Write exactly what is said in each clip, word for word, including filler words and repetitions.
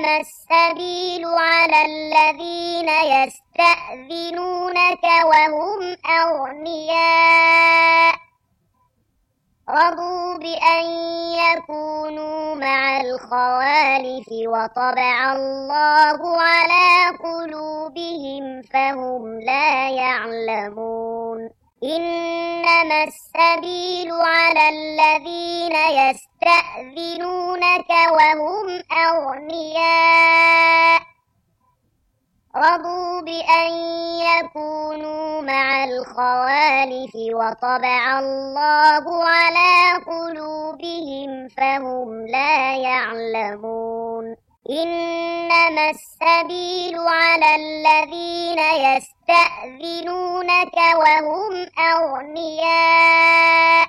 إنما السبيل على الذين يستأذنونك وهم أغنياء رضوا بأن يكونوا مع الخوالف وطبع الله على قلوبهم فهم لا يعلمون إنما السبيل على الذين يستأذنونك وهم أغنياء رضوا بأن يكونوا مع الخوالف وطبع الله على قلوبهم فهم لا يعلمون إنما السبيل على الذين يستأذنونك وهم أغنياء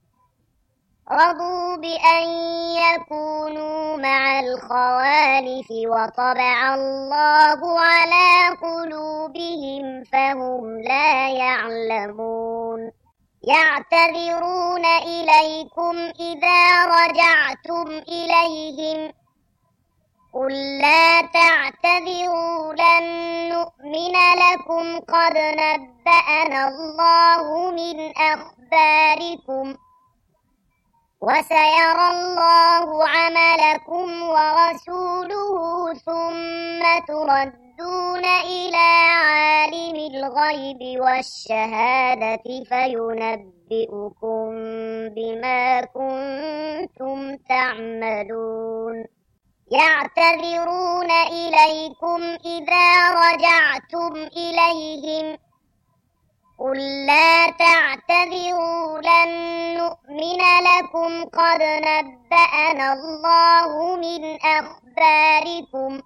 رضوا بأن يكونوا مع الخوالف وطبع الله على قلوبهم فهم لا يعلمون يعتذرون إليكم إذا رجعتم إليهم قل لا تعتذروا لن نؤمن لكم قد نبأنا الله من أخباركم وسيرى الله عملكم ورسوله ثم تردون إلى عالم الغيب والشهادة فينبئكم بما كنتم تعملون يعتذرون إليكم إذا رجعتم إليهم قل لا تعتذروا لن نؤمن لكم قد نبأنا الله من أخباركم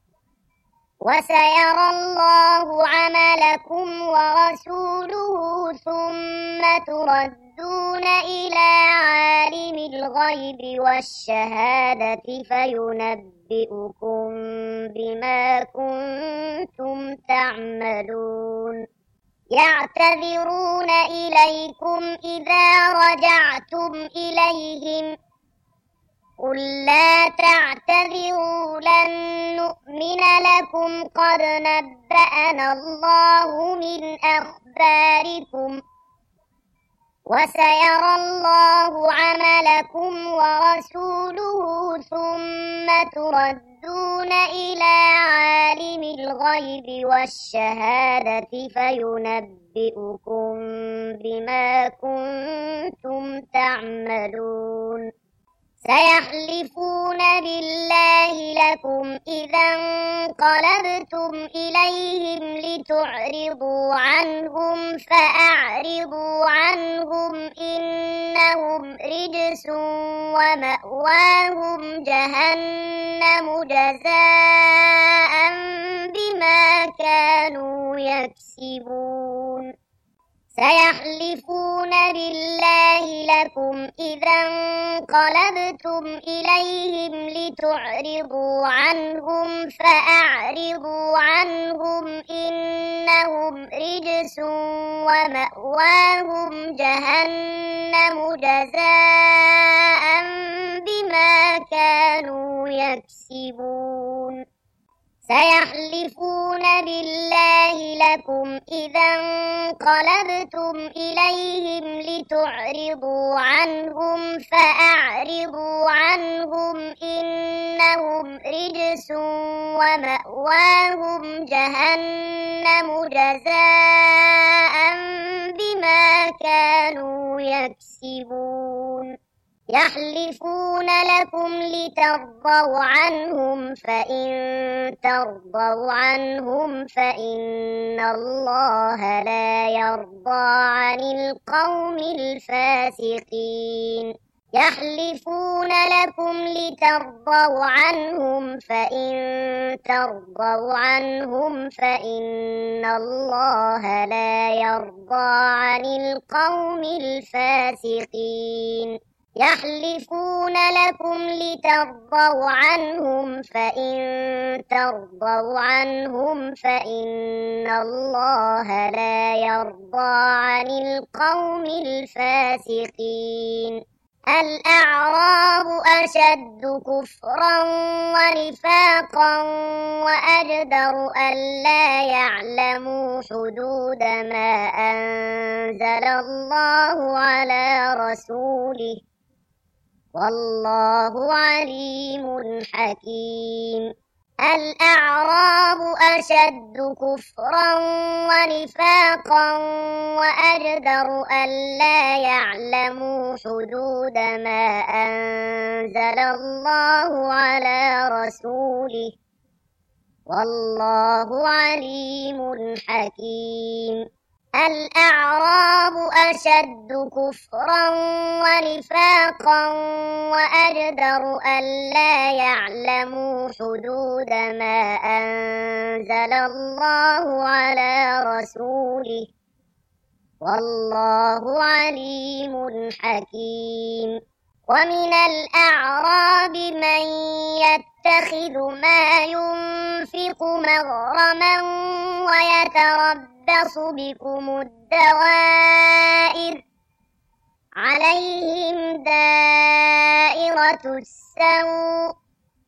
وسيرى الله عملكم ورسوله ثم تردون إلى عالم الغيب والشهادة فينبئكم بما كنتم تعملون يعتذرون إليكم إذا رجعتم إليهم قل لا تعتذروا لن نؤمن لكم قد نبأنا الله من أخباركم وسيرى الله عملكم ورسوله ثم تردون إلى عالم الغيب والشهادة فينبئكم بما كنتم تعملون سيحلفون بالله لكم إذا انقلبتم إليهم لتعرضوا عنهم فأعرضوا عنهم إنهم رجس ومأواهم جهنم جزاء بما كانوا يكسبون سيحلفون بالله لكم إذا انقلبتم إليهم لتعرضوا عنهم فأعرضوا عنهم إنهم رجس ومأواهم جهنم جزاء بما كانوا يكسبون سيحلفون بالله لكم إذا انقلبتم إليهم لتعرضوا عنهم فأعرضوا عنهم إنهم رجس ومأواهم جهنم جزاء بما كانوا يكسبون يحلفون لكم لترضوا عنهم فإن ترضوا عنهم فإن الله لا يرضى عن القوم الفاسقين يحلفون لكم لترضوا عنهم فإن ترضوا عنهم فإن الله لا يرضى عن القوم الفاسقين يحلفون لكم لترضوا عنهم فإن ترضوا عنهم فإن الله لا يرضى عن القوم الفاسقين الأعراب أشد كفرا ونفاقا وأجدر ألا يعلموا حدود ما أنزل الله على رسوله والله عليم حكيم. الأعراب أشد كفرا ونفاقا وأجدر ألا يعلموا حدود ما أنزل الله على رسوله والله عليم حكيم. الأعراب أشد كفرا ونفاقا وأجدر ألا يعلموا حدود ما أنزل الله على رسوله والله عليم حكيم. ومن الأعراب من يتخذ ما ينفق مغرما ويتربص بكم الدوائر عليهم دائرة السوء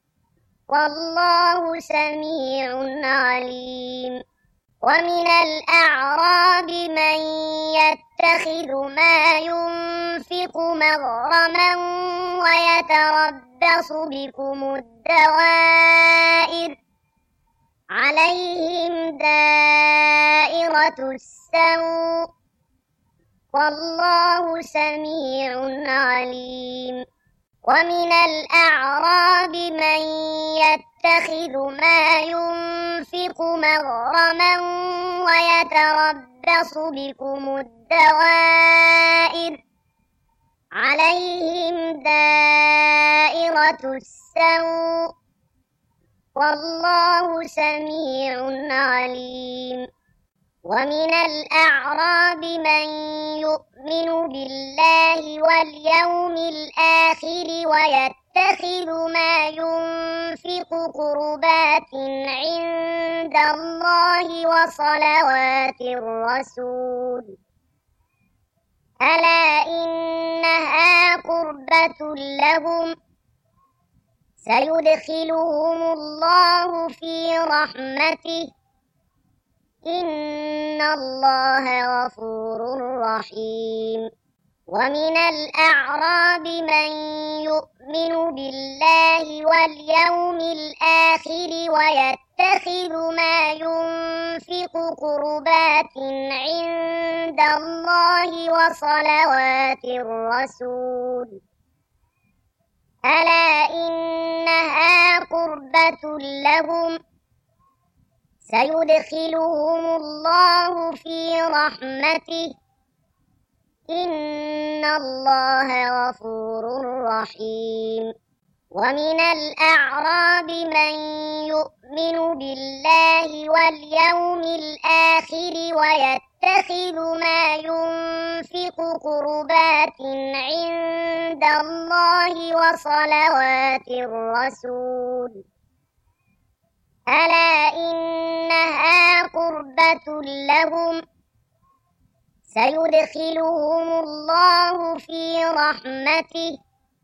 والله سميع عليم. ومن الأعراب من يتخذ ما ينفق مغرما ويتربص بكم الدوائر عليهم دائرة السوء والله سميع عليم. ومن الأعراب من يتخذ ما ينفق مغرما ويتربص بكم الدوائر عليهم دائرة السوء والله سميع عليم. ومن الأعراب من يؤمن بالله واليوم الآخر ويتخذ ما ينفق قربات عند الله وصلوات الرسول ألا إنها قربة لهم سيدخلهم الله في رحمته إن الله غفور رحيم. ومن الأعراب من يؤمن بالله واليوم الآخر ويتخذ ما ينفق قربات عند الله وصلوات الرسول ألا إنها قربة لهم سيدخلهم الله في رحمته إن الله غفور رحيم. ومن الأعراب من يؤمن بالله واليوم الآخر ويتخذ ما ينفق قربات عند الله وصلوات الرسول ألا إنها قربة لهم سيدخلهم الله في رحمته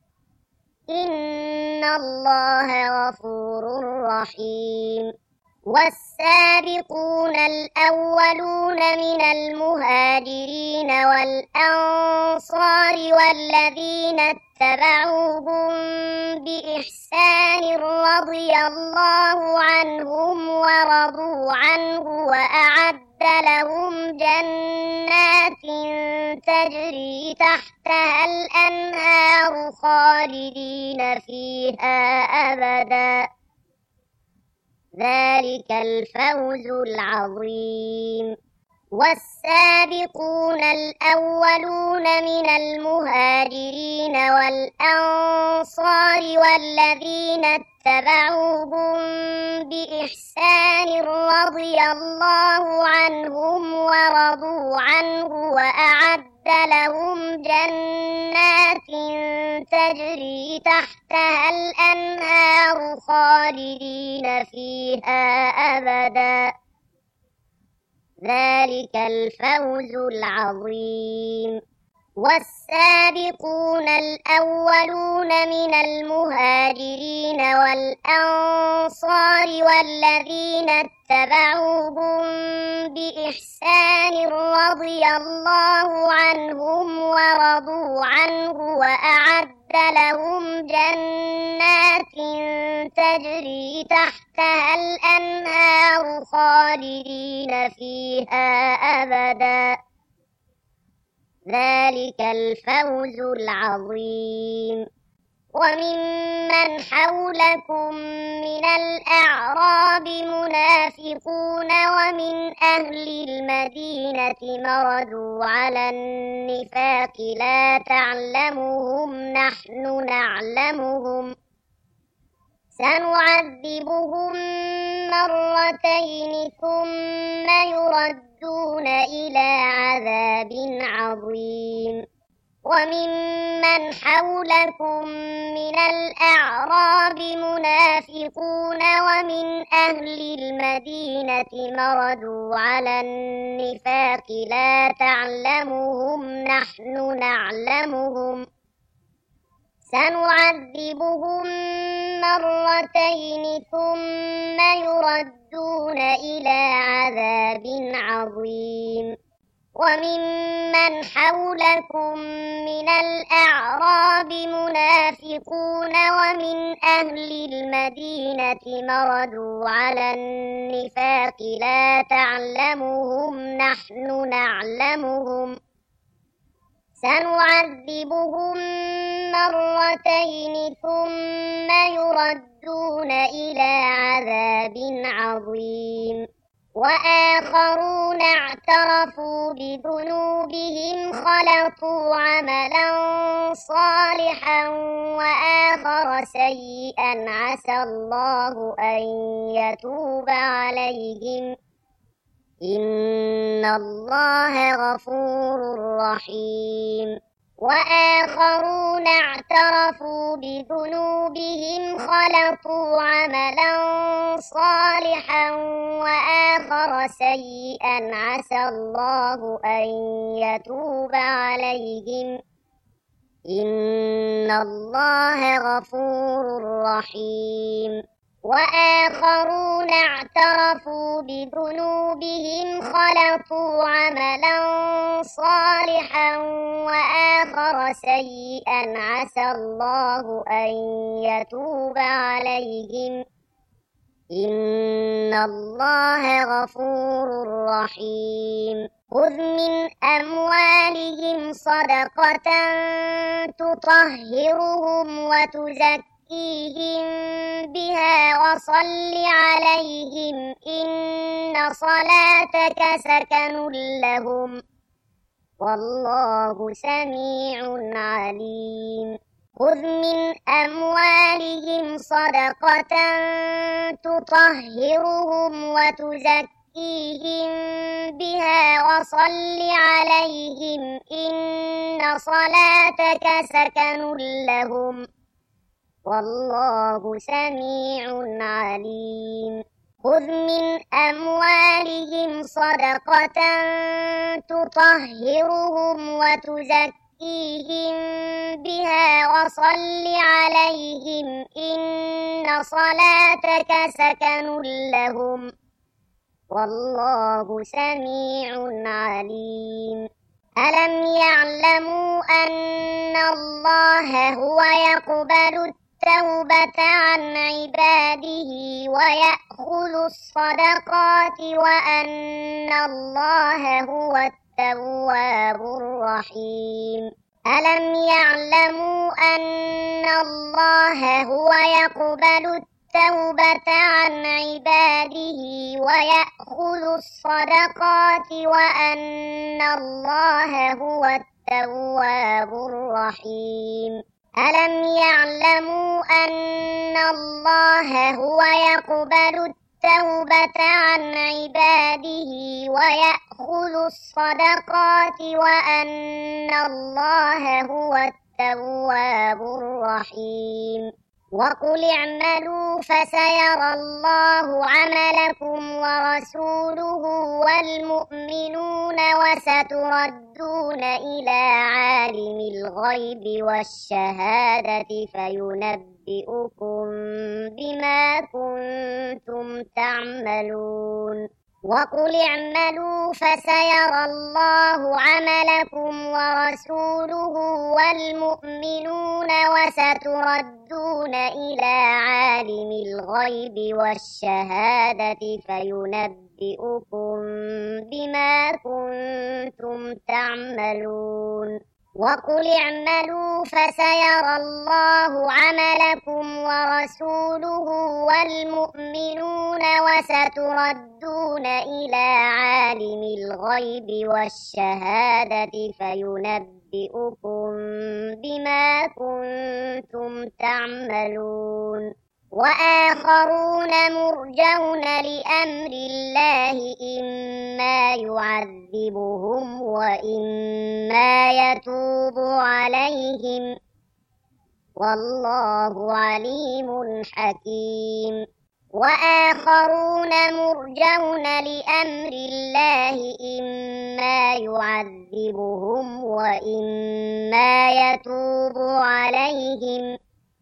إن الله غفور رحيم. والسابقون الأولون من المهاجرين والأنصار والذين اتبعوهم بإحسان رضي الله عنهم ورضوا عنه وأعد لهم جنات تجري تحتها الأنهار خالدين فيها أبدا ذلك الفوز العظيم. والسابقون الأولون من المهاجرين والأنصار والذين اتبعوهم بإحسان رضي الله عنهم ورضوا عنه وأعد لهم جنات تجري تحتها الأنهار خالدين فيها أبدا ذلك الفوز العظيم. والسابقون الأولون من المهاجرين والأنصار والذين اتبعوهم بإحسان رضي الله عنهم ورضوا عنه وأعد لهم جنات تجري تحتها الأنهار خالدين فيها أبدا ذلك الفوز العظيم. وممن حولكم من الأعراب منافقون ومن أهل المدينة مردوا على النفاق لا تعلمهم نحن نعلمهم سنعذبهم مرتين ثم يردون إلى عذاب عظيم. وممن حولكم من الأعراب منافقون ومن أهل المدينة مردوا على النفاق لا تعلمهم نحن نعلمهم سنعذبهم مرتين ثم يردون إلى عذاب عظيم. وممن حولكم من الأعراب منافقون ومن أهل المدينة مردوا على النفاق لا تعلمهم نحن نعلمهم سنعذبهم مرتين ثم يردون إلى عذاب عظيم. وآخرون اعترفوا بذنوبهم خلطوا عملا صالحا وآخر سيئا عسى الله أن يتوب عليهم إن الله غفور رحيم. وآخرون اعترفوا بذنوبهم خلطوا عملا صالحا وآخر سيئا عسى الله أن يتوب عليهم إن الله غفور رحيم. وآخرون اعترفوا بذنوبهم خلطوا عملا صالحا وآخر سيئا عسى الله أن يتوب عليهم إن الله غفور رحيم. خذ من أموالهم صدقة تطهرهم وتزكيهم بها وصل عليهم إن صلاتك سكن لهم والله سميع عليم. خذ من أموالهم صدقة تطهرهم وتزكيهم بها وصل عليهم إن صلاتك سكن لهم والله سميع عليم. خذ من أموالهم صدقة تطهرهم وتزكيهم بها وصل عليهم إن صلاتك سكن لهم والله سميع عليم. ألم يعلموا أن الله هو يقبل التوبة عن عباده ويأخذ الصدقات وأن الله هو التواب الرحيم. ألم يعلموا أن الله هو يقبل التوبة عن عباده ويأخذ الصدقات وأن الله هو التواب الرحيم. ألم يعلموا أن الله هو يقبل التوبة عن عباده ويأخذ الصدقات وأن الله هو التواب الرحيم. وقل اعملوا فسيرى الله عملكم ورسوله والمؤمنون وستردون إلى عالم الغيب والشهادة فينبئكم بما كنتم تعملون وقل اعملوا فسيرى الله عملكم ورسوله والمؤمنون وستردون إلى عالم الغيب والشهادة فينبئكم بما كنتم تعملون وقل اعملوا فسيرى الله عملكم ورسوله والمؤمنون وستردون إلى عالم الغيب والشهادة فينبئكم بما كنتم تعملون وآخرون مرجون لأمر الله إما يعذبهم وإما يتوب عليهم والله عليم حكيم وآخرون مرجون لأمر الله إما يعذبهم وإما يتوب عليهم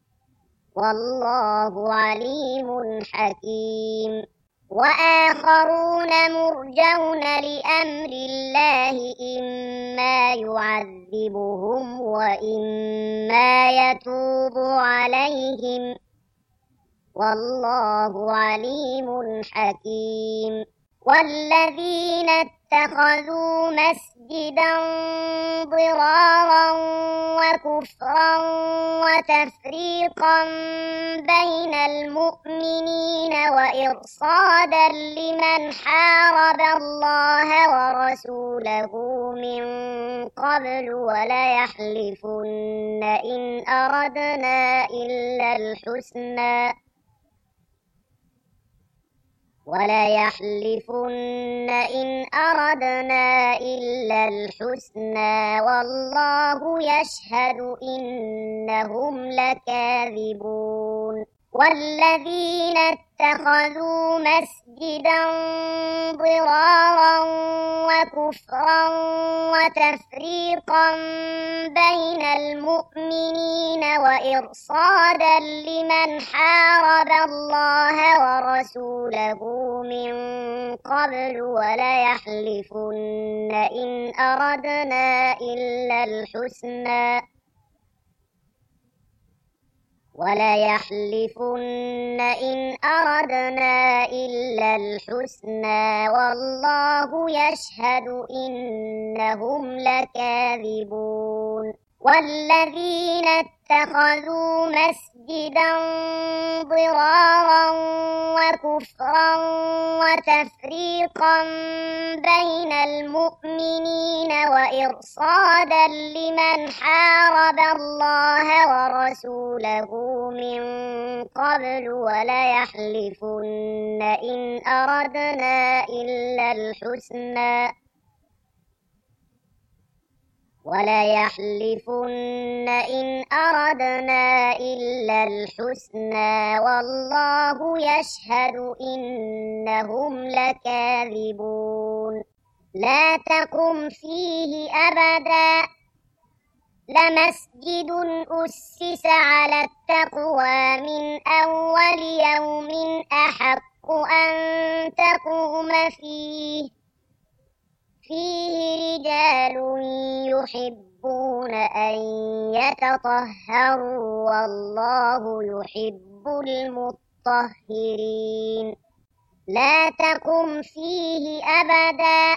والله عليم حكيم وآخرون مرجون لأمر الله إما يعذبهم وإما يتوب عليهم والله عليم حكيم والذين اتخذوا مسجدا ضرارا وكفرا وتفريقا بين المؤمنين وإرصادا لمن حارب الله ورسوله من قبل وليحلفن إن أردنا إلا الحسنى وليحلفن إن أردنا إلا الحسنى والله يشهد إنهم لكاذبون والذين اتخذوا مسجدا ضرارا وكفرا وتفريقا بين المؤمنين وإرصادا لمن حارب الله ورسوله من قبل وليحلفن إن أردنا إلا الحسنى وليحلفن إن أردنا إلا الحسنى والله يشهد إنهم لكاذبون والذين اتخذوا مسجدا ضرارا وكفرا وتفريقا بين المؤمنين وإرصادا لمن حارب الله ورسوله من قبل وليحلفن إن أردنا إلا الحسنى وليحلفن إن أردنا إلا الحسنى والله يشهد إنهم لكاذبون لا تقم فيه أبدا لمسجد أسس على التقوى من أول يوم أحق أن تقوم فيه فيه رجال يحبون أن يتطهروا والله يحب المطهرين لا تقم فيه أبدا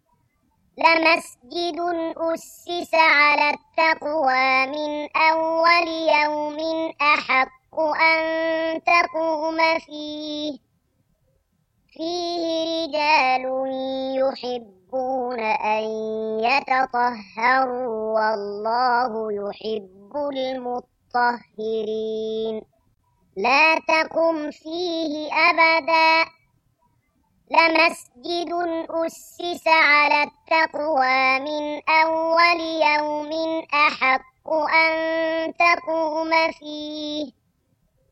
لمسجد أسس على التقوى من أول يوم أحق أن تقوم فيه فيه رجال يحبون أن يتطهروا والله يحب المطهرين لا تقم فيه أبدا لمسجد أسس على التقوى من أول يوم أحق أن تقوم فيه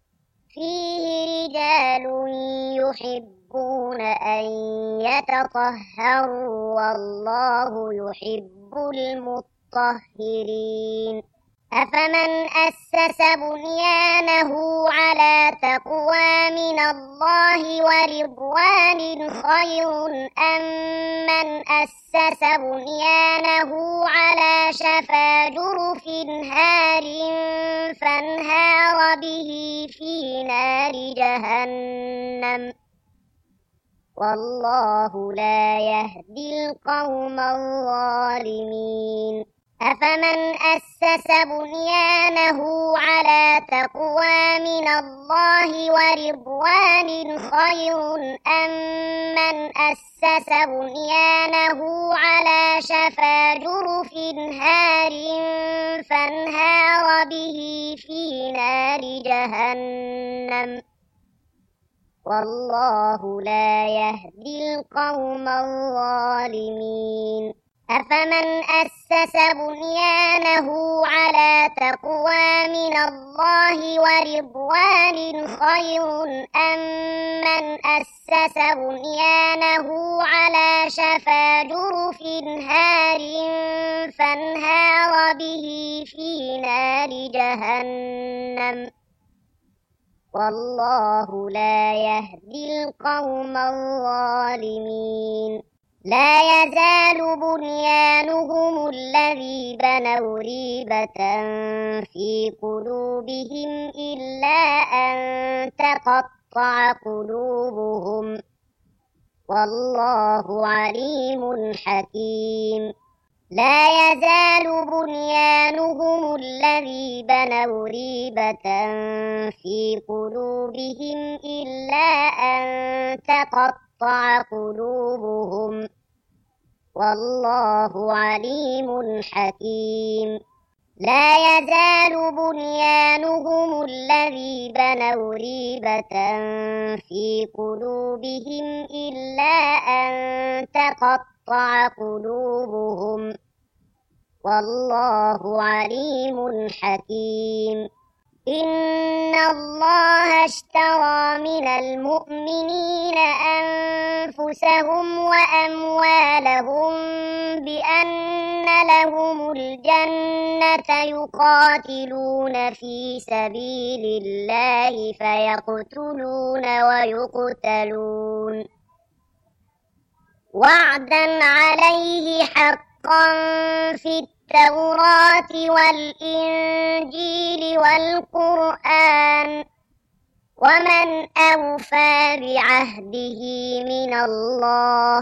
فيه رجال يحبون أن يتطهروا والله يحب المطهرين أفمن أسس بنيانه على تقوى من الله ورضوان خير أم من أسس بنيانه على شفا جرف هار فانهار به في نار جهنم والله لا يهدي القوم الظالمين أفمن أسس بنيانه على تقوى من الله ورضوان خير أم من أسس بنيانه على شفا جرف هار فانهار به في نار جهنم والله لا يهدي القوم الظالمين أفمن أسس بنيانه على تقوى من الله ورضوان خير أم من أسس بنيانه على شفا جرف هار فانهار به في نار جهنم والله لا يهدي القوم الظالمين لا يزال بنيانهم الذي بنوا ريبة في قلوبهم إلا أن تقطع قلوبهم والله عليم حكيم لا يزال بنيانهم الذي بنوا ريبة في قلوبهم إلا أن تقطع قلوبهم والله عليم حكيم لا يزال بنيانهم الذي بنوا ريبة في قلوبهم إلا أن تقطع قلوبهم والله عليم حكيم إن الله اشترى من المؤمنين أنفسهم وأموالهم بأن لهم الجنة يقاتلون في سبيل الله فيقتلون ويقتلون وعدا عليه حقا في التوراة والإنجيل والقرآن ومن أوفى بعهده من الله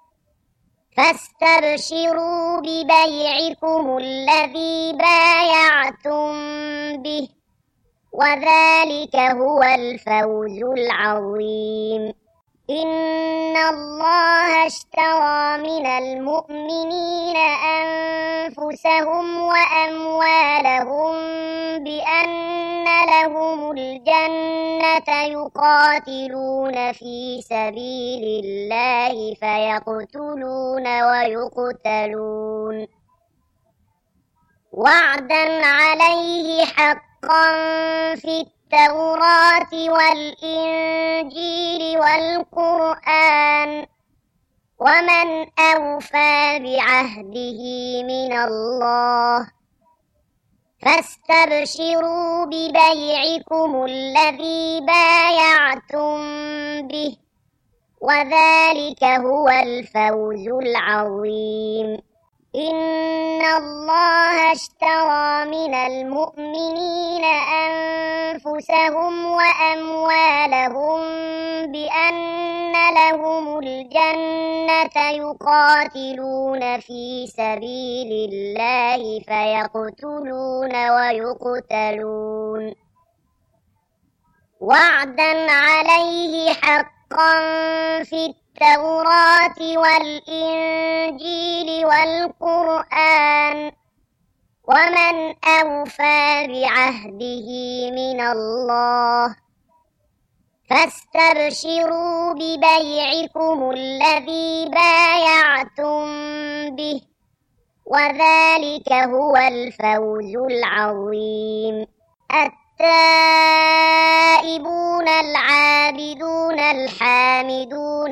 فاستبشروا ببيعكم الذي بايعتم به وذلك هو الفوز العظيم إن الله اشترى من المؤمنين أنفسهم وأموالهم بأن لهم الجنة يقاتلون في سبيل الله فيقتلون ويقتلون وعدا عليه حقا في التوراة والإنجيل والقرآن ومن أوفى بعهده من الله فاستبشروا ببيعكم الذي بايعتم به وذلك هو الفوز العظيم إن الله اشترى من المؤمنين أنفسهم وأموالهم بأن لهم الجنة يقاتلون في سبيل الله فيقتلون ويقتلون وعدا عليه حقا في التوراة والإنجيل والقرآن ومن أوفى بعهده من الله فاستبشروا ببيعكم الذي بايعتم به وذلك هو الفوز العظيم التائبون العابدون الحامدون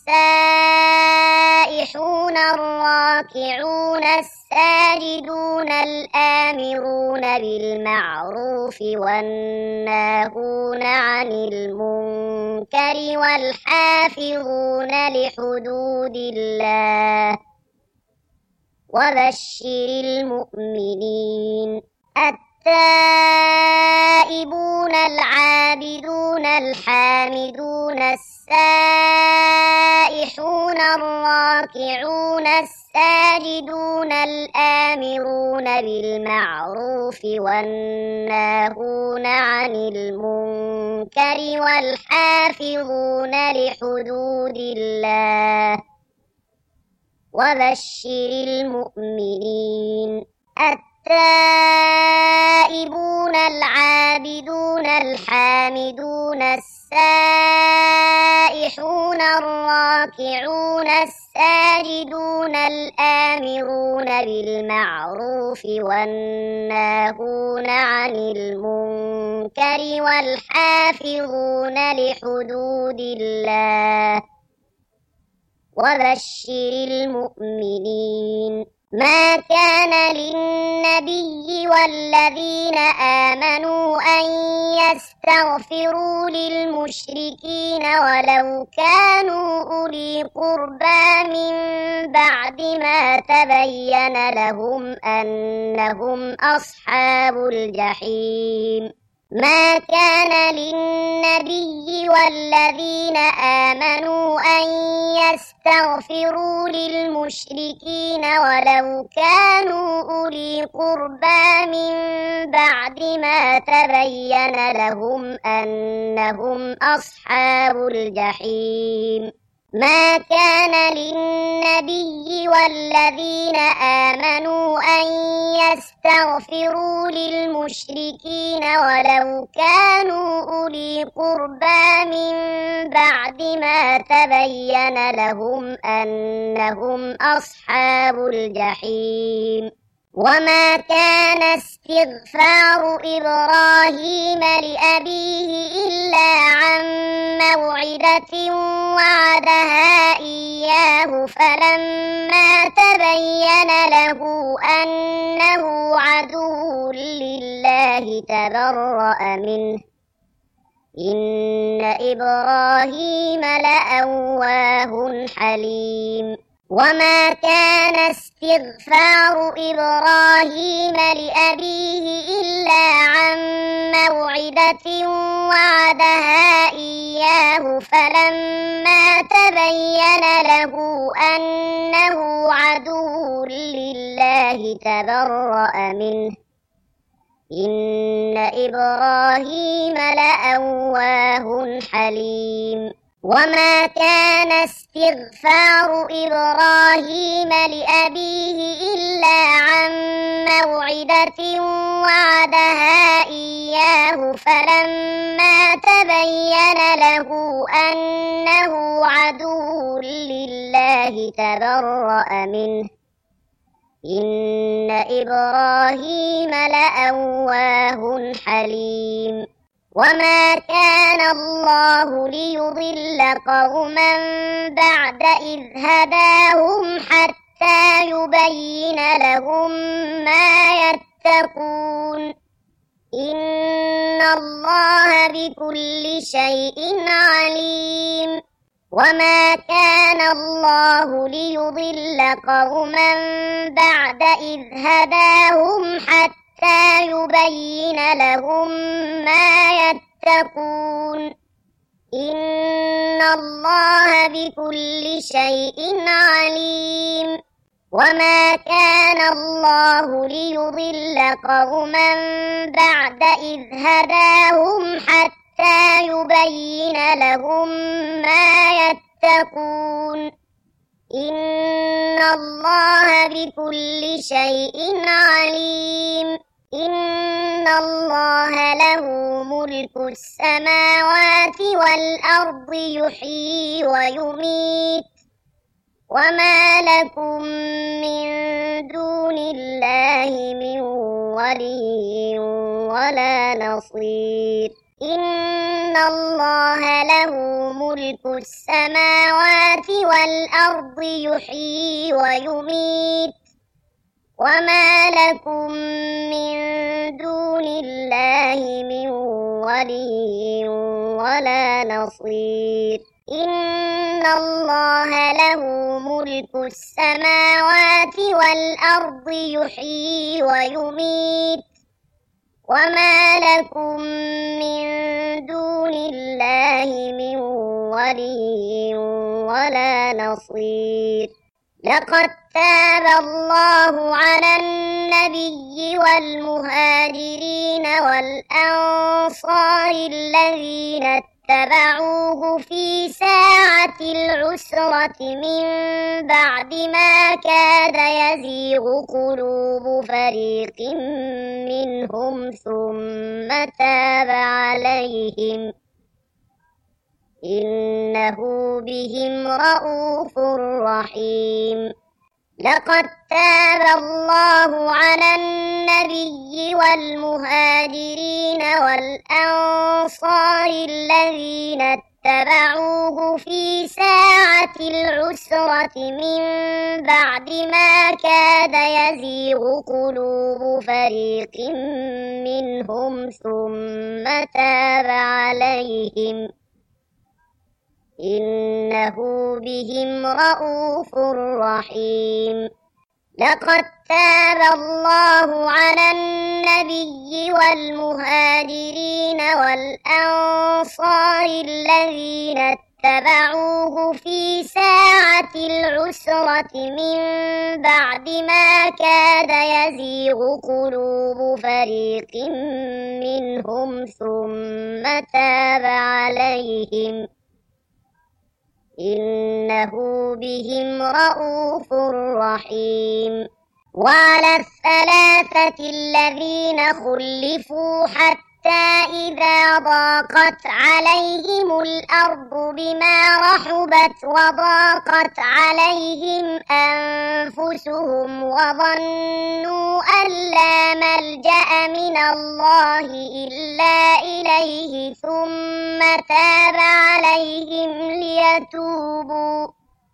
السائحون الراكعون الساجدون الآمرون بالمعروف والناهون عن المنكر والحافظون لحدود الله وبشر المؤمنين. التائبون العابدون الحامدون السائحون الراكعون الساجدون الآمرون بالمعروف والناهون عن المنكر والحافظون لحدود الله وبشر المؤمنين. التائبون العابدون الحامدون السائحون الراكعون الساجدون الآمرون بالمعروف والناهون عن المنكر والحافظون لحدود الله وبشر المؤمنين. ما كان للنبي والذين آمنوا أن يستغفروا للمشركين ولو كانوا أولي قربى من بعد ما تبين لهم أنهم أصحاب الجحيم. ما كان للنبي والذين آمنوا أن يستغفروا للمشركين ولو كانوا أولي قربى من بعد ما تبين لهم أنهم أصحاب الجحيم. ما كان للنبي والذين آمنوا أن يستغفروا للمشركين ولو كانوا أولي قربى من بعد ما تبين لهم أنهم أصحاب الجحيم. وما كان استغفار إبراهيم لأبيه إلا عن موعدة وعدها إياه فلما تبين له أنه عدو لله تبرأ منه إن إبراهيم لأواه حليم. وما كان استغفار إبراهيم لأبيه إلا عن موعدة وعدها إياه فلما تبين له أنه عدو لله تبرأ منه إن إبراهيم لأواه حليم. وما كان استغفار إبراهيم لأبيه إلا عن موعدة وعدها إياه فلما تبين له أنه عدو لله تبرأ منه إن إبراهيم لأواه حليم. وما كان الله ليضل قوما بعد إذ هداهم حتى يبين لهم ما يتقون إن الله بكل شيء عليم. وما كان الله ليضل قوما بعد إذ هداهم حتى حتى يبين لهم ما يتقون إن الله بكل شيء عليم. وما كان الله ليضل قوما بعد إذ هداهم حتى يبين لهم ما يتقون إن الله بكل شيء عليم. إن الله له ملك السماوات والأرض يحيي ويميت وما لكم من دون الله من ولي ولا نصير إن الله له ملك السماوات والأرض يحيي ويميت وما لكم من دون الله من ولي ولا نصير إن الله له ملك السماوات والأرض يحيي ويميت وما لكم من دون الله من ولي ولا نصير لقد تاب الله على النبي والمهاجرين والأنصار الذين اتبعوه في ساعة العسرة من بعد ما كاد يزيغ قلوب فريق منهم ثم تاب عليهم إنه بهم رءوف رحيم لقد تاب الله على النبي والمهاجرين والأنصار الذين اتبعوه في ساعة العسرة من بعد ما كاد يزيغ قلوب فريق منهم ثم تاب عليهم إنه بهم رءوف رحيم لقد تاب الله على النبي والمهاجرين والأنصار الذين اتبعوه في ساعة العسرة من بعد ما كاد يزيغ قلوب فريق منهم ثم تاب عليهم إنه بهم رءوف رحيم وعلى الثلاثة الذين خلفوا حتى إذا ضاقت عليهم الأرض بما رحبت وضاقت عليهم أنفسهم وظنوا أن لا ملجأ من الله إلا إليه ثم تاب عليهم ليتوبوا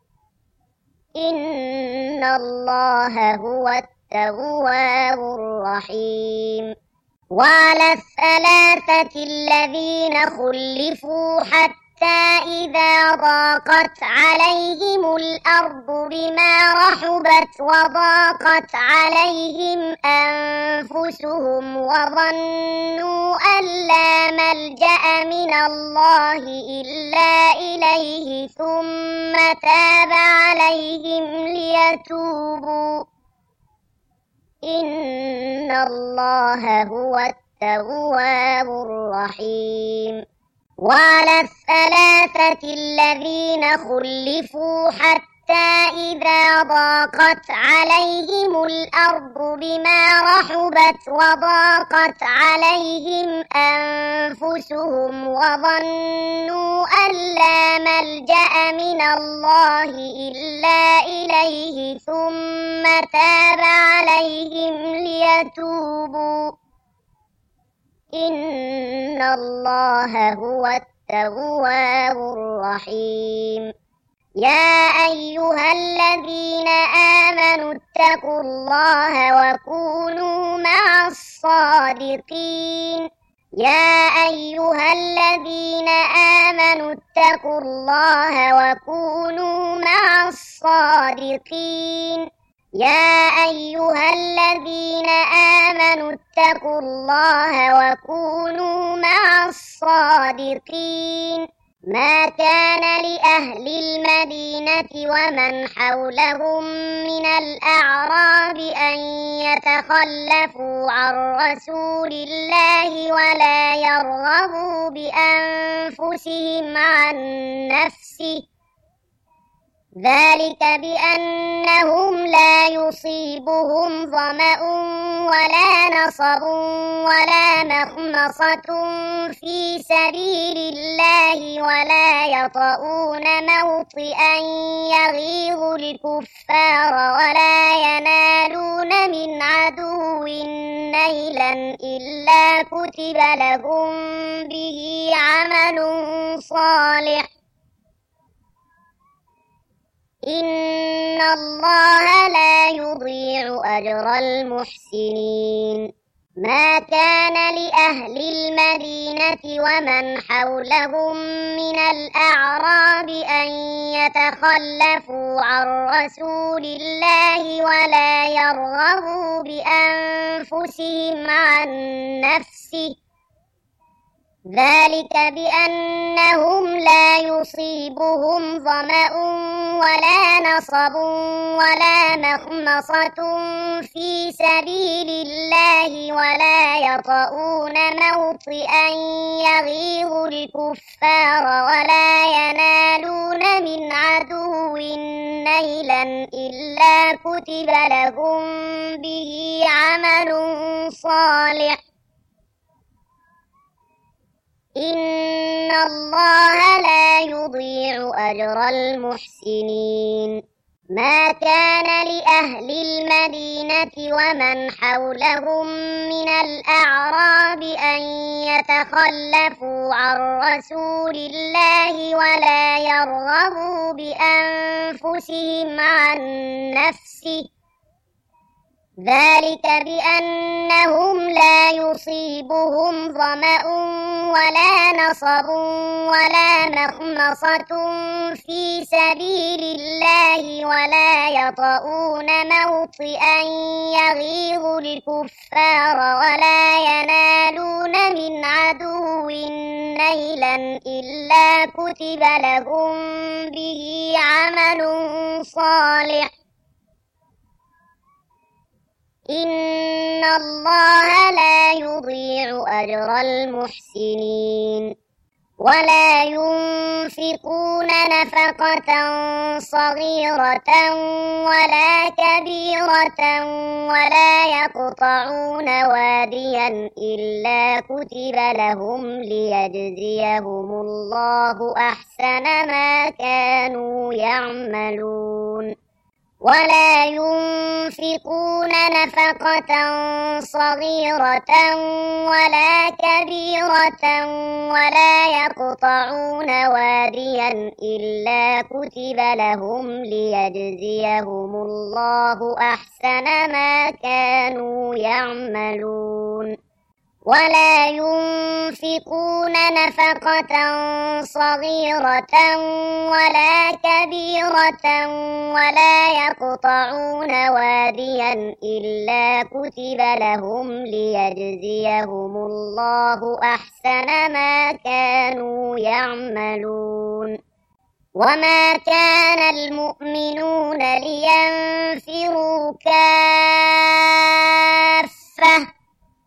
إن الله هو التواب الرحيم وعلى الثلاثة الذين خلفوا حتى إذا ضاقت عليهم الأرض بما رحبت وضاقت عليهم أنفسهم وظنوا أن لا ملجأ من الله إلا إليه ثم تاب عليهم ليتوبوا إن الله هو التواب الرحيم وعلى الثلاثة الذين خلفوا حتى إذا ضاقت عليهم الأرض بما رحبت وضاقت عليهم أنفسهم وظنوا أن لا ملجأ من الله إلا إليه ثم تاب عليهم ليتوبوا إن الله هو التواب الرحيم يا أيها الذين آمنوا اتقوا الله وكونوا مع الصادقين يا أيها الذين آمنوا اتقوا الله وكونوا مع الصادقين يا أيها الذين آمنوا اتقوا الله وكونوا مع الصادقين ما كان لأهل المدينة ومن حولهم من الأعراب أن يتخلفوا عن رسول الله ولا يرغبوا بأنفسهم عن نفسه ذلك بأنهم لا يصيبهم ظمأ ولا نصب ولا مخمصة في سبيل الله ولا يطؤون موطئا يغيظ الكفار ولا ينالون من عدو نيلا إلا كتب لهم به عمل صالح إن الله لا يضيع أجر المحسنين ما كان لأهل المدينة ومن حولهم من الأعراب أن يتخلفوا عن رسول الله ولا يرغبوا بأنفسهم عن نفسه ذلك بأنهم لا يصيبهم ظمأ ولا نصب ولا مخمصة في سبيل الله ولا يطؤون موطئا يغيظ الكفار ولا ينالون من عدو نيلا إلا كتب لهم به عمل صالح إن الله لا يضيع أجر المحسنين ما كان لأهل المدينة ومن حولهم من الأعراب أن يتخلفوا عن رسول الله ولا يرغبوا بأنفسهم عن نفسه ذلك بأنهم لا يصيبهم ظمأ ولا نصب ولا مخمصة في سبيل الله ولا يطؤون موطئا يغيظ الكفار ولا ينالون من عدو نيلا إلا كتب لهم به عمل صالح إن الله لا يضيع أجر المحسنين ولا ينفقون نفقة صغيرة ولا كبيرة ولا يقطعون واديا إلا كتب لهم ليجزيهم الله أحسن ما كانوا يعملون ولا ينفقون نفقة صغيرة ولا كبيرة ولا يقطعون واديا إلا كتب لهم ليجزيهم الله أحسن ما كانوا يعملون ولا ينفقون نفقة صغيرة ولا كبيرة ولا يقطعون واديا إلا كتب لهم ليجزيهم الله أحسن ما كانوا يعملون وما كان المؤمنون لينفروا كافة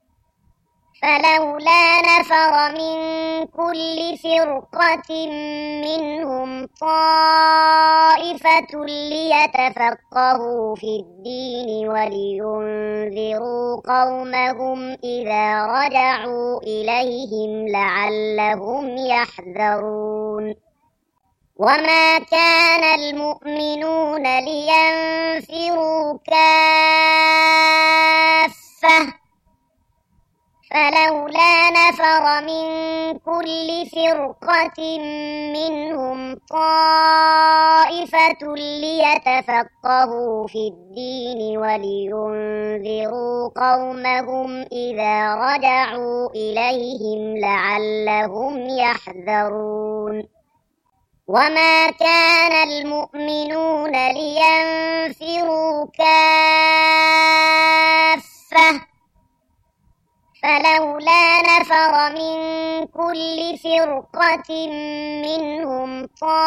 فلولا نفر من كل فرقة منهم طائفة ليتفقهوا في الدين ولينذروا قومهم إذا رجعوا إليهم لعلهم يحذرون وما كان المؤمنون لينفروا كافة فلولا نفر من كل فرقة منهم طائفة ليتفقهوا في الدين ولينذروا قومهم إذا رجعوا إليهم لعلهم يحذرون وما كان المؤمنون لينفروا كافة فلولا نفر من كل فرقة منهم طائفة ليتفقهوا في الدين ولينذروا قومهم إذا رجعوا إليهم لعلهم يحذرون وما كان المؤمنون لينفروا كافة فلولا نفر من كل فرقة منهم طائفة ليتفقهوا في الدين ولينذروا قومهم إذا رجعوا إليهم لعلهم يحذرون وما كان المؤمنون لينفروا كافة فلولا نفر من كل فرقة منهم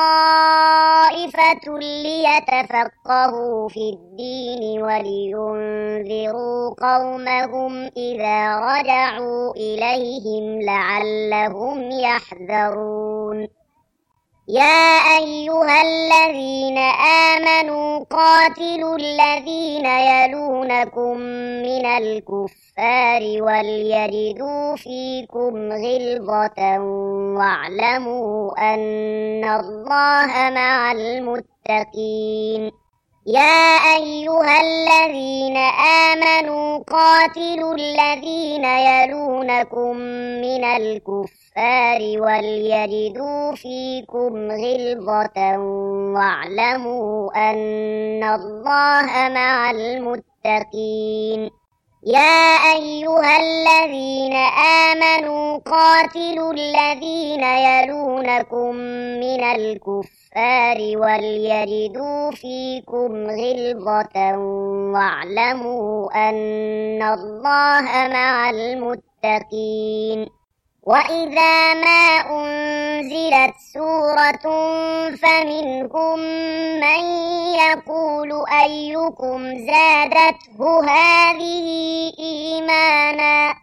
طائفة ليتفقهوا في الدين ولينذروا قومهم إذا رجعوا إليهم لعلهم يحذرون يا أيها الذين آمنوا قاتلوا الذين يلونكم من الكفار وليجدوا فيكم غلظة واعلموا أن الله مع المتقين. يا أيها الذين آمنوا قاتلوا الذين يلونكم من الكفار وليجدوا فيكم غلظة واعلموا أن الله مع المتقين. يا أيها الذين آمنوا قاتلوا الذين يلونكم من الكفار وليجدوا فيكم غلظة واعلموا أن الله مع المتقين. وإذا ما أنزلت سورة فمنهم من يقول أيكم زادته هذه إيمانا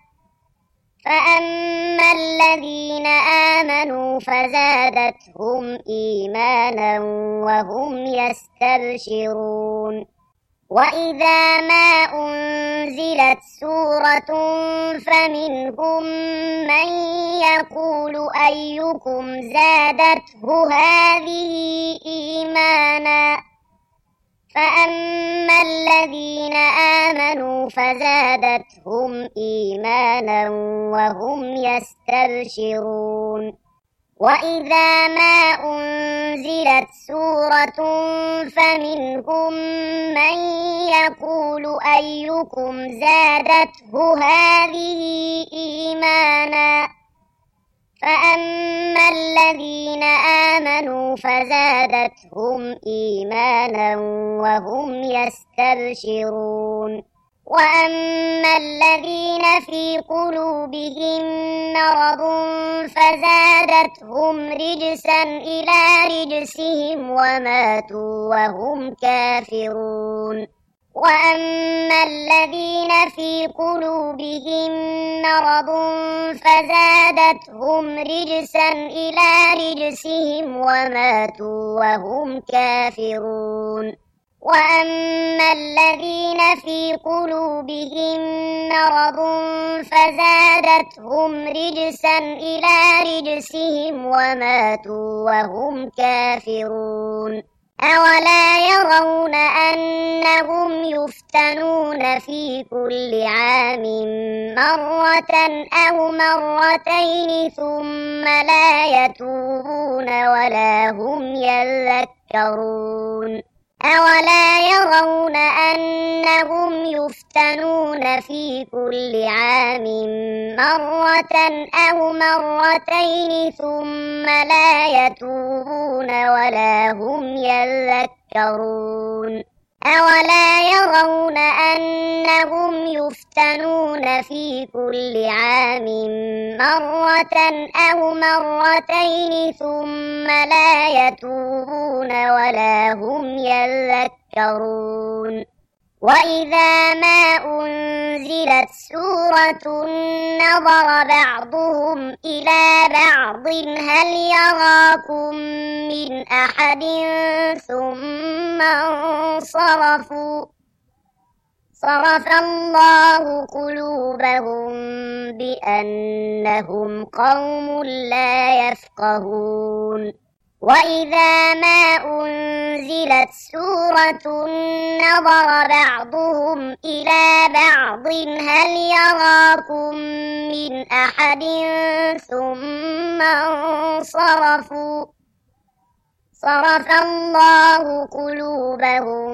فأما الذين آمنوا فزادتهم إيمانا وهم يستبشرون. وإذا ما أنزلت سورة فمنهم من يقول أيكم زادته هذه إيمانا فأما الذين آمنوا فزادتهم إيمانا وهم يستبشرون. وإذا ما أنزلت سورة فمنهم من يقول أيكم زادته هذه إيمانا فأما الذين آمنوا فزادتهم إيمانا وهم يستبشرون. وأما الذين في قلوبهم مرض فزادتهم رجسا إلى رجسهم وماتوا وهم كافرون. وأما الذين في قلوبهم مرض فزادتهم رجسا إلى رجسهم وماتوا وهم كافرون. وأما الذين في قلوبهم مرض فزادتهم رجسا إلى رجسهم وماتوا وهم كافرون. أولا يرون أنهم يفتنون في كل عام مرة أو مرتين ثم لا يتوبون ولا هم يذكرون. أولا يرون أنهم يفتنون في كل عام مرة أو مرتين ثم لا يتوبون ولا هم يذكرون. أولا يرون أنهم يفتنون في كل عام مرة أو مرتين ثم لا يتوبون ولا هم يذكرون. وإذا ما أنزلت سورة نظر بعضهم إلى بعض هل يراكم من أحد ثم انصرفوا صرف الله قلوبهم بأنهم قوم لا يفقهون. وإذا ما أنزلت سورة نظر بعضهم إلى بعض هل يراكم من أحد ثم انصرفوا صرف الله قلوبهم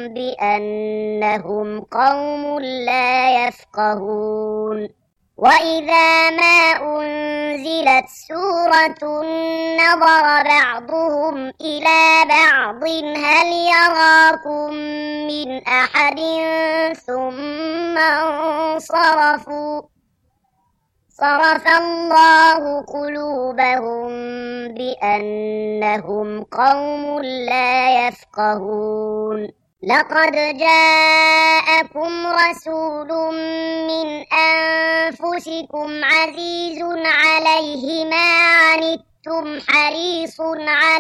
بأنهم قوم لا يفقهون. وإذا ما أنزلت سورة نظر بعضهم إلى بعض هل يراكم من أحد ثم انصرفوا صرف الله قلوبهم بأنهم قوم لا يفقهون. لقد جاءكم رسول من أنفسكم عزيز عليه ما عنتم حريص عليكم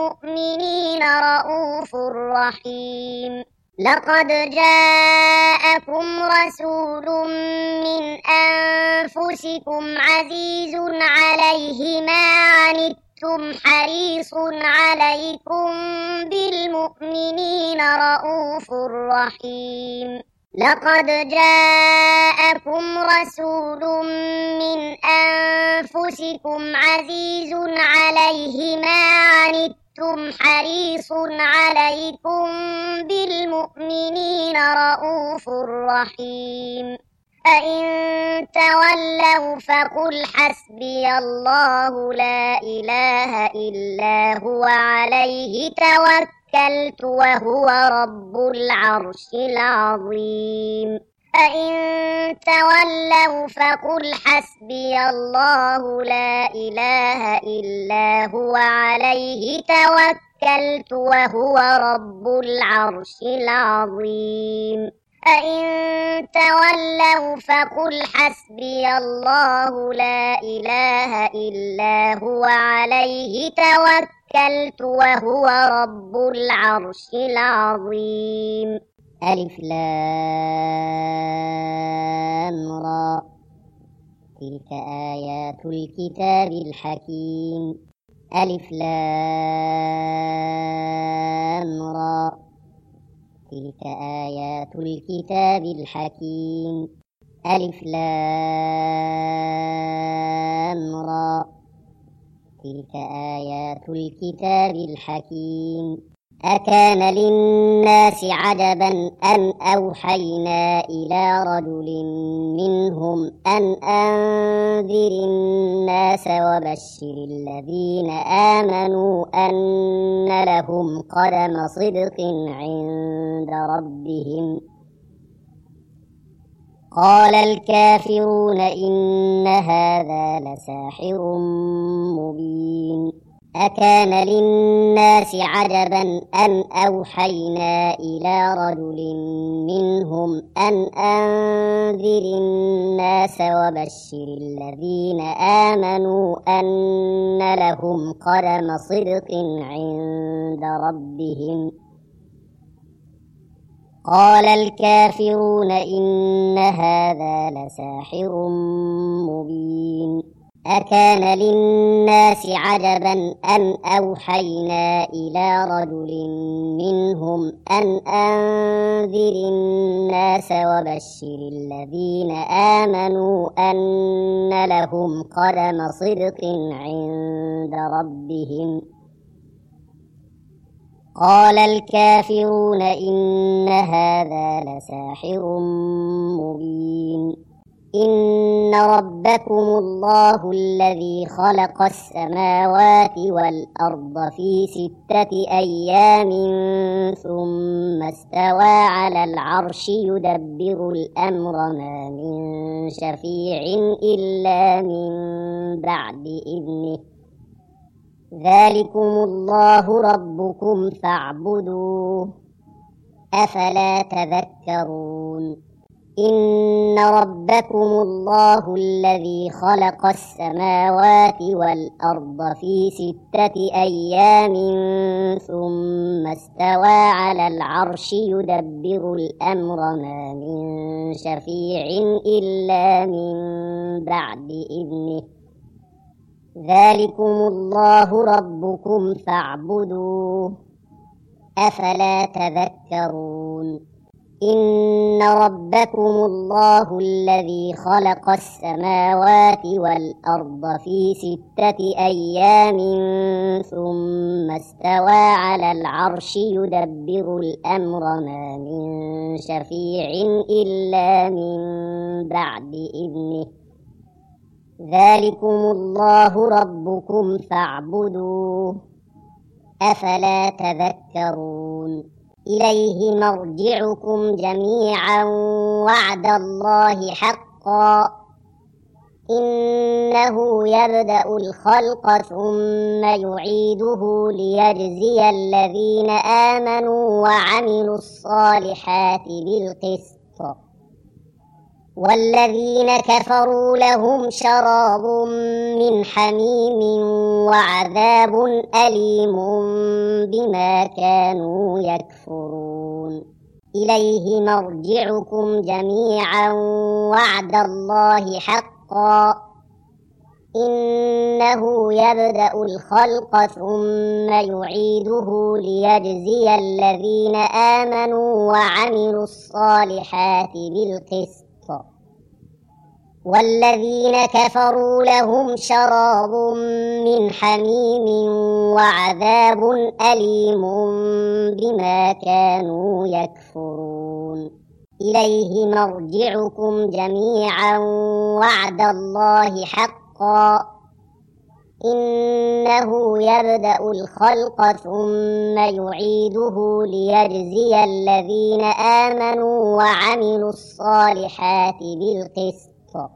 بالمؤمنين رؤوف رحيم لقد جاءكم رسول من أنفسكم عزيز عليه ما عنتم حريص عليكم بالمؤمنين رؤوف رحيم لقد جاءكم رسول من أنفسكم عزيز عليه ما عنتم حريص عليكم بالمؤمنين رؤوف رحيم فإن تولوا فقل حسبي الله لا إله إلا هو عليه توكلت وهو رب العرش العظيم فإن تولوا فقل حسبي الله لا إله إلا هو عليه توكلت وهو رب العرش العظيم فإن تولوا فقل حسبي الله لا إله إلا هو عليه توكلت وهو رب العرش العظيم ألف لام را تلك آيات الكتاب الحكيم ألف لام را تلك آيات الكتاب الحكيم ألف لام را تلك آيات الكتاب الحكيم أكان للناس عجبا أن أوحينا إلى رجل منهم أن أنذر الناس وبشر الذين آمنوا أن لهم قدم صدق عند ربهم قال الكافرون إن هذا لساحر مبين أكان للناس عجبا أن أوحينا إلى رجل منهم أن أنذر الناس وبشر الذين آمنوا أن لهم قدم صدق عند ربهم قال الكافرون إن هذا لساحر مبين أكان للناس عجبا أن أوحينا إلى رجل منهم أن أنذر الناس وبشر الذين آمنوا أن لهم قدم صدق عند ربهم قال الكافرون إن هذا لساحر مبين إن ربكم الله الذي خلق السماوات والأرض في ستة أيام ثم استوى على العرش يدبر الأمر ما من شفيع إلا من بعد إذنه ذلكم الله ربكم فاعبدوه أفلا تذكرون إن ربكم الله الذي خلق السماوات والأرض في ستة أيام ثم استوى على العرش يدبر الأمر ما من شفيع إلا من بعد إذنه ذلكم الله ربكم فاعبدوه أفلا تذكرون إن ربكم الله الذي خلق السماوات والأرض في ستة أيام ثم استوى على العرش يدبر الأمر ما من شفيع إلا من بعد إذنه ذلكم الله ربكم فاعبدوه أفلا تذكرون إليه مرجعكم جميعا وعد الله حقا إنه يبدأ الخلق ثم يعيده ليجزي الذين آمنوا وعملوا الصالحات بالقسط والذين كفروا لهم شراب من حميم وعذاب أليم بما كانوا يكفرون إليه مرجعكم جميعا وعد الله حقا إنه يبدأ الخلق ثم يعيده ليجزي الذين آمنوا وعملوا الصالحات بالقسط والذين كفروا لهم شراب من حميم وعذاب أليم بما كانوا يكفرون إليه مرجعكم جميعا وعد الله حقا إنه يبدأ الخلق ثم يعيده ليجزي الذين آمنوا وعملوا الصالحات بالقسط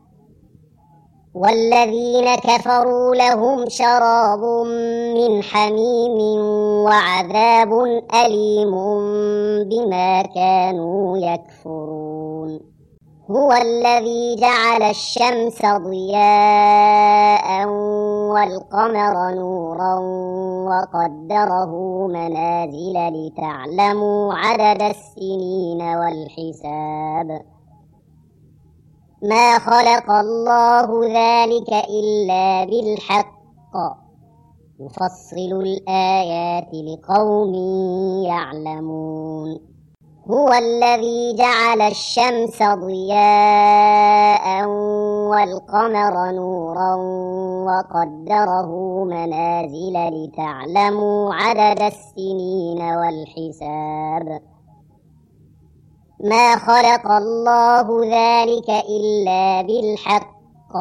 والذين كفروا لهم شراب من حميم وعذاب أليم بما كانوا يكفرون هو الذي جعل الشمس ضياء والقمر نورا وقدره منازل لتعلموا عدد السنين والحساب ما خلق الله ذلك إلا بالحق يفصل الآيات لقوم يعلمون هو الذي جعل الشمس ضياء والقمر نورا وقدره منازل لتعلموا عدد السنين والحساب ما خلق الله ذلك إلا بالحق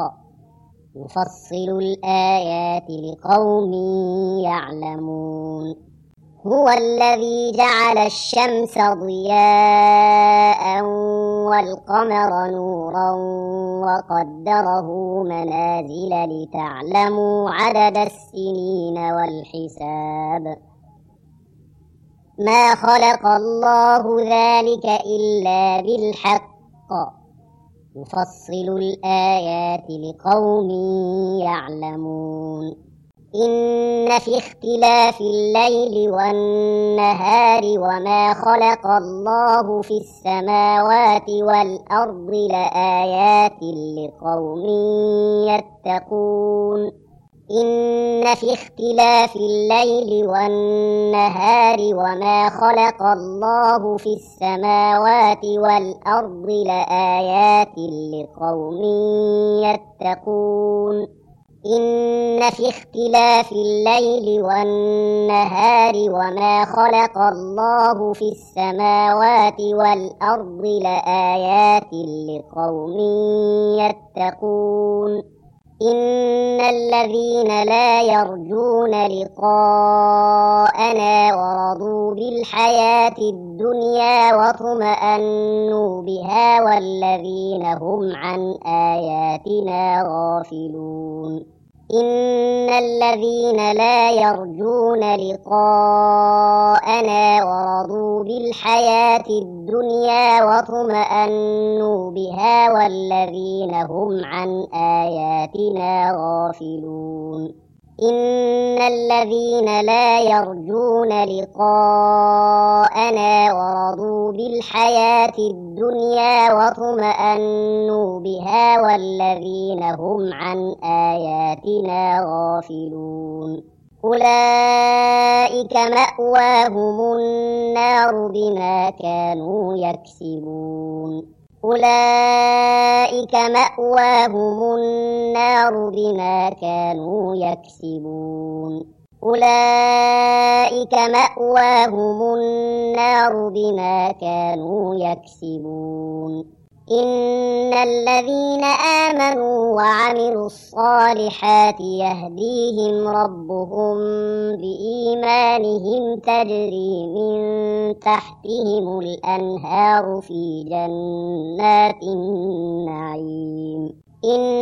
يفصل الآيات لقوم يعلمون هو الذي جعل الشمس ضياء والقمر نورا وقدره منازل لتعلموا عدد السنين والحساب ما خلق الله ذلك إلا بالحق يفصل الآيات لقوم يعلمون إن في اختلاف الليل والنهار وما خلق الله في السماوات والأرض لآيات لقوم يتقون إن في اختلاف الليل والنهار وما خلق الله في السماوات والأرض لآيات لقوم يتقون إن في اختلاف الليل والنهار وما خلق الله في السماوات والأرض لآيات لقوم يتقون إن الذين لا يرجون لقاءنا ورضوا بالحياة الدنيا واطمأنوا بها والذين هم عن آياتنا غافلون إن الذين لا يرجون لقاءنا ورضوا بالحياة الدنيا واطمأنوا بها والذين هم عن آياتنا غافلون إن الذين لا يرجون لقاءنا ورضوا بالحياة الدنيا واطمأنوا بها والذين هم عن آياتنا غافلون أولئك مأواهم النار بما كانوا يكسبون أولئك مأواهم النار بما كانوا يكسبون أولئك مأواهم النار بما كانوا يكسبون إن الذين آمنوا وعملوا الصالحات يهديهم ربهم بإيمانهم تجري من تحتهم الأنهار في جنات النعيم إن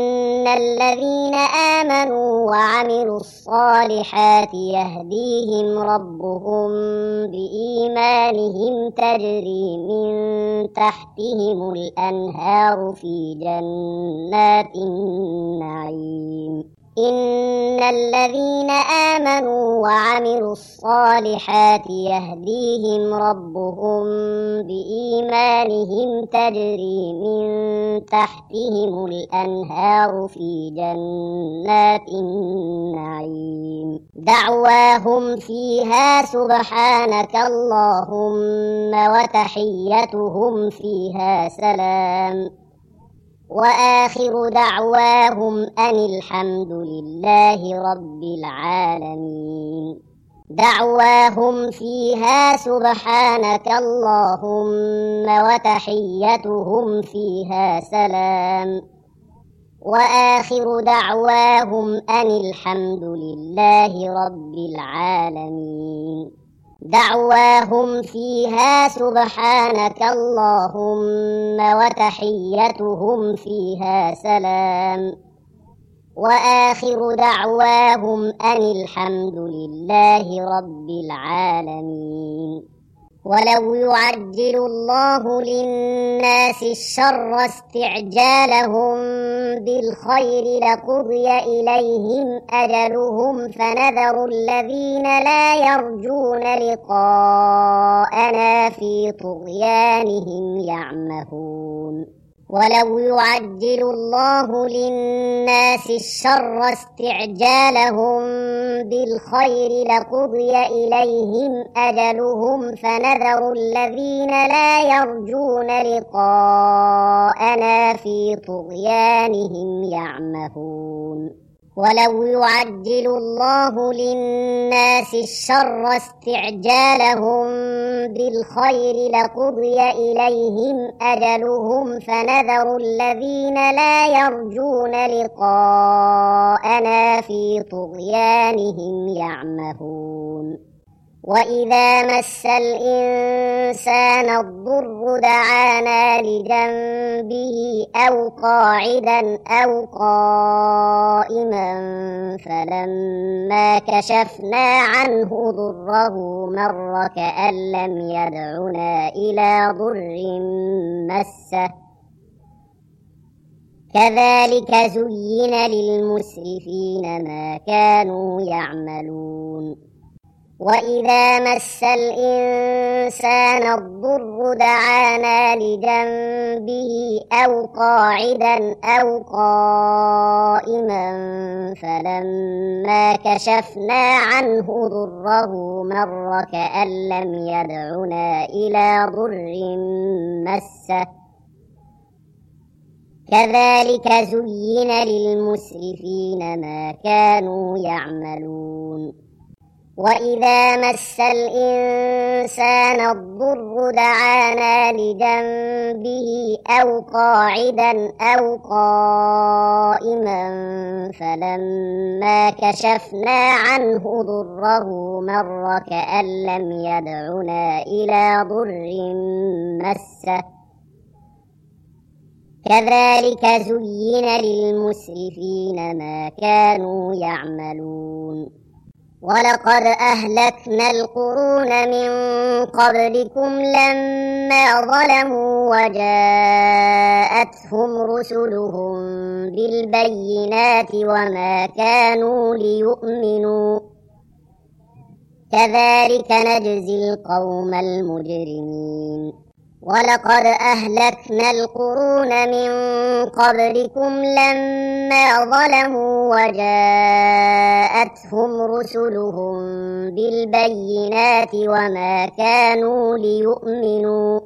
الذين آمنوا وعملوا الصالحات يهديهم ربهم بإيمانهم تجري من تحتهم الأنهار في جنات النعيم إن الذين آمنوا وعملوا الصالحات يهديهم ربهم بإيمانهم تجري من تحتهم الأنهار في جنات النعيم دعواهم فيها سبحانك اللهم وتحيتهم فيها سلام وآخر دعواهم أن الحمد لله رب العالمين دعواهم فيها سبحانك اللهم وتحيتهم فيها سلام وآخر دعواهم أن الحمد لله رب العالمين دعواهم فيها سبحانك اللهم وتحيتهم فيها سلام وآخر دعواهم أن الحمد لله رب العالمين ولو يعجل الله للناس الشر استعجالهم بالخير لقضي إليهم أجلهم فنذر الذين لا يرجون لقاءنا في طغيانهم يعمهون ولو يعجل الله للناس الشر استعجالهم بالخير لقضي إليهم أجلهم فنذر الذين لا يرجون لقاءنا في طغيانهم يعمهون ولو يعجل الله للناس الشر استعجالهم بالخير لقضي إليهم أجلهم فنذر الذين لا يرجون لقاءنا في طغيانهم يعمهون وإذا مس الإنسان الضر دعانا لجنبه أو قاعدا أو قائما فلما كشفنا عنه ضره مر كأن لم يدعنا إلى ضر مسه كذلك زين للمسرفين ما كانوا يعملون وإذا مس الإنسان الضر دعانا لجنبه أو قاعدا أو قائما فلما كشفنا عنه ضره مر كأن لم يدعنا إلى ضر مسه كذلك زين للمسرفين ما كانوا يعملون وإذا مس الإنسان الضر دعانا لجنبه أو قاعدا أو قائما فلما كشفنا عنه ضره مر كأن لم يدعنا إلى ضر مسه كذلك زين للمسرفين ما كانوا يعملون ولقد أهلكنا القرون من قبلكم لما ظلموا وجاءتهم رسلهم بالبينات وما كانوا ليؤمنوا كذلك نجزي القوم المجرمين ولقد أهلكنا القرون من قبلكم لما ظلموا وجاءتهم رسلهم بالبينات وما كانوا ليؤمنوا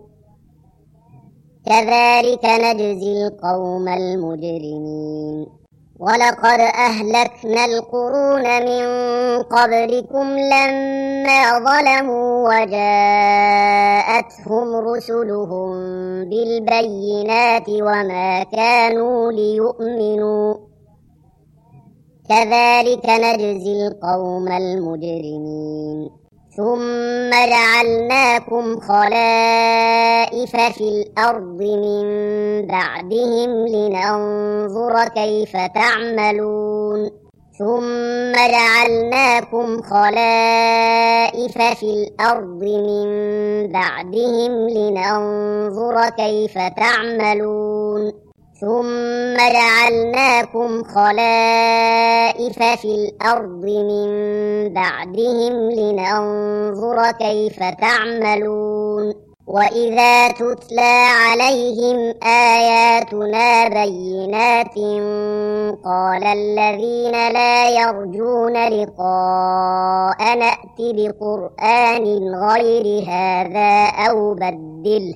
كذلك نجزي القوم المجرمين ولقد أهلكنا القرون من قبلكم لما ظلموا وجاءتهم رسلهم بالبينات وما كانوا ليؤمنوا كذلك نجزي القوم المجرمين ثم جعلناكم خلائف في الأرض من بعدهم لننظر كيف تعملون ثم جعلناكم خلائف في الأرض من بعدهم لننظر كيف تعملون ثم جعلناكم خلائف في الأرض من بعدهم لننظر كيف تعملون وإذا تتلى عليهم آياتنا بينات قال الذين لا يرجون لقاء نأت بقرآن غير هذا أو بدله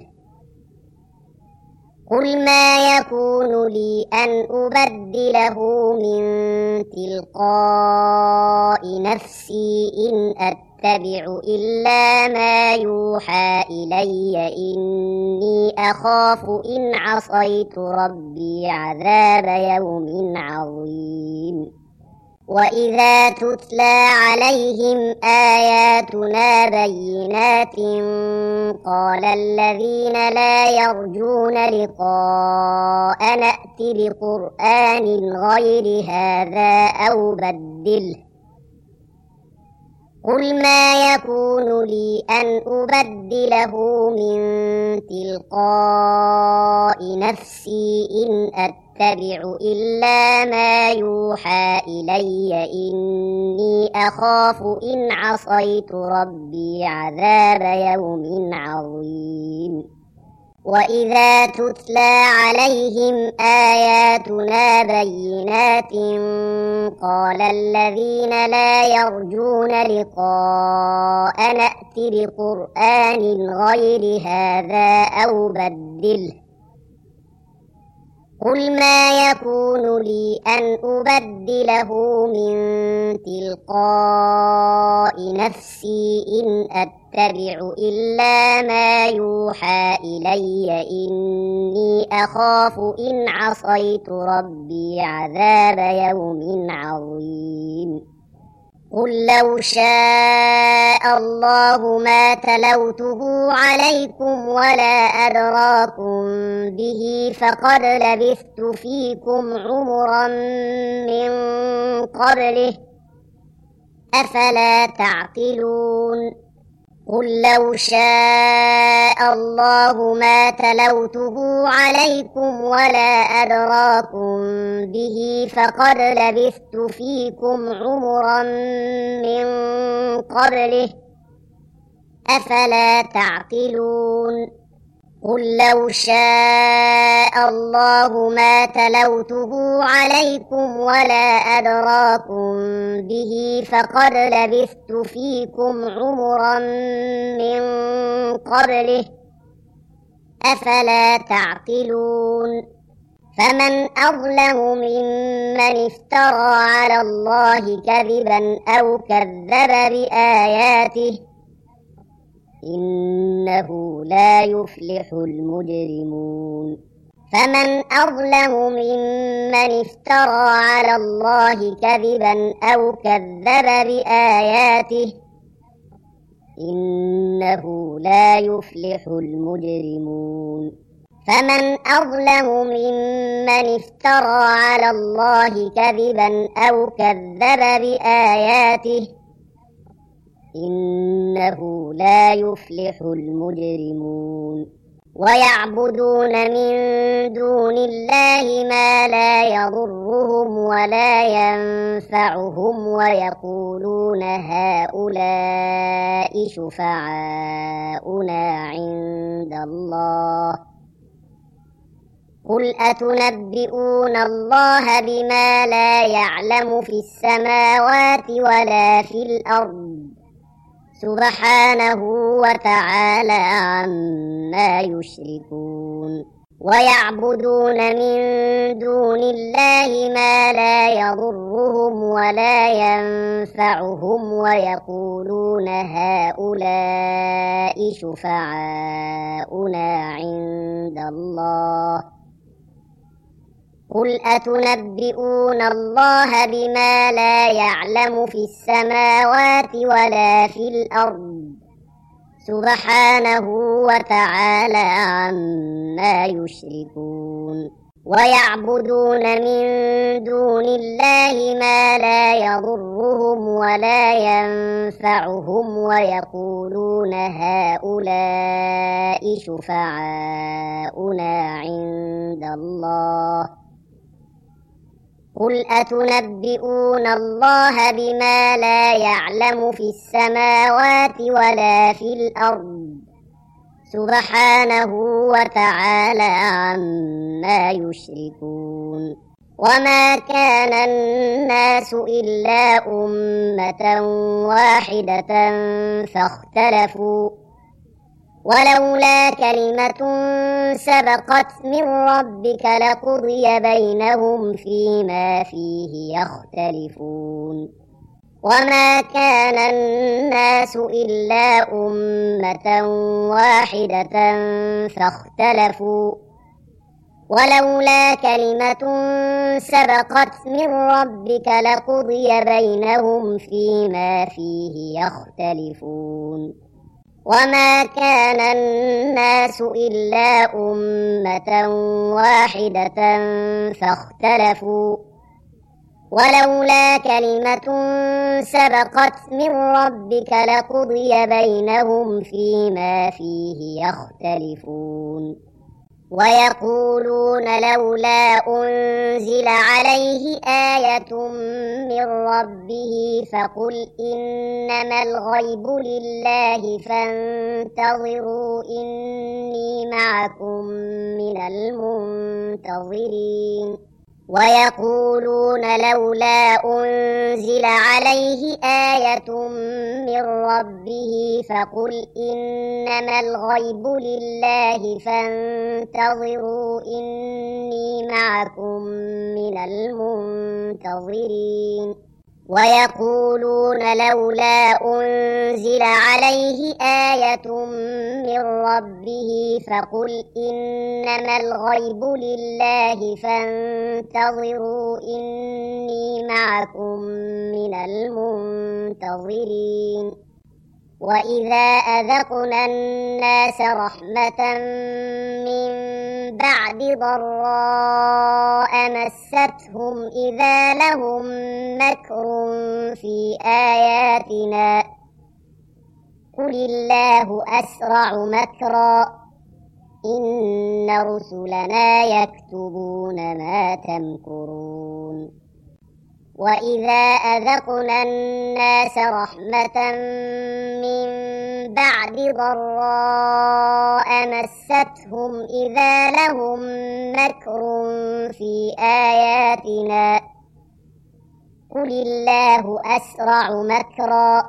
قل ما يكون لي أن أبدله من تلقاء نفسي إن أتبع إلا ما يوحى إلي إني أخاف إن عصيت ربي عذاب يوم عظيم وإذا تتلى عليهم آياتنا بينات قال الذين لا يرجون لقاء نأت بقرآن غير هذا أو بدله قل ما يكون لي أن أبدله من تلقاء نفسي إن أتبع إلا ما يوحى إلي إني أخاف إن عصيت ربي عذاب يوم عظيم وإذا تتلى عليهم آياتنا بينات قال الذين لا يرجون لقاء نأت بقرآن غير هذا أو بدله قل ما يكون لي أن أبدله من تلقاء نفسي إن أتبع إلا ما يوحى إلي إني أخاف إن عصيت ربي عذاب يوم عظيم قل لو شاء الله ما تلوته عليكم ولا أدراكم به فقد لبثت فيكم عمرا من قبله أفلا تعقلون قل لو شاء الله ما تلوته عليكم ولا أدراكم به فقد لبثت فيكم عمرا من قبله أفلا تعقلون قل لو شاء الله ما تلوته عليكم ولا أدراكم به فقد لبثت فيكم عمرا من قبله أفلا تعقلون فمن أظلم ممن افترى على الله كذبا أو كذب بآياته إنه لا يفلح المجرمون فمن أظلم ممن افترى على الله كذبا أو كذب بآياته إنه لا يفلح المجرمون فمن أظلم ممن افترى على الله كذبا أو كذب بآياته إنه لا يفلح المجرمون ويعبدون من دون الله ما لا يضرهم ولا ينفعهم ويقولون هؤلاء شفعاؤنا عند الله قل أتنبئون الله بما لا يعلم في السماوات ولا في الأرض سبحانه وتعالى عما يشركون ويعبدون من دون الله ما لا يضرهم ولا ينفعهم ويقولون هؤلاء شفعاؤنا عند الله قل أتنبئون الله بما لا يعلم في السماوات ولا في الأرض سبحانه وتعالى عما يشركون ويعبدون من دون الله ما لا يضرهم ولا ينفعهم ويقولون هؤلاء شفعاؤنا عند الله قل أتنبئون الله بما لا يعلم في السماوات ولا في الأرض سبحانه وتعالى عما يشركون وما كان الناس إلا أمة واحدة فاختلفوا ولولا كلمة سبقت من ربك لقضي بينهم فيما فيه يختلفون وما كان الناس إلا أمة واحدة فاختلفوا ولولا كلمة سبقت من ربك لقضي بينهم فيما فيه يختلفون وما كان الناس إلا أمة واحدة فاختلفوا ولولا كلمة سبقت من ربك لقضي بينهم فيما فيه يختلفون ويقولون لولا أنزل عليه آية من ربه فقل إنما الغيب لله فانتظروا إني معكم من المنتظرين ويقولون لولا أنزل عليه آية من ربه فقل إنما الغيب لله فانتظروا إني معكم من المنتظرين ويقولون لولا أنزل عليه آية من ربه فقل إنما الغيب لله فانتظروا إني معكم من المنتظرين وإذا أذقنا الناس رحمة من بعد ضراء مستهم إذا لهم مكر في آياتنا قل الله أسرع مكرا إن رسلنا يكتبون ما تمكرون وإذا أذقنا الناس رحمة من بعد ضراء مستهم إذا لهم مكر في آياتنا قل الله أسرع مكرا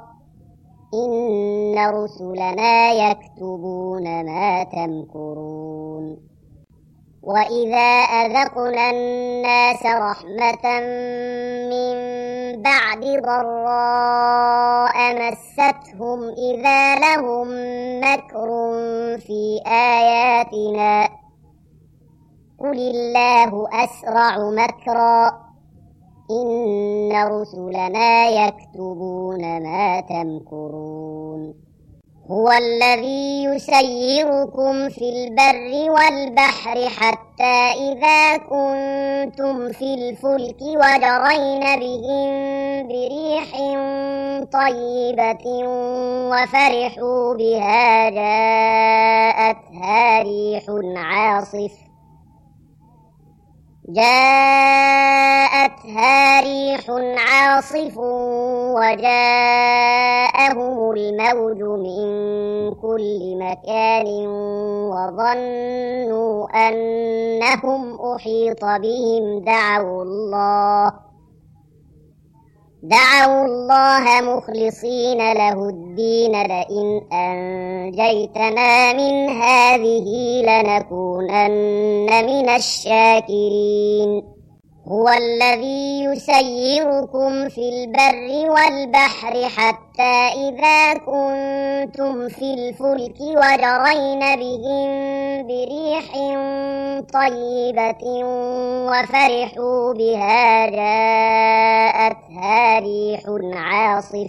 إن رسلنا يكتبون ما تمكرون وإذا أذقنا الناس رحمة من بعد ضراء مستهم إذا لهم مكر في آياتنا قل الله أسرع مكرا إن رسلنا يكتبون ما تمكرون هو الذي يسيركم في البر والبحر حتى إذا كنتم في الفلك وجرين بهم بريح طيبة وفرحوا بها جاءتها ريح عاصف جاءتها ريح عاصف وجاءهم الموج من كل مكان وظنوا أنهم أحيط بهم دعوا الله دعوا الله مخلصين له الدين لئن أنجيتنا من هذه لنكونن من الشاكرين هو الذي يسيركم في البر والبحر حتى إذا كنتم في الفلك وجرين بهم بريح طيبة وفرحوا بها جاءتها ريح عاصف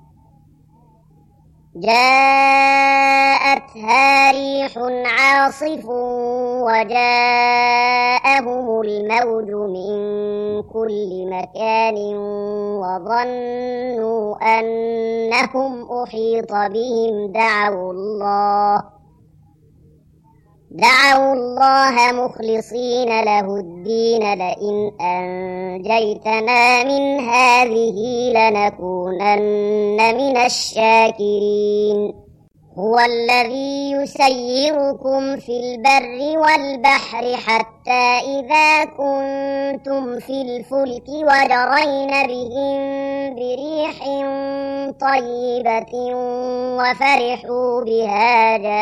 جاءتها ريح عاصف وجاءهم الموج من كل مكان وظنوا أنهم أحيط بهم دعوا الله دعوا الله مخلصين له الدين لئن أنجيتنا من هذه لنكونن من الشاكرين هو الذي يسيركم في البر والبحر حتى إذا كنتم في الفلك وجرين بهم بريح طيبة وفرحوا بها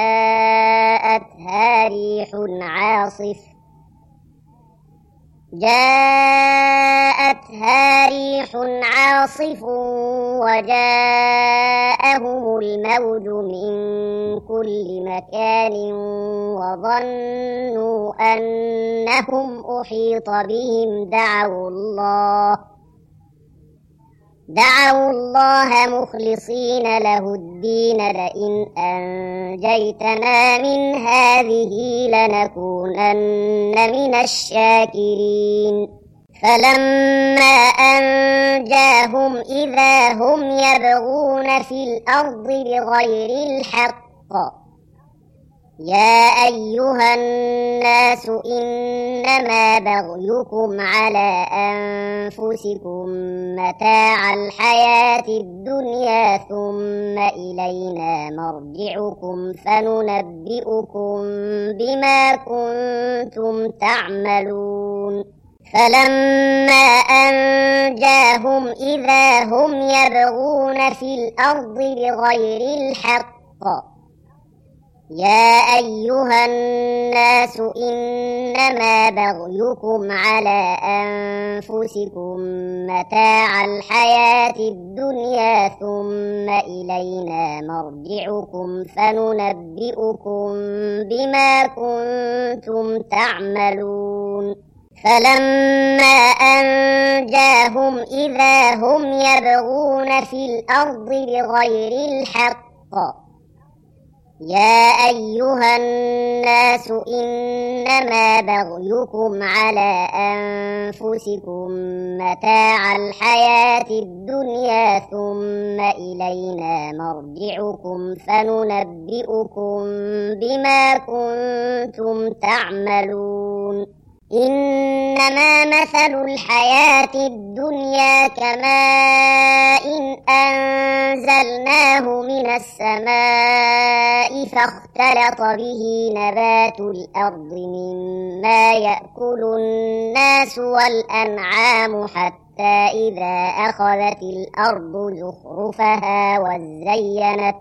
جاءتها ريح عاصف جاءتها ريح عاصف وجاءهم الموج من كل مكان وظنوا أنهم أحيط بهم دعوا الله دعوا الله مخلصين له الدين لئن أنجيتنا من هذه لنكونن من الشاكرين فلما أنجاهم إذا هم يبغون في الأرض بغير الحق يا أيها الناس إنما بغيكم على أنفسكم متاع الحياة الدنيا ثم إلينا مرجعكم فننبئكم بما كنتم تعملون فلما أنجاهم إذا هم يبغون في الأرض بغير الحق يا أيها الناس إنما بغيكم على أنفسكم متاع الحياة الدنيا ثم إلينا مرجعكم فننبئكم بما كنتم تعملون فلما أنجاهم إذا هم يبغون في الأرض بغير الحق يا أيها الناس إنما بغيكم على أنفسكم متاع الحياة الدنيا ثم إلينا مرجعكم فننبئكم بما كنتم تعملون إنما مثل الحياة الدنيا كماء أنزلناه من السماء فاختلط به نبات الأرض مما يأكل الناس والأنعام حتى إذا أخذت الأرض زخرفها وزينت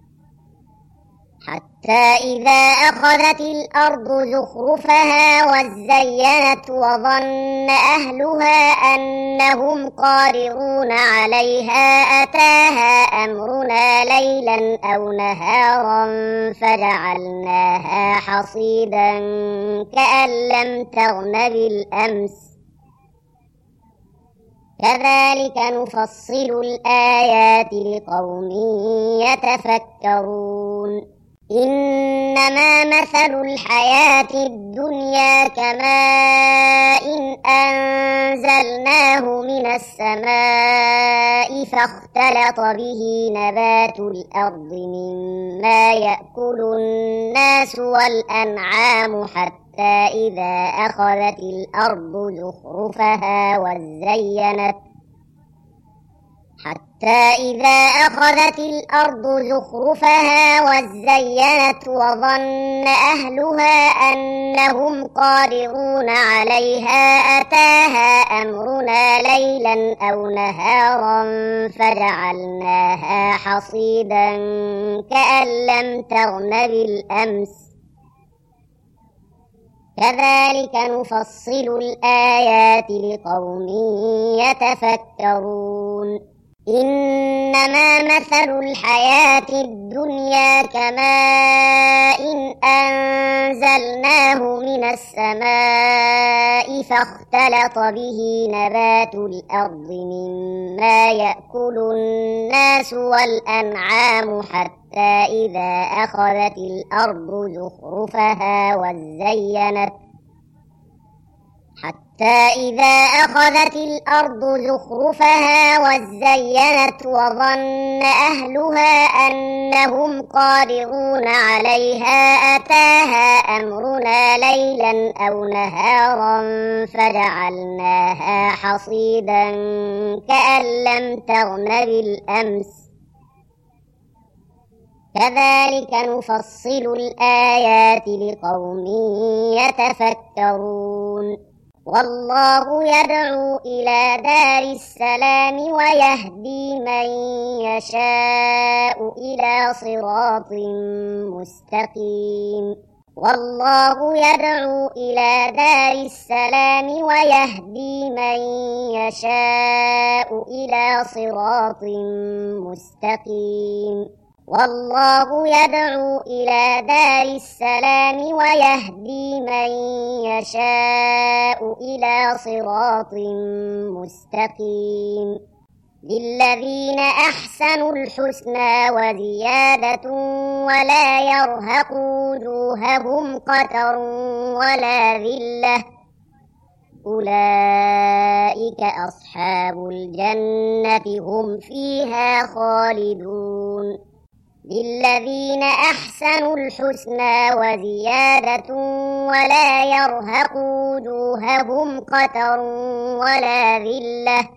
حتى إذا أخذت الأرض زخرفها وزينت وظن أهلها أنهم قادرون عليها أتاها أمرنا ليلا أو نهارا فجعلناها حصيدا كأن لم تغن بالأمس كذلك نفصل الآيات لقوم يتفكرون إنما مثل الحياة الدنيا كماء أنزلناه من السماء فاختلط به نبات الأرض مما يأكل الناس والأنعام حتى إذا أخذت الأرض زخرفها وزينت حتى إذا أخذت الأرض زخرفها وزينت وظن أهلها أنهم قادرون عليها أتاها أمرنا ليلا أو نهارا فجعلناها حصيدا كأن لم تغن بالأمس كذلك نفصل الآيات لقوم يتفكرون إنما مثل الحياة الدنيا كماء أنزلناه من السماء فاختلط به نبات الأرض مما يأكل الناس والأنعام حتى إذا أخذت الأرض زخرفها وزينت حتى إذا أخذت الأرض زخرفها وزينت وظن أهلها أنهم قادرون عليها أتاها أمرنا ليلا أو نهارا فجعلناها حصيدا كأن لم تغن بالأمس كذلك نفصل الآيات لقوم يتفكرون والله يدعو إلى دار السلام ويهدي من يشاء إلى صراط مستقيم والله يدعو إلى دار السلام ويهدي من يشاء إلى صراط مستقيم والله يدعو إلى دار السلام ويهدي من يشاء إلى صراط مستقيم للذين أحسنوا الحسنى وزيادة ولا يرهق وجوههم قتر ولا ذلة أولئك أصحاب الجنة هم فيها خالدون للذين أحسنوا الحسنى وزيادة ولا يرهق وجوههم قتر ولا ذلة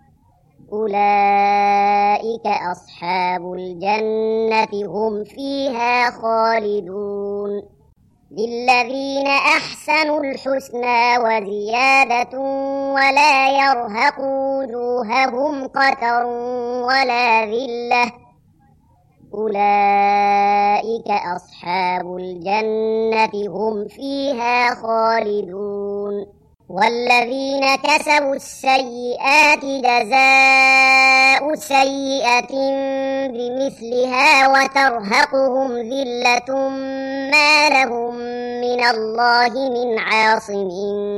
أولئك أصحاب الجنة هم فيها خالدون للذين أحسنوا الحسنى وزيادة ولا يرهق وجوههم قتر ولا ذلة أولئك أصحاب الجنة هم فيها خالدون والذين كسبوا السيئات جزاء سيئة بمثلها وترهقهم ذلة ما لهم من الله من عاصم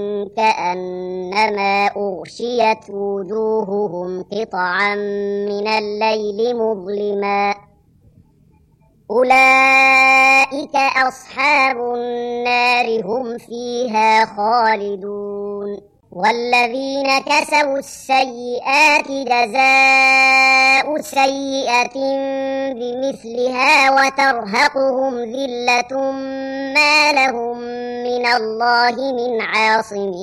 كأنما أغشيت وجوههم قطعا من الليل مظلما أولئك أصحاب النار هم فيها خالدون والذين كسبوا السيئات جزاء سيئة بمثلها وترهقهم ذلة ما لهم من الله من عاصم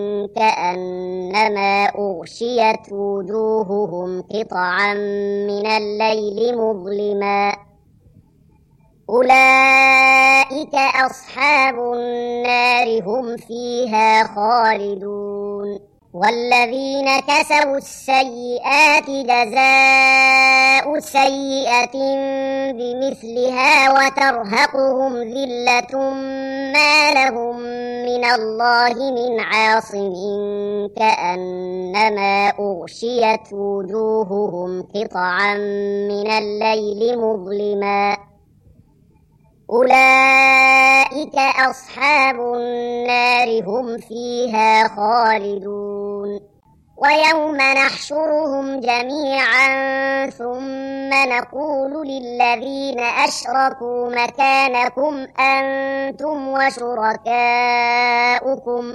كأنما أغشيت وجوههم قطعا من الليل مظلما أولئك أصحاب النار هم فيها خالدون والذين كسبوا السيئات جزاء سيئة بمثلها وترهقهم ذلة ما لهم من الله من عاصم كأنما أغشيت وجوههم قطعا من الليل مظلما أولئك أصحاب النار هم فيها خالدون ويوم نحشرهم جميعا ثم نقول للذين أشركوا مكانكم أنتم وشركاؤكم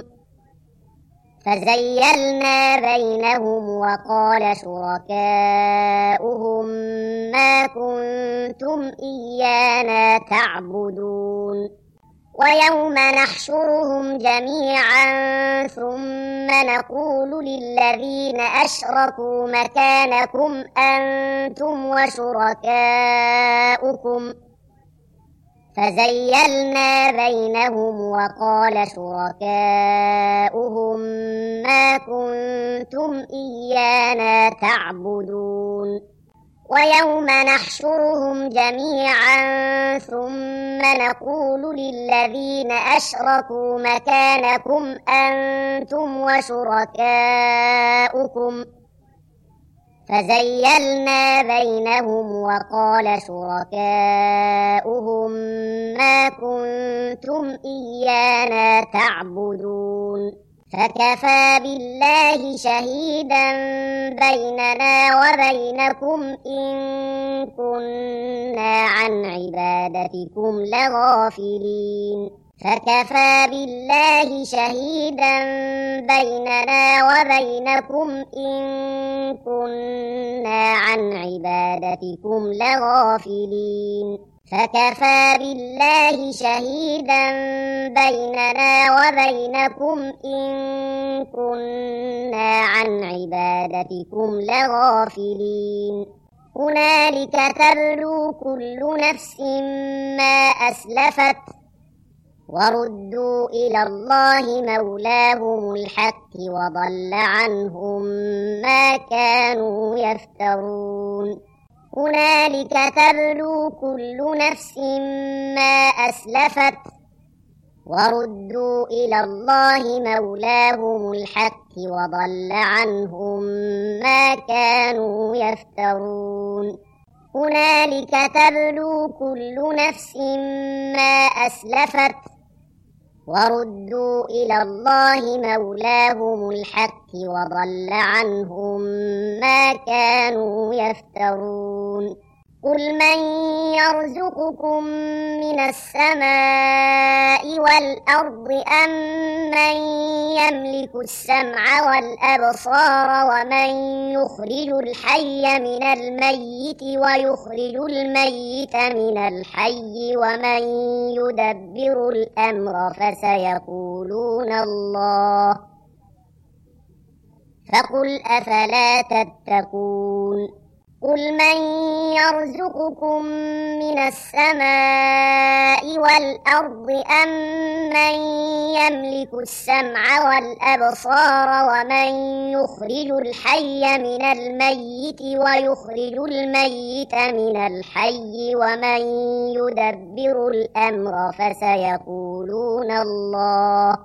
فزيلنا بينهم وقال شركاؤهم ما كنتم إيانا تعبدون ويوم نحشرهم جميعا ثم نقول للذين أشركوا مكانكم أنتم وشركاؤكم فزيلنا بينهم وقال شركاؤهم ما كنتم إيانا تعبدون ويوم نحشرهم جميعا ثم نقول للذين أشركوا مكانكم أنتم وشركاؤكم فزيلنا بينهم وقال شركاؤهم ما كنتم إيانا تعبدون فكفى بالله شهيدا بيننا وبينكم إن كنا عن عبادتكم لغافلين فكفى بالله شهيدا بيننا وبينكم إن كنا عن عبادتكم لغافلين فكفى بالله شهيدا بيننا وبينكم إن كنا عن عبادتكم لغافلين هنالك تبلو كل نفس ما أسلفت وردوا إلى الله مولاهم الحق وضل عنهم ما كانوا يفترون هنالك تبلو كل نفس ما أسلفت وردوا إلى الله مولاهم الحق وضل عنهم ما كانوا يفترون هنالك تبلو كل نفس ما أسلفت وردوا إلى الله مولاهم الحق وضل عنهم ما كانوا يفترون قل من يرزقكم من السماء والأرض أم من يملك السمع والأبصار ومن يخرج الحي من الميت ويخرج الميت من الحي ومن يدبر الأمر فسيقولون الله فقل أفلا تتقون قل من يرزقكم من السماء والأرض أم من يملك السمع والأبصار ومن يخرج الحي من الميت ويخرج الميت من الحي ومن يدبر الأمر فسيقولون الله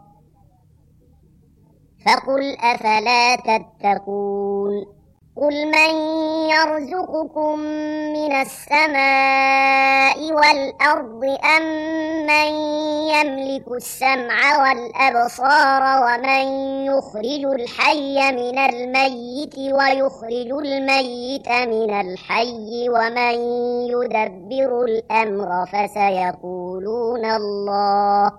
فقل أفلا تتقون قل من يرزقكم من السماء والأرض أم من يملك السمع والأبصار ومن يخرج الحي من الميت ويخرج الميت من الحي ومن يدبر الأمر فسيقولون الله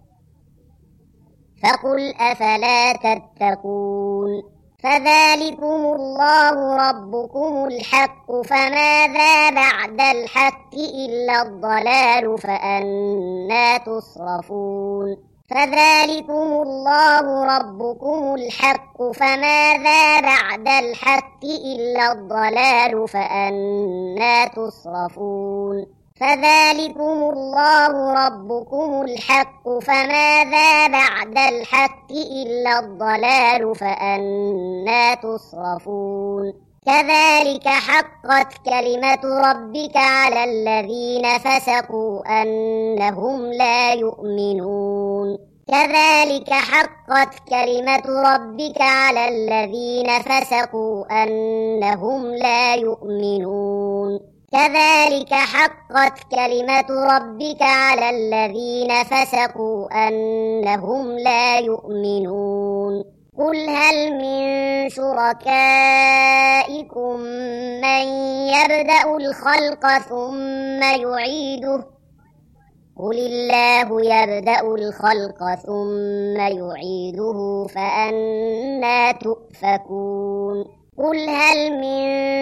فقل أفلا تتقون فذلكم الله ربكم الحق فماذا بعد الحق إلا الضلال فأنى تصرفون فذلكم الله ربكم الحق فماذا بعد الحق إلا الضلال فأنى تصرفون فذلكم الله ربكم الحق فماذا بعد الحق إلا الضلال فأنى تصرفون كذلك حقت كلمة ربك على الذين فسقوا أنهم لا يؤمنون كذلك حقت كلمة ربك على الذين فسقوا أنهم لا يؤمنون كذلك حقت كلمة ربك على الذين فسقوا أنهم لا يؤمنون قل هل من شركائكم من يبدأ الخلق ثم يعيده قل الله يبدأ الخلق ثم يعيده فأنى تؤفكون قل هل من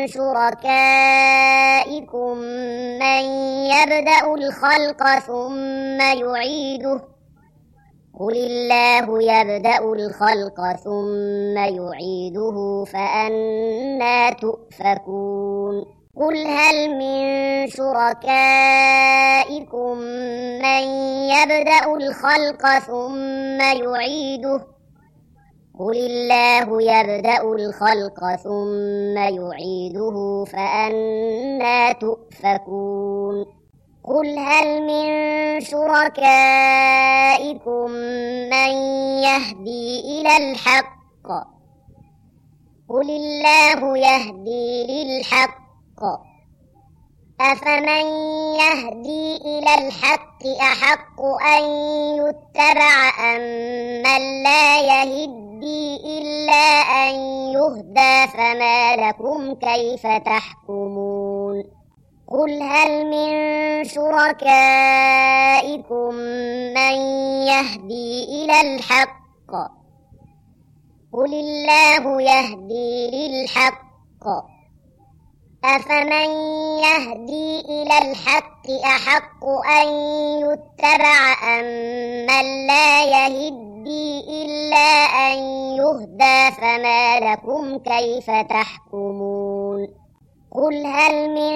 شركائكم من يبدأ الخلق ثم يعيده قل الله يبدأ الخلق ثم يعيده فأنى تؤفكون قل هل من شركائكم من يبدأ الخلق ثم يعيده قل الله يبدأ الخلق ثم يعيده فأنى تؤفكون قل هل من شركائكم من يهدي إلى الحق قل الله يهدي للحق أفمن يهدي إلى الحق أحق أن يتبع أم من لا يهدي إلا أن يهدى فما لكم كيف تحكمون قل هل من شركائكم من يهدي إلى الحق قل الله يهدي للحق أفمن يهدي إلى الحق أحق أن يتبع أم من لا يهدي إلا أن يهدى فما لكم كيف تحكمون قل هل من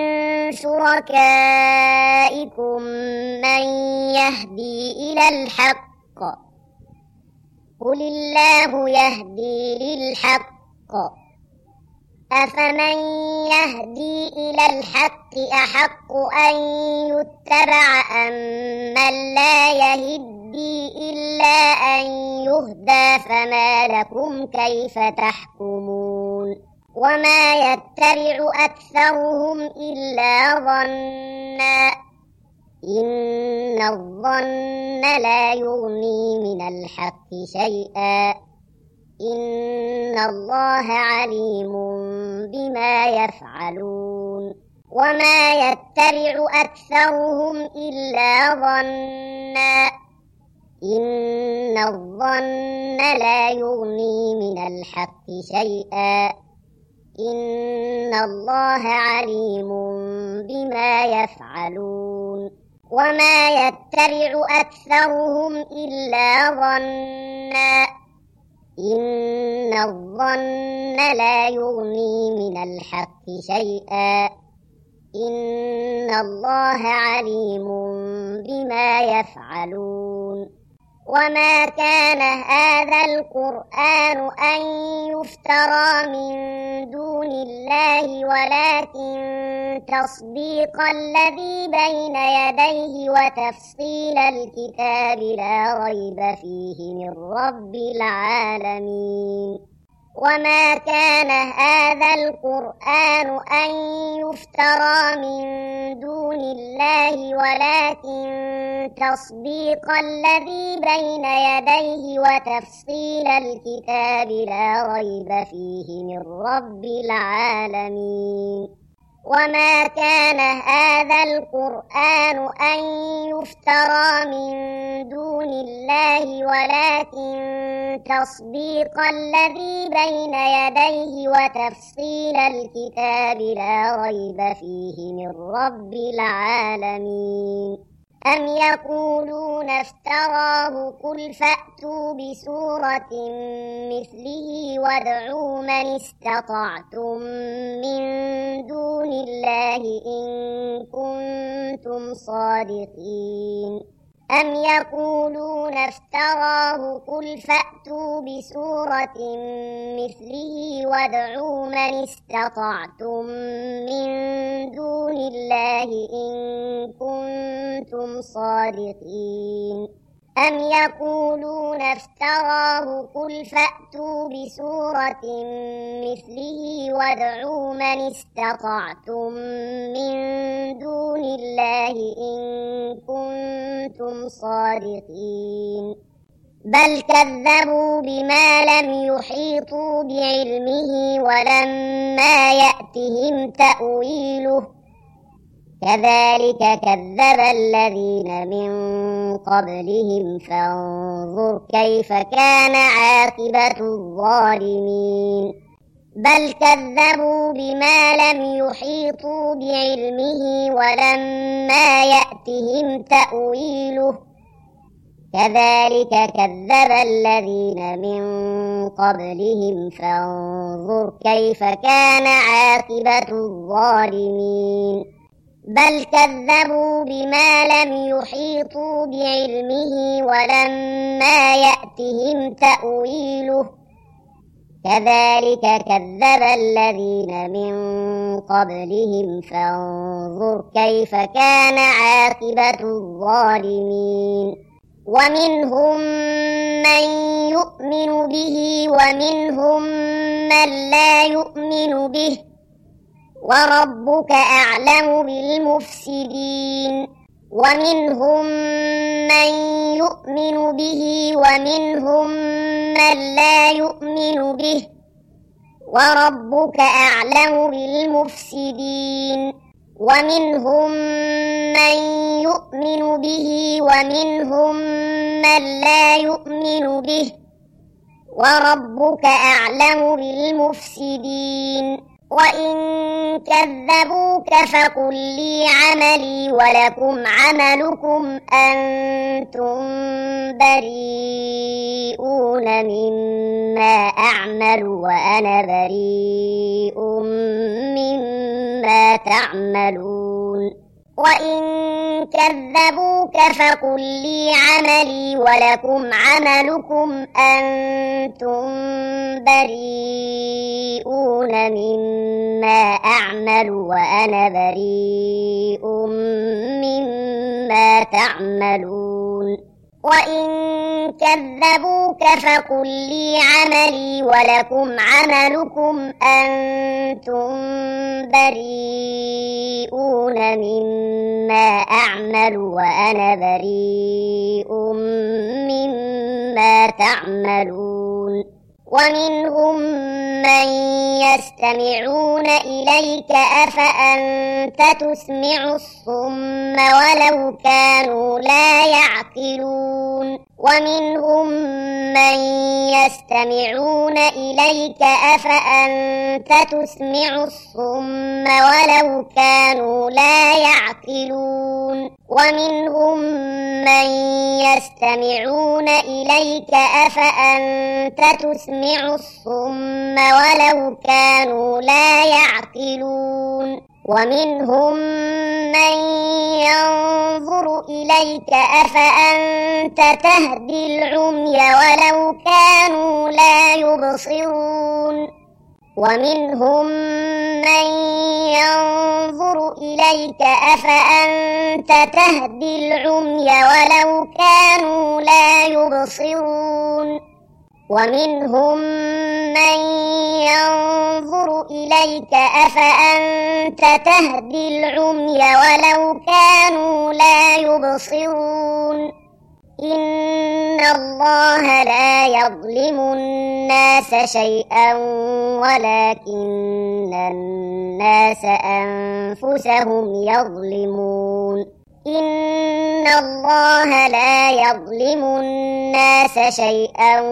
شركائكم من يهدي إلى الحق قل الله يهدي للحق أفمن يهدي إلى الحق أحق أن يتبع أم من لا يهدي إلا أن يهدى فما لكم كيف تحكمون وما يتبع أكثرهم إلا ظنا إن الظن لا يغني من الحق شيئا إن الله عليم بما يفعلون وما يتبع أكثرهم إلا ظنا إن الظن لا يغني من الحق شيئا إن الله عليم بما يفعلون وما يتبع أكثرهم إلا ظنا إن الظن لا يغني من الحق شيئا إن الله عليم بما يفعلون وما كان هذا القرآن أن يفترى من دون الله ولكن تصديق الذي بين يديه وتفصيل الكتاب لا ريب فيه من رب العالمين وما كان هذا القرآن أن يفترى من دون الله ولكن تصديق الذي بين يديه وتفصيل الكتاب لا ريب فيه من رب العالمين وما كان هذا القرآن أن يفترى من دون الله ولكن تصديق الذي بين يديه وتفصيل الكتاب لا ريب فيه من رب العالمين أم يقولون افتراه قل فأتوا بسورة مثله وادعوا من استطعتم من دون الله إن كنتم صادقين أم يقولون افتراه قل فأتوا بسورة مثله وادعوا من استطعتم من دون الله إن كنتم صادقين أم يقولون افتراه قل فأتوا بسورة مثله وادعوا من استطعتم من دون الله إن كنتم صادقين بل كذبوا بما لم يحيطوا بعلمه ولما يأتهم تأويله كذلك كذب الذين من قبلهم فانظر كيف كان عاقبة الظالمين بل كذبوا بما لم يحيطوا بعلمه ولما يأتهم تأويله كذلك كذب الذين من قبلهم فانظر كيف كان عاقبة الظالمين بل كذبوا بما لم يحيطوا بعلمه ولما يأتهم تأويله كذلك كذب الذين من قبلهم فانظر كيف كان عاقبة الظالمين ومنهم من يؤمن به ومنهم من لا يؤمن به وربك أعلم بالمفسدين ومنهم من يؤمن به ومنهم من لا يؤمن به وربك أعلم بالمفسدين ومنهم من يؤمن به ومنهم من لا يؤمن به وربك أعلم بالمفسدين وإن كذبوك فقل لي عملي ولكم عملكم أنتم بريئون مما أعمل وأنا بريء مما تعملون وإن كذبوك فقل لي عملي ولكم عملكم أنتم بريئون مما أعمل وأنا بريء مما تعملون وإن كذبوك فقل لي عملي ولكم عملكم أنتم بريئون مما أعمل وأنا بريء مما تعملون ومنهم من يستمعون إليك أفأنت تسمع الصم ولو كانوا لا يعقلون ومنهم من يستمعون إليك أفأنت تسمع الصم ولو كانوا لا يعقلون ومنهم من يستمعون إليك أفأنت تسمع الصم ولو كانوا لا يعقلون ومنهم من ينظر إليك أفأنت تهدي العمي ولو كانوا لا يبصرون ومنهم من ينظر إليك أفأنت تهدي العمي ولو كانوا لا يبصرون ومنهم من ينظر إليك أفأنت تهدي العمي ولو كانوا لا يبصرون إن الله لا يظلم الناس شيئا ولكن الناس أنفسهم يظلمون إن الله لا يظلم الناس شيئا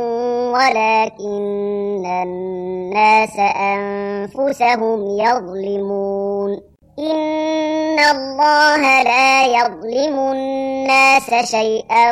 ولكن الناس أنفسهم يظلمون إن الله لا يظلم الناس شيئا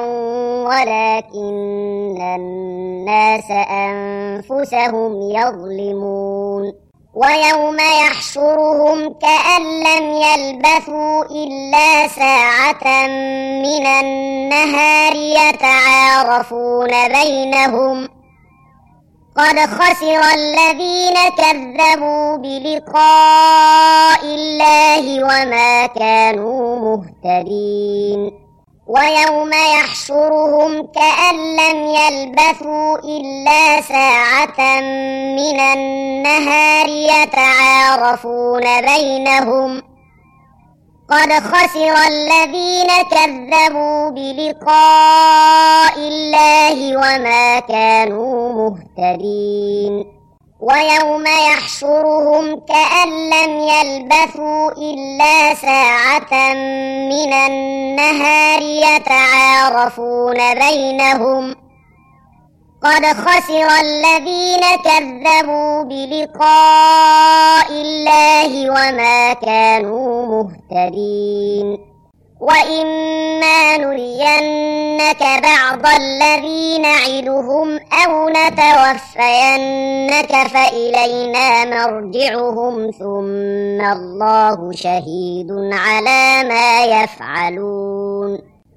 ولكن الناس أنفسهم يظلمون ويوم يحشرهم كأن لم يلبثوا إلا ساعة من النهار يتعارفون بينهم قد خسر الذين كذبوا بلقاء الله وما كانوا مهتدين ويوم يحشرهم كأن لم يلبثوا إلا ساعة من النهار يتعارفون بينهم قد خسر الذين كذبوا بلقاء الله وما كانوا مهتدين ويوم يحشرهم كأن لم يلبثوا إلا ساعة من النهار يتعارفون بينهم قد خسر الذين كذبوا بلقاء الله وما كانوا مهتدين وإما نرينك بعض الذي نعدهم أو نتوفينك فإلينا مرجعهم ثم الله شهيد على ما يفعلون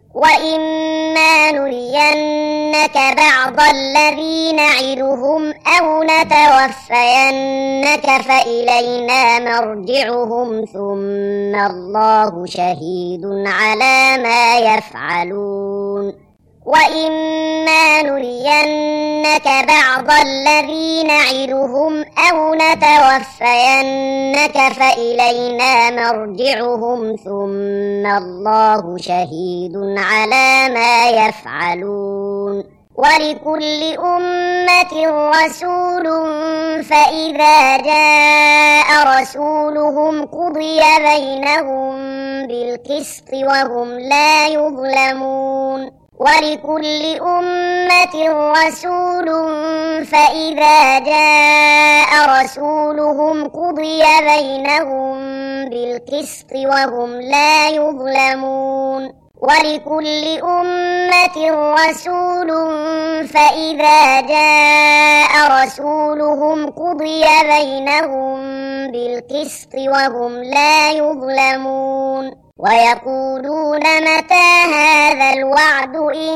وإما نرينك بعض الذي نعدهم أو نتوفينك فإلينا مرجعهم ثم الله شهيد على ما يفعلون وإما نرينك بعض الذي نعدهم أو نتوفينك فإلينا مرجعهم ثم الله شهيد على ما يفعلون ولكل أمة رسول فإذا جاء رسولهم قضي بينهم بالقسط وهم لا يظلمون ولكل أمة رسول فإذا جاء رسولهم قضي بينهم بالقسط وهم لا يظلمون ولكل أمة رسول فإذا جاء رسولهم قضي بينهم بالقسط وهم لا يظلمون ويقولون متى هذا الوعد إن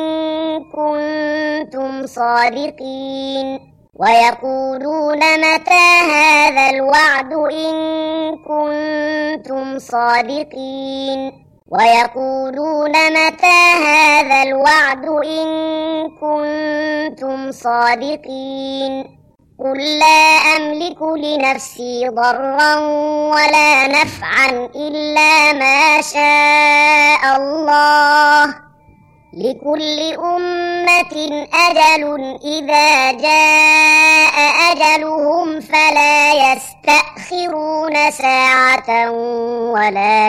كنتم صادقين ويقولون متى هذا الوعد إن كنتم صادقين ويقولون متى هذا الوعد إن كنتم صادقين قل لا أملك لنفسي ضرا ولا نفعا إلا ما شاء الله لكل أمة أجل إذا جاء أجلهم فلا يستأخرون ساعة ولا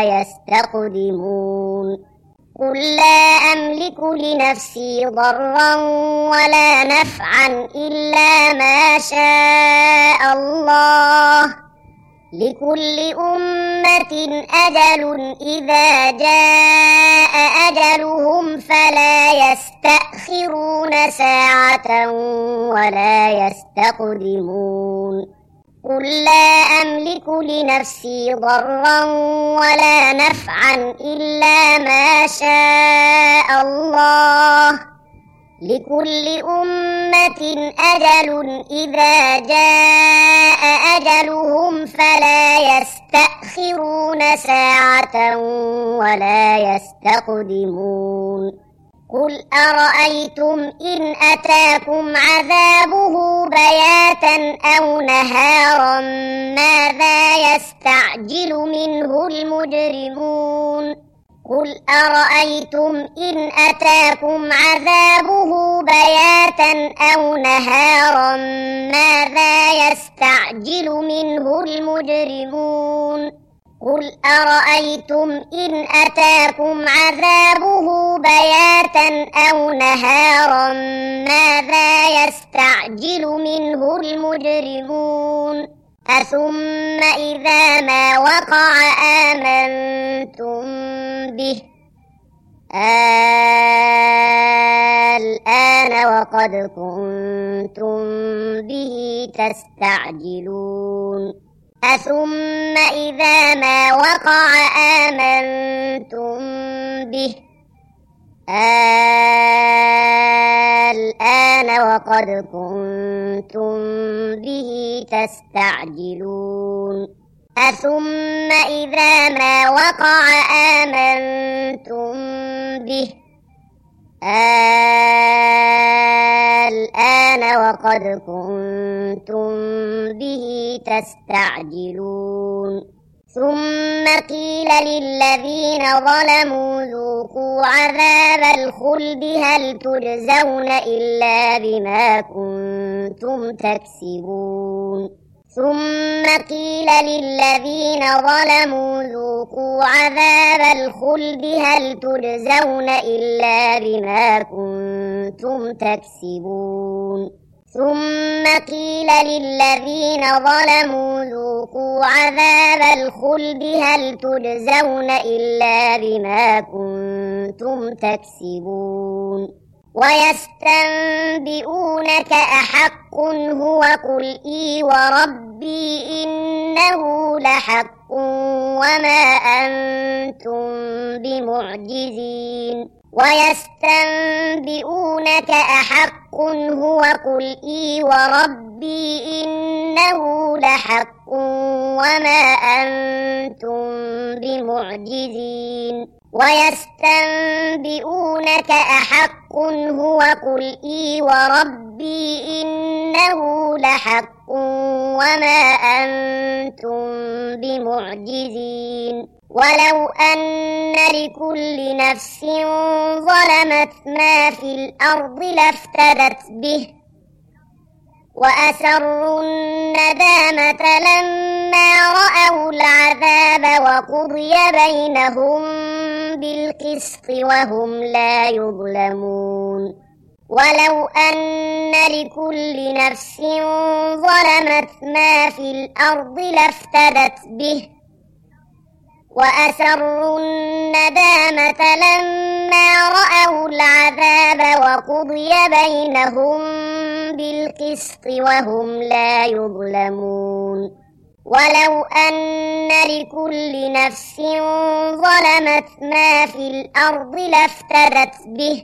يستقدمون قل لا أملك لنفسي ضرا ولا نفعا إلا ما شاء الله لكل أمة أجل إذا جاء أجلهم فلا يستأخرون ساعة ولا يستقدمون قل لا أملك لنفسي ضرا ولا نفعا إلا ما شاء الله لكل أمة أجل إذا جاء أجلهم فلا يستأخرون ساعة ولا يستقدمون قل أرأيتم إن أتاكم عذابه بياتا أو نهارا ماذا يستعجل منه المجرمون قل أرأيتم إن أتاكم عذابه بياتا أو نهارا ماذا يستعجل منه المجرمون قل أرأيتم إن أتاكم عذابه بياتا أو نهارا ماذا يستعجل منه المجرمون أثم إذا ما وقع آمنتم به الآن وقد كنتم به تستعجلون أثم إذا ما وقع آمنتم به الآن وقد كنتم به تستعجلون أثم إذا ما وقع آمنتم به الآن وقد كنتم به تستعجلون ثم قيل للذين ظلموا ذوقوا عذاب الخلد هل تجزون إلا بما كنتم تكسبون ثم قيل للذين ظلموا ذوقوا عذاب الخلد هل تجزون إلا بما كنتم تكسبون ثم قيل للذين ظلموا ذوقوا عذاب الخلد هل تجزون إلا بما كنتم تكسبون ويستنبئونك أحق هو قل إي وربي إنه لحق وما أنتم بمعجزين ويستنبئونك أحق هو قل إي وربي إنه لحق وما أنتم بمعجزين ويستنبئونك أحق هو قل إي وربي إنه لحق وما أنتم بمعجزين ولو أن لكل نفس ظلمت ما في الأرض لافتدت به وأسروا الندامة لما رأوا العذاب وقضي بينهم بالقسط وهم لا يظلمون ولو أن لكل نفس ظلمت ما في الأرض لافتدت به وأسروا الندامة لما رأوا العذاب وقضي بينهم بالقسط وهم لا يظلمون ولو أن لكل نفس ظلمت ما في الأرض لافتدت به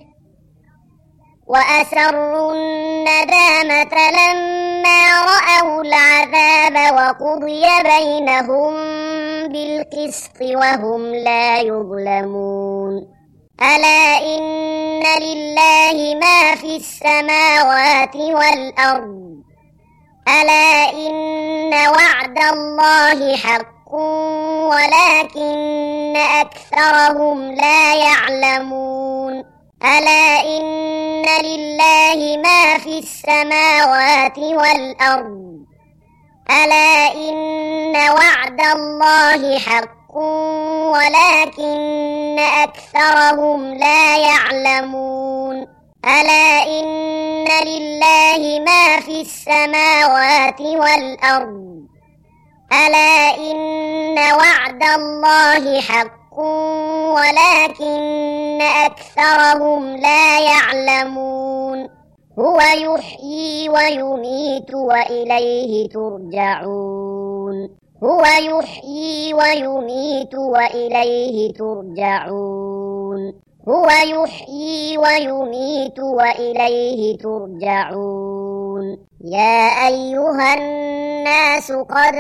وأسروا الندامة لما رأوا العذاب وقضي بينهم بالقسط وهم لا يظلمون ألا إن لله ما في السماوات والأرض ألا إن وعد الله حق ولكن أكثرهم لا يعلمون ألا إن لله ما في السماوات والأرض ألا إن وعد الله حق ولكن أكثرهم لا يعلمون ألا إن لله ما في السماوات والأرض ألا إن وعد الله حق ولكن أكثرهم لا يعلمون هو يحيي ويميت وإليه ترجعون هو يحيي ويميت وإليه ترجعون هو يحيي ويميت وإليه ترجعون يا أيها الناس قد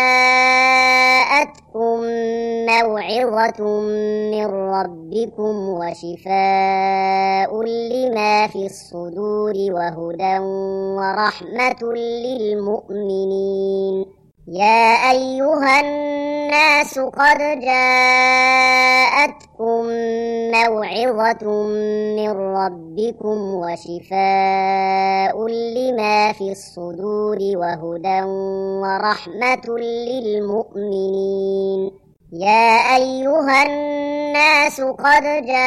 جاءتكم موعظة من ربكم وشفاء لما في الصدور وهدى ورحمة للمؤمنين يا أيها الناس قد جاءتكم موعظة من ربكم وشفاء لما في الصدور وهدى ورحمة للمؤمنين يا أيها الناس قد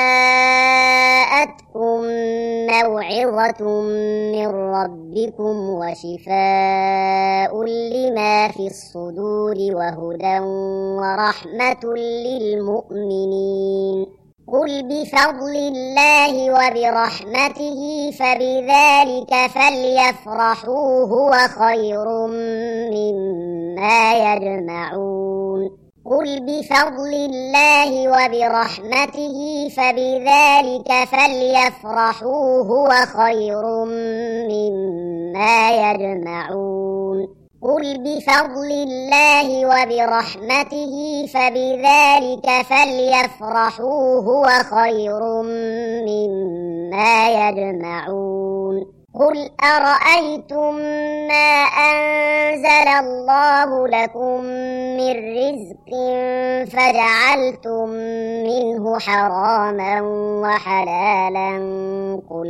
جاءتكم موعظة من ربكم وشفاء لما في الصدور وهدى ورحمة للمؤمنين قل بفضل الله وبرحمته فبذلك فليفرحوا هو خير مما يجمعون قل بفضل الله وبرحمته فبذلك فليفرحوا هو خير مما يجمعون قل بفضل الله وبرحمته فبذلك فليفرحوا هو خير مما يجمعون قل أرأيتم ما أنزل الله لكم من رزق فجعلتم منه حراما وحلالا قل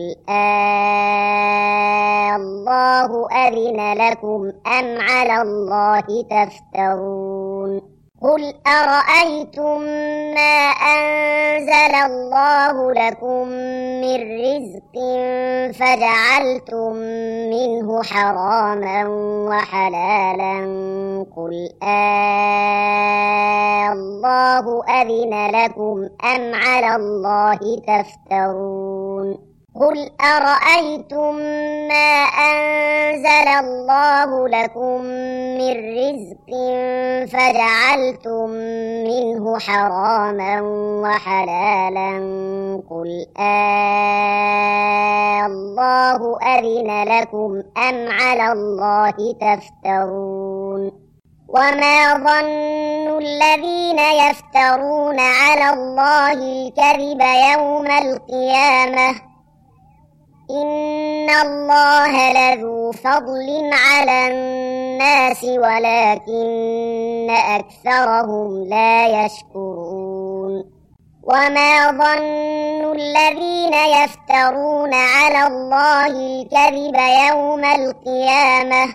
آه الله أذن لكم أم على الله تفترون قل أرأيتم ما أنزل الله لكم من رزق فجعلتم منه حراما وحلالا قل آه الله أذن لكم أم على الله تفترون قل أرأيتم ما أنزل الله لكم من رزق فجعلتم منه حراما وحلالا قل آه الله أذن لكم أم على الله تفترون وما ظن الذين يفترون على الله الكذب يوم القيامة إن الله لذو فضل على الناس ولكن أكثرهم لا يشكرون وما ظن الذين يفترون على الله الكذب يوم القيامة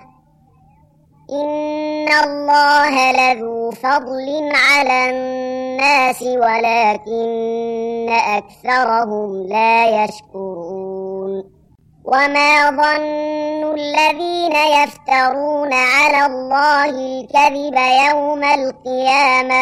إن الله لذو فضل على الناس ولكن أكثرهم لا يشكرون وما ظن الذين يفترون على الله الكذب يوم القيامة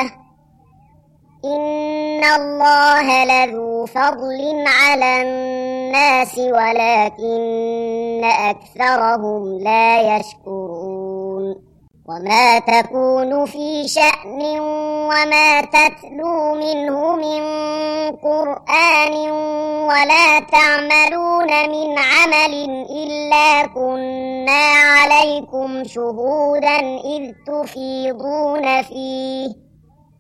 إن الله لذو فضل على الناس ولكن أكثرهم لا يشكرون وما تكون في شأن وما تتلو منه من قرآن ولا تعملون من عمل إلا كنا عليكم شهودا إذ تفيضون فيه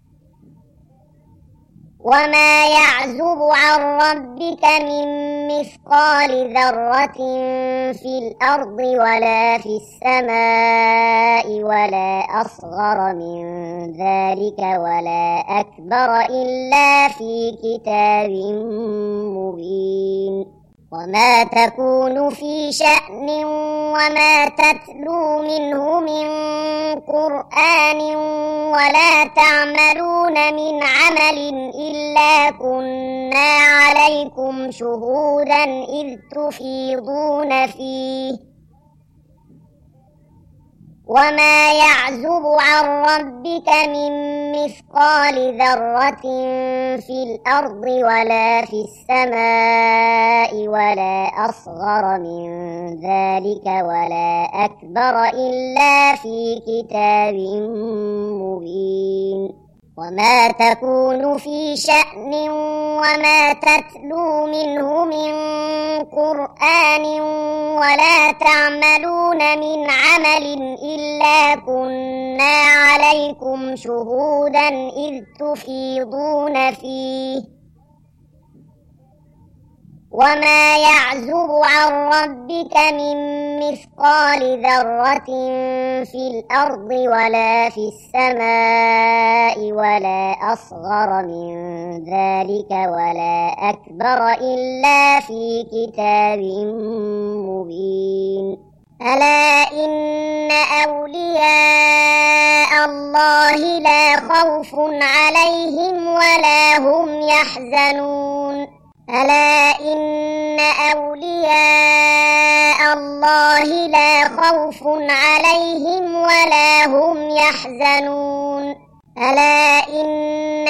وما يعزب عن ربك من مثقال ذرة في الأرض ولا في السماء ولا أصغر من ذلك ولا أكبر إلا في كتاب مبين وما تكون في شأن وما تتلو منه من قرآن ولا تعملون من عمل إلا كنا عليكم شهودا إذ تفيضون فيه وما يعزب عن ربك من مثقال ذرة في الأرض ولا في السماء ولا أصغر من ذلك ولا أكبر إلا في كتاب مبين وما تكون في شأن وما تتلو منه من قرآن ولا تعملون من عمل إلا كنا عليكم شهودا إذ تفيضون فيه وما يعزب عن ربك من مثقال ذرة في الأرض ولا في السماء ولا أصغر من ذلك ولا أكبر إلا في كتاب مبين ألا إن أولياء الله لا خوف عليهم ولا هم يحزنون ألا إن أولياء الله لا خوف عليهم ولا هم يحزنون ألا إن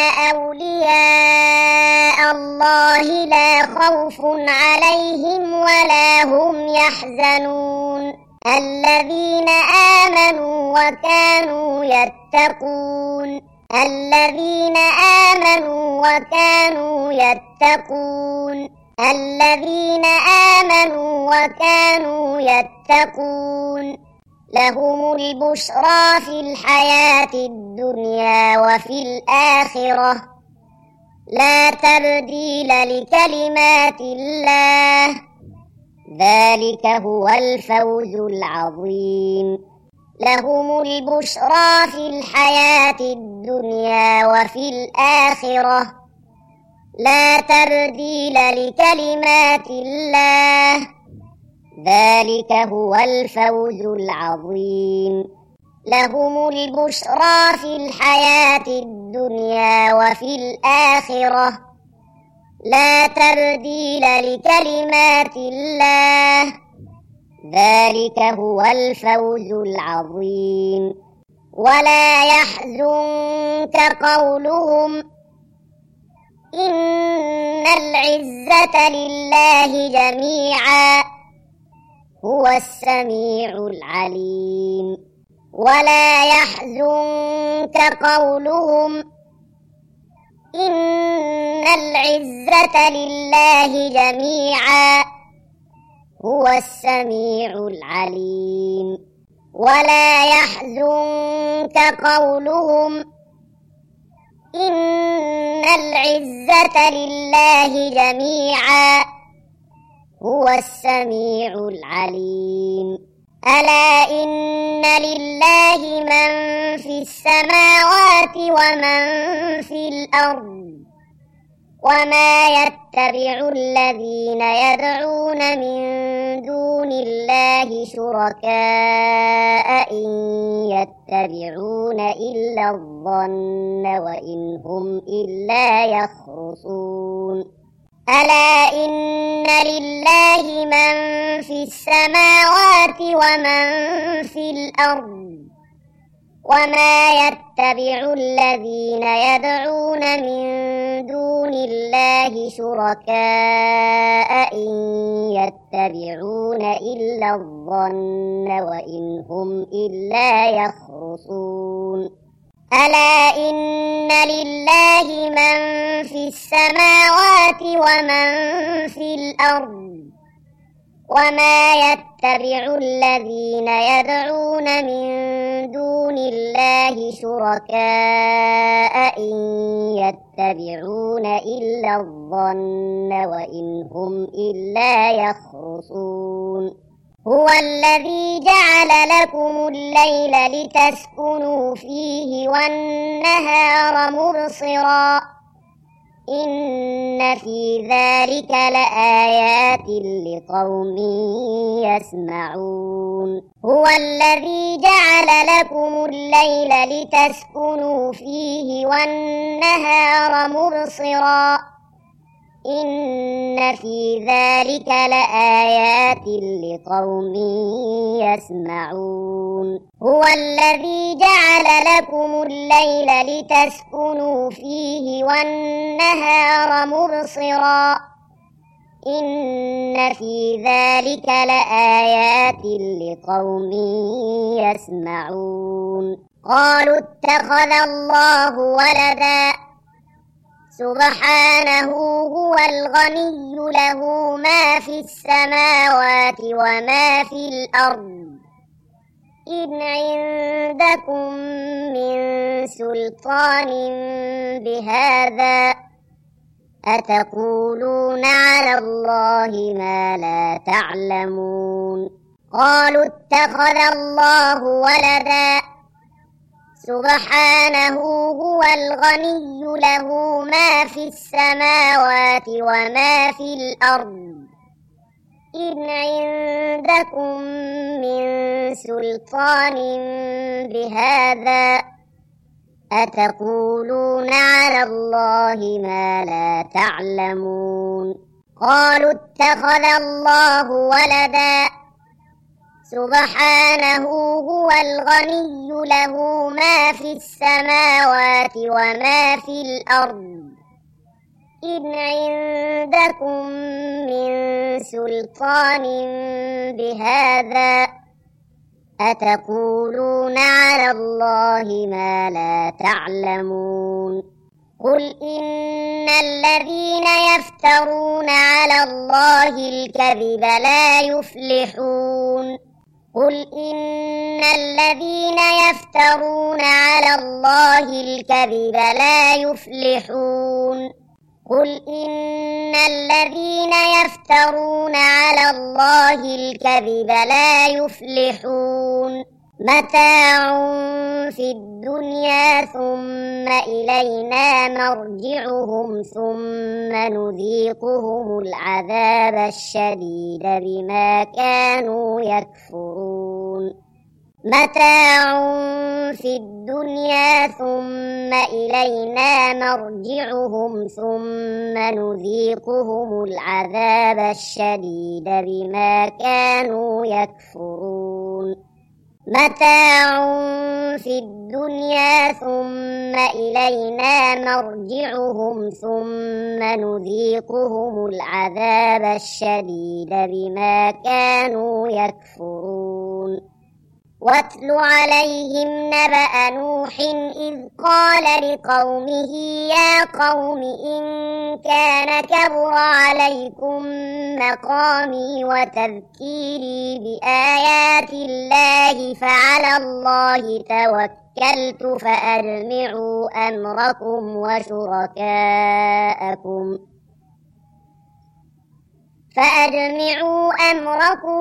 أولياء الله لا خوف عليهم ولا هم يحزنون الذين آمنوا وكانوا يتقون الذين آمنوا وكانوا يتقون الذين آمنوا وكانوا يتقون لهم البشرى في الحياة الدنيا وفي الآخرة لا تبديل لكلمات الله ذلك هو الفوز العظيم لهم البشرى في الحياة الدنيا وفي الآخرة لا تبديل لكلمات الله ذلك هو الفوز العظيم لهم البشرى في الحياة الدنيا وفي الآخرة لا تبديل لكلمات الله ذلك هو الفوز العظيم ولا يحزنك قولهم إن العزة لله جميعا هو السميع العليم ولا يحزنك قولهم إن العزة لله جميعا هو السميع العليم ولا يحزنك قولهم إن العزة لله جميعا هو السميع العليم ألا إن لله من في السماوات ومن في الأرض وما يتبع الذين يدعون من دون الله شركاء إن يتبعون إلا الظن وإن هم إلا يخرصون ألا إن لله من في السماوات ومن في الأرض وما يتبع الذين يدعون من دون الله شركاء إن يتبعون إلا الظن وإن هم إلا يخرصون ألا إن لله من في السماوات ومن في الأرض وما يتبع الذين يدعون من دون الله شركاء إن يتبعون إلا الظن وإن هم إلا يخرصون هو الذي جعل لكم الليل لتسكنوا فيه والنهار مبصرا إن في ذلك لآيات لقوم يسمعون هو الذي جعل لكم الليل لتسكنوا فيه والنهار مبصرا إن في ذلك لآيات لقوم يسمعون هو الذي جعل لكم الليل لتسكنوا فيه والنهار مبصرا إن في ذلك لآيات لقوم يسمعون قالوا اتخذ الله ولدا سبحانه هو الغني له ما في السماوات وما في الأرض إن عندكم من سلطان بهذا أتقولون على الله ما لا تعلمون قالوا اتخذ الله ولدا سبحانه هو الغني له ما في السماوات وما في الأرض إن عندكم من سلطان بهذا أتقولون على الله ما لا تعلمون قالوا اتخذ الله ولدا سبحانه هو الغني له ما في السماوات وما في الأرض إن عندكم من سلطان بهذا أتقولون على الله ما لا تعلمون قل إن الذين يفترون على الله الكذب لا يفلحون قل إن الذين يفترون على الله الكذب لا يفلحون قل إن الذين يفترون على الله الكذب لا يفلحون متاع في الدنيا ثم إلينا مرجعهم ثم نذيقهم العذاب الشديد بما كانوا يكفرون متاع في الدنيا ثم إلينا مرجعهم ثم نذيقهم العذاب الشديد بما كانوا يكفرون متاع في الدنيا ثم إلينا مرجعهم ثم نذيقهم العذاب الشديد بما كانوا يكفرون واتل عليهم نبأ نوح إذ قال لقومه يا قوم إن كان كبر عليكم مقامي وتذكيري بآيات الله فعلى الله توكلت فأجمعوا أمركم وشركاءكم فأجمعوا أمركم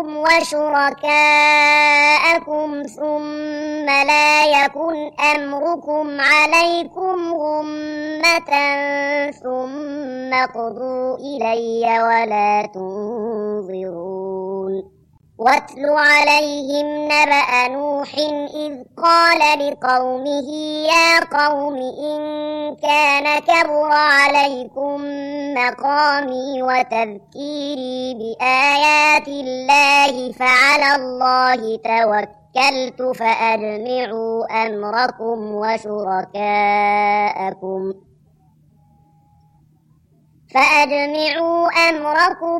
وشركاءكم ثم لا يكن أمركم عليكم غمة ثم اقضوا إلي ولا تنظرون واتل عليهم نبأ نوح إذ قال لقومه يا قوم إن كان كبر عليكم مقامي وتذكيري بآيات الله فعلى الله توكلت فأجمعوا أمركم وشركاءكم فأجمعوا أمركم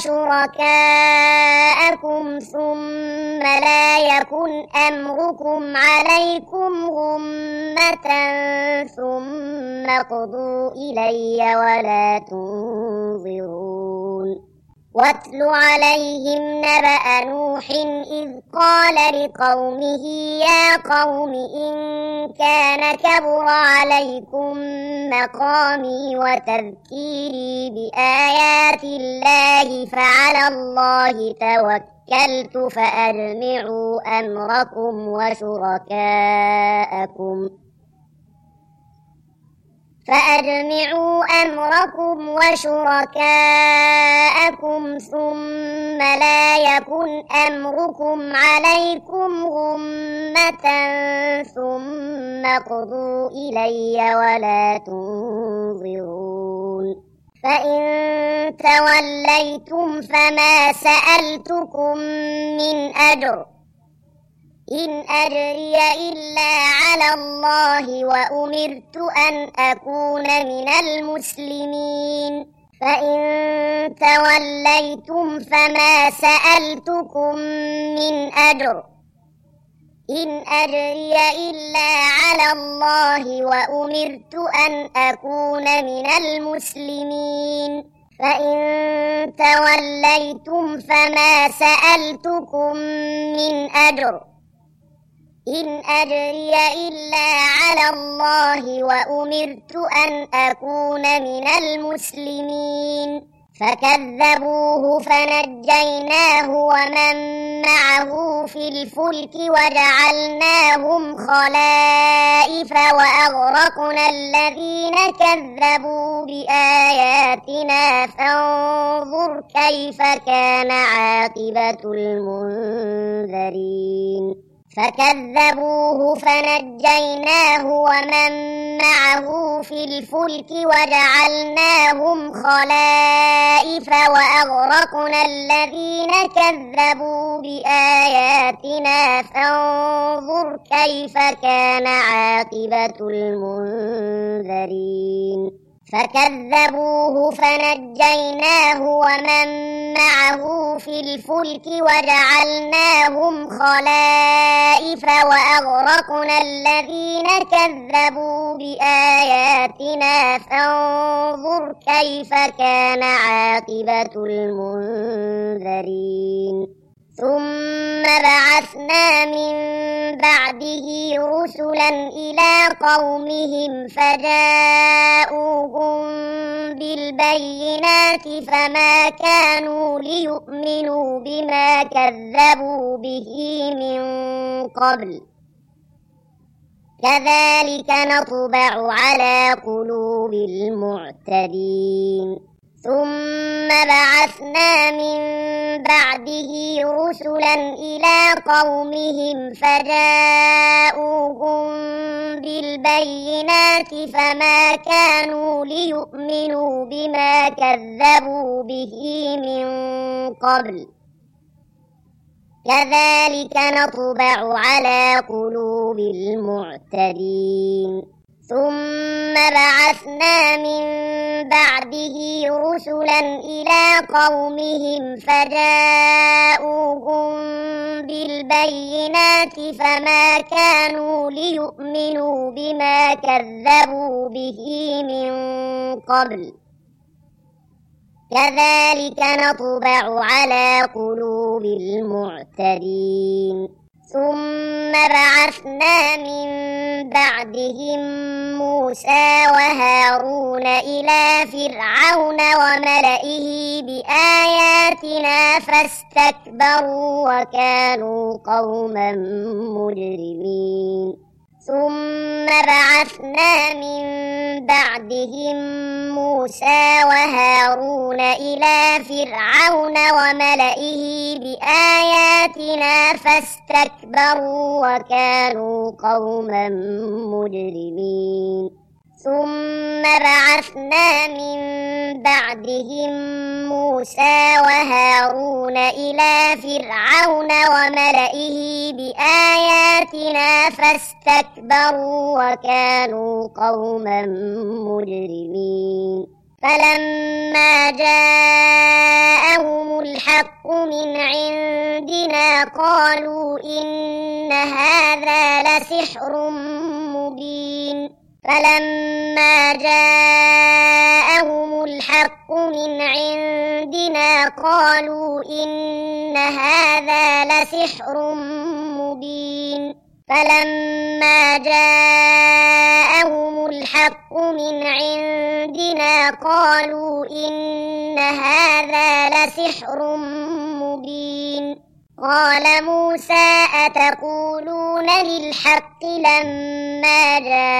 وشركاءكم ثم لا يكن أمركم عليكم غمة ثم اقضوا إلي ولا تنظرون واتل عليهم نبأ نوح إذ قال لقومه يا قوم إن كان كبر عليكم مقامي وتذكيري بآيات الله فعلى الله توكلت فأجمعوا أمركم وشركاءكم فأجمعوا أمركم وشركاءكم ثم لا يكن أمركم عليكم غمة ثم اقضوا إلي ولا تنظرون فإن توليتم فما سألتكم من أجر إن أجري إلا على الله وأمرت أن أكون من المسلمين فإن توليتم فما سألتكم من أجر إن أجري إلا على الله وأمرت أن أكون من المسلمين فإن توليتم فما سألتكم من أجر إن أجري إلا على الله وأمرت أن أكون من المسلمين فكذبوه فنجيناه ومن معه في الفلك وجعلناهم خلائف وأغرقنا الذين كذبوا بآياتنا فانظر كيف كان عاقبة المنذرين فكذبوه فنجيناه ومن معه في الفلك وجعلناهم خلائف وأغرقنا الذين كذبوا بآياتنا فانظر كيف كان عاقبة المنذرين فكذبوه فنجيناه ومن معه في الفلك وجعلناهم خلائف وأغرقنا الذين كذبوا بآياتنا فانظر كيف كان عاقبة المنذرين ثم بعثنا من بعده رسلا إلى قومهم فجاءوهم بالبينات فما كانوا ليؤمنوا بما كذبوا به من قبل كذلك نطبع على قلوب المعتدين ثم بعثنا من بعده رسلا إلى قومهم فجاءوهم بالبينات فما كانوا ليؤمنوا بما كذبوا به من قبل كذلك نطبع على قلوب المعتدين ثم بعثنا من بعده رسلا إلى قومهم فجاءوهم بالبينات فما كانوا ليؤمنوا بما كذبوا به من قبل كذلك نطبع على قلوب المعتدين ثم بعثنا من بعدهم موسى وهارون إلى فرعون وملئه بآياتنا فاستكبروا وكانوا قوما مجرمين ثم بعثنا من بعدهم موسى وهارون إلى فرعون وملئه بآياتنا فاستكبروا وكانوا قوما مجرمين ثم بعثنا من بعدهم موسى وهارون إلى فرعون وملئه بآياتنا فاستكبروا وكانوا قوما مجرمين فلما جاءهم الحق من عندنا قالوا إن هذا لسحر مبين فلما جاءهم الحق من عندنا قالوا إن هذا لسحر مبين فلما جاءهم الحق من عندنا قالوا إن هذا لسحر مبين قال موسى أتقولون للحق لما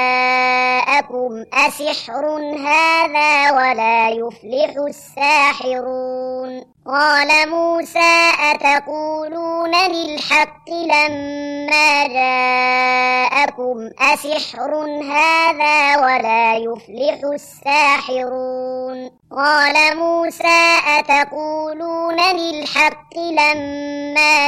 جاءكم أسحر هذا ولا يفلح الساحرون قال موسى أتقولون للحق لما جاءكم أسحر هذا ولا يفلح الساحرون قال موسى أتقولون للحق لما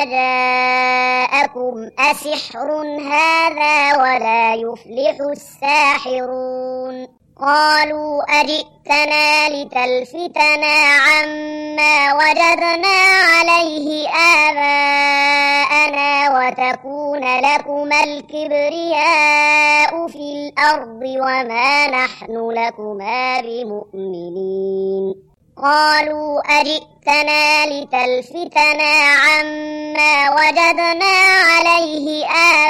جاءكم أسحر هذا ولا يفلح الساحرون قالوا أجئتنا لتلفتنا عما وجدنا عليه آباءنا وتكون لكما الكبرياء في الأرض وما نحن لكما بمؤمنين قالوا أجئتنا لتلفتنا عما وجدنا عليه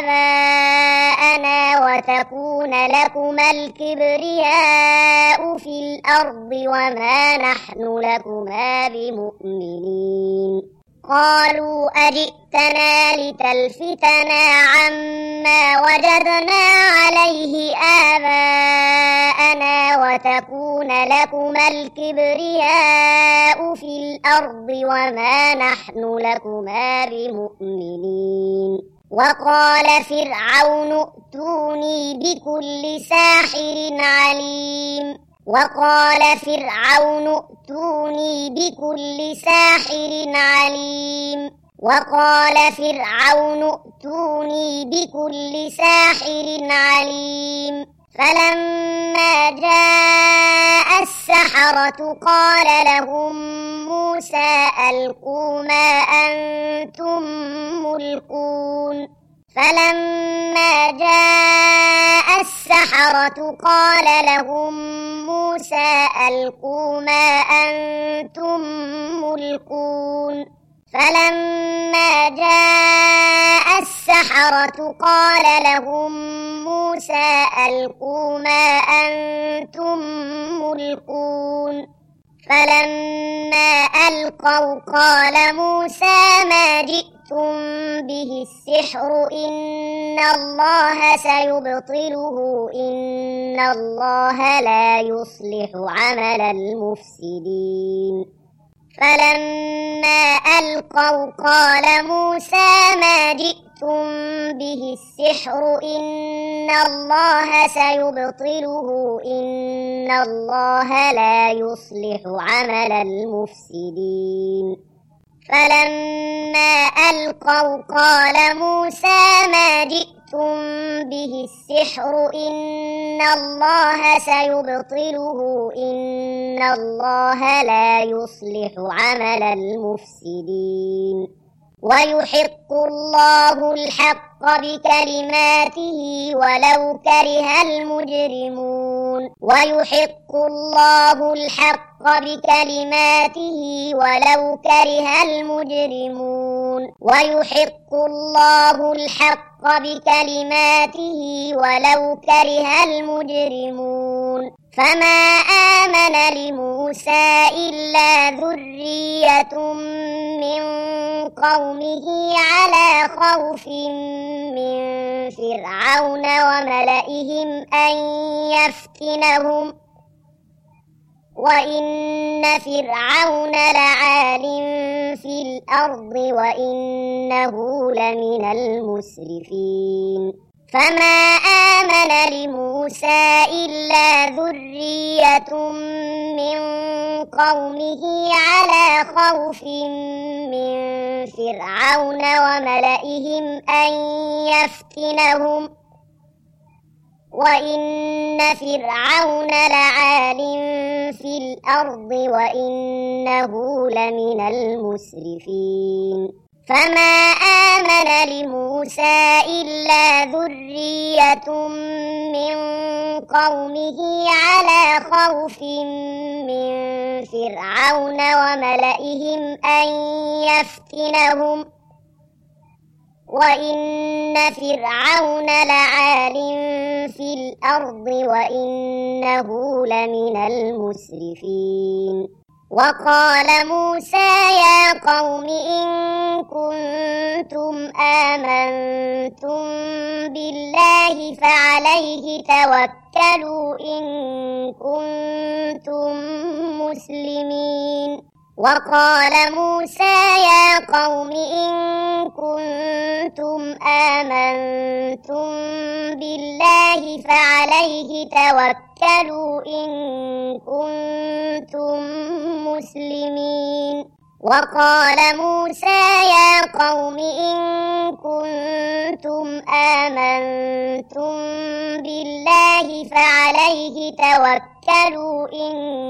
آباءنا وتكون لكما الكبرياء في الأرض وما نحن لكما بمؤمنين قالوا أجئتنا لتلفتنا عما وجدنا عليه آباءنا وتكون لكما الكبرياء في الأرض وما نحن لكما بمؤمنين وقال فرعون ائتوني بكل ساحر عليم وقال فرعون ائتوني بكل ساحر عليم وقال فرعون ائتوني بكل ساحر عليم فلما جاء السحرة قال لهم موسى ألقوا ما أنتم ملقون فلما جاء السحرة قال لهم موسى ألقوا ما أنتم ملقون فلما جاء السحرة قال لهم موسى ألقوا ما أنتم ملقون فلما ألقوا قال موسى ما جئتم به السحر إن الله سيبطله إن الله لا يصلح عمل المفسدين فلما ألقوا قال موسى ما جئتم به السحر إن الله سيبطله إن الله لا يصلح عمل المفسدين فلما ألقوا قال موسى ما جئتم به السحر إن الله سيبطله إن الله لا يصلح عمل المفسدين ويحق الله الحق بكلماته ولو كره المجرمون ويحق الله الحق بكلماته ولو كره المجرمون ويحق الله الحق بكلماته ولو كره المجرمون فما آمن لموسى إلا ذرية من قومه على خوف من فرعون وملئهم أن يفتنهم وإن فرعون لعال في الأرض وإنه لمن المسرفين فما آمن لموسى إلا ذرية من قومه على خوف من فرعون وملئهم أن يفتنهم وإن فرعون لعال في الأرض وإنه لمن المسرفين فما آمن لموسى إلا ذرية من قومه على خوف من فرعون وملئهم أن يفتنهم وإن فرعون لعال في الأرض وإنه لمن المسرفين وقال موسى يا قوم إن كنتم آمنتم بالله فعليه توكلوا إن كنتم مسلمين وقال موسى يا قوم إن كنتم آمنتم بالله فعليه توكلوا إن كنتم مسلمين وقال موسى يا قوم إن كنتم آمنتم بالله فعليه توكلوا إن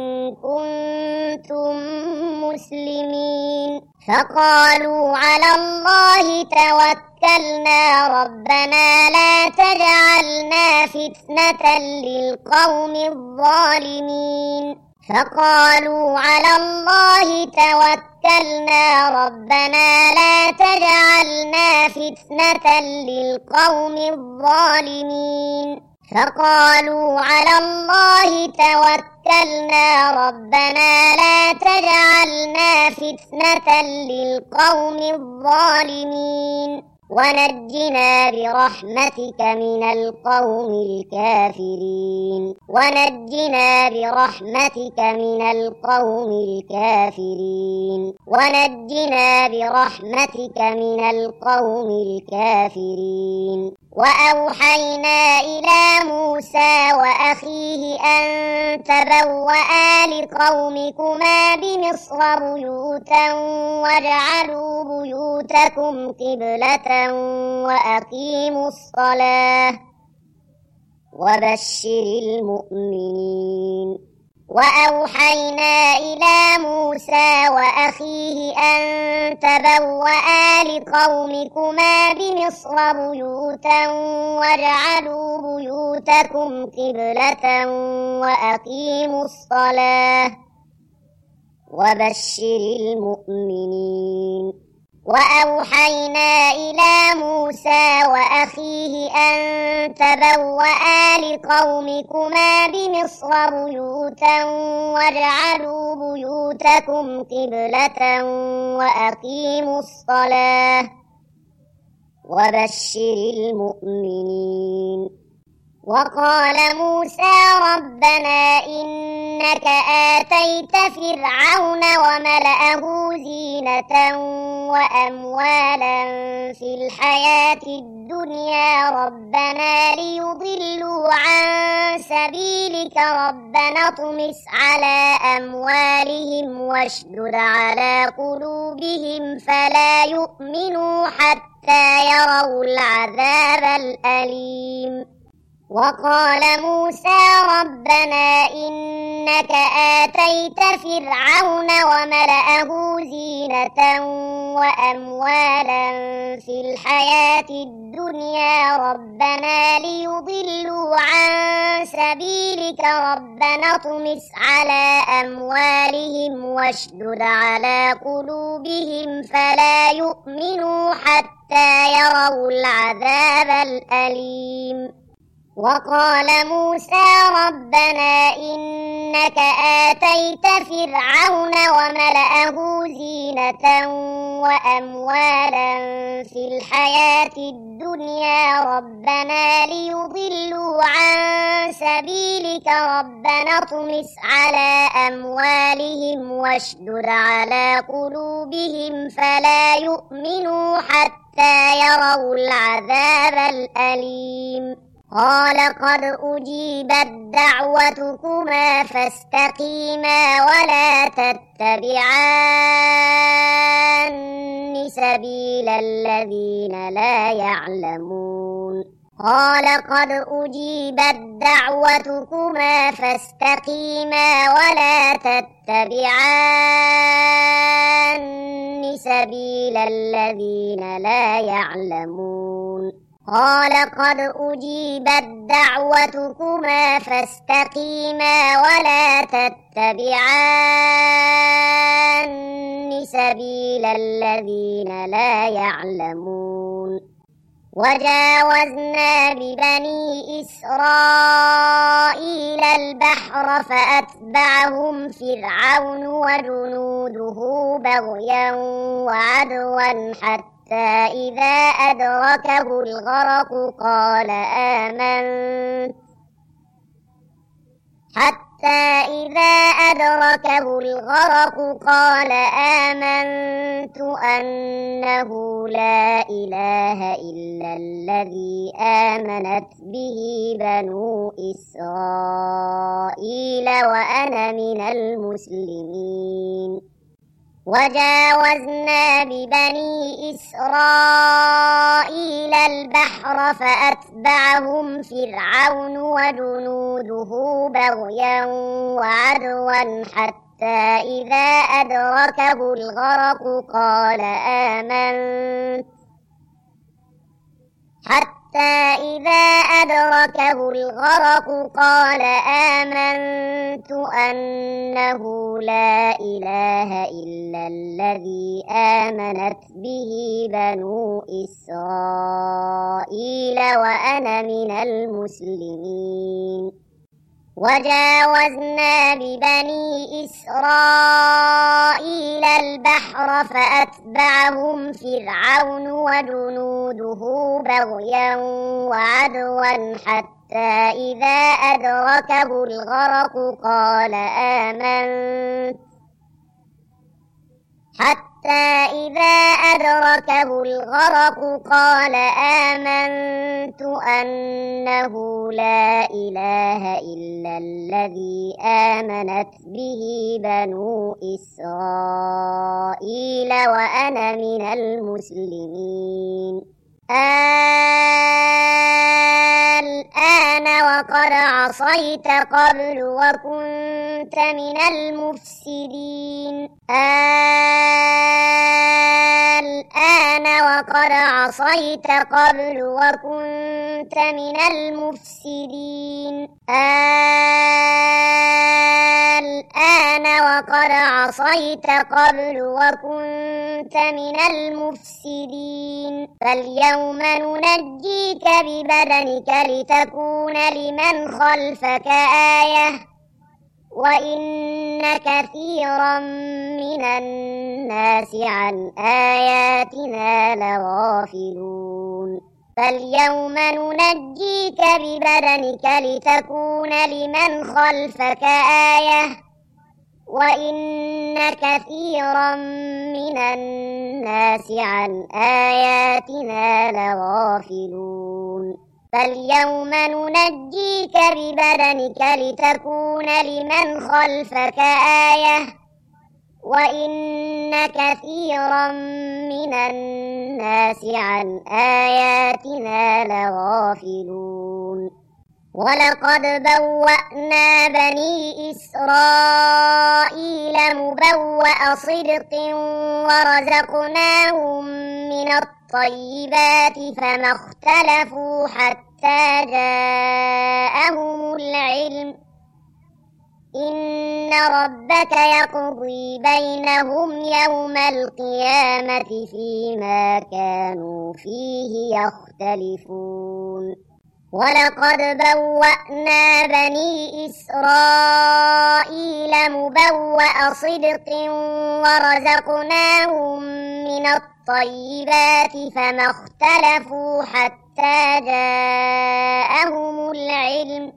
كنتم مسلمين فقالوا على الله توكلنا ربنا لا تجعلنا فتنة للقوم الظالمين فقالوا على الله توكلنا ربنا لا تجعلنا فتنة للقوم الظالمين فقالوا على الله توكلنا ربنا لا تجعلنا فتنة للقوم الظالمين ونجنا برحمتك من القوم الكافرين ونجنا برحمتك من القوم الكافرين ونجنا برحمتك من القوم الكافرين وأوحينا إلى موسى وأخيه أن تبوأ لقومكما بمصر بيوتا واجعلوا بيوتكم قبلة وأقيموا الصلاة وبشر المؤمنين وأوحينا إلى موسى وأخيه أن تبوأ لقومكما بمصر بيوتا واجعلوا بيوتكم قبلة وأقيموا الصلاة وبشر المؤمنين وأوحينا إلى موسى وأخيه أن تبوأ لقومكما بمصر بيوتا واجعلوا بيوتكم قبلة وأقيموا الصلاة وبشر المؤمنين وقال موسى ربنا إنك آتيت فرعون وملأه زينة وأموالا في الحياة الدنيا ربنا ليضلوا عن سبيلك ربنا اطمس على أموالهم واشدد على قلوبهم فلا يؤمنوا حتى يروا العذاب الأليم. وقال موسى ربنا إنك آتيت فرعون وملأه زينة وأموالا في الحياة الدنيا ربنا ليضلوا عن سبيلك ربنا اطمس على أموالهم واشدد على قلوبهم فلا يؤمنوا حتى يروا العذاب الأليم. وقال موسى ربنا إنك آتيت فرعون وملأه زينة وأموالا في الحياة الدنيا ربنا ليضلوا عن سبيلك ربنا اطمس على أموالهم واشدد على قلوبهم فلا يؤمنوا حتى يروا العذاب الأليم. قال قد أجيبت دعوتكما فاستقيما ولا تتبعان سبيل الذين لا يعلمون. قال قد أجيبت دعوتكما فاستقيما ولا تتبعان سبيل الذين لا يعلمون. قال قد أجيبت دعوتكما فاستقيما ولا تتبعان سبيل الذين لا يعلمون. وجاوزنا ببني إسرائيل البحر فأتبعهم فرعون وجنوده بغيا وعدوا حتى حتى إذا أدركه الغرق قال آمنت حتى إذا أدركه الغرق قال آمنت أنه لا إله إلا الذي آمنت به بنو إسرائيل وأنا من المسلمين. وجاوزنا ببني إسرائيل البحر فأتبعهم فرعون وجنوده بغيا وعدوا حتى إذا أدركه الغرق قال آمنت حتى إذا أدركه الغرق قال آمنت أنه لا إله إلا الذي آمنت به بنو إسرائيل وأنا من المسلمين. وجاوزنا ببني إسرائيل البحر فأتبعهم فرعون وجنوده بغيا وعدوا حتى إذا أدركه الغرق قال آمنت حتى إذا أدركه الغرق قال آمنت أنه لا إله إلا الذي آمنت به بنو إسرائيل وأنا من المسلمين. الآن وقد عصيت قبل وكنت من المفسدين. الآن وقد عصيت قبل وكنت من المفسدين. الآن وقد عصيت قبل وكنت من المفسدين. فاليوم ننجيك ببدنك لتكون لمن خلفك آية وإن كثيرا من الناس عن آياتنا لغافلون. فاليوم ننجيك ببدنك لتكون لمن خلفك آية وإن كثيرا من الناس عن آياتنا لغافلون فاليوم ننجيك ببدنك لتكون لمن خلفك آية وإن كثيرا من الناس عن آياتنا لغافلون ولقد بوأنا بني إسرائيل مبوأ صدق ورزقناهم من الطيبات فما اختلفوا حتى جاءهم العلم إن ربك يقضي بينهم يوم القيامة فيما كانوا فيه يختلفون ولقد بوأنا بني إسرائيل مبوأ صدق ورزقناهم من الطيبات فما اختلفوا حتى جاءهم العلم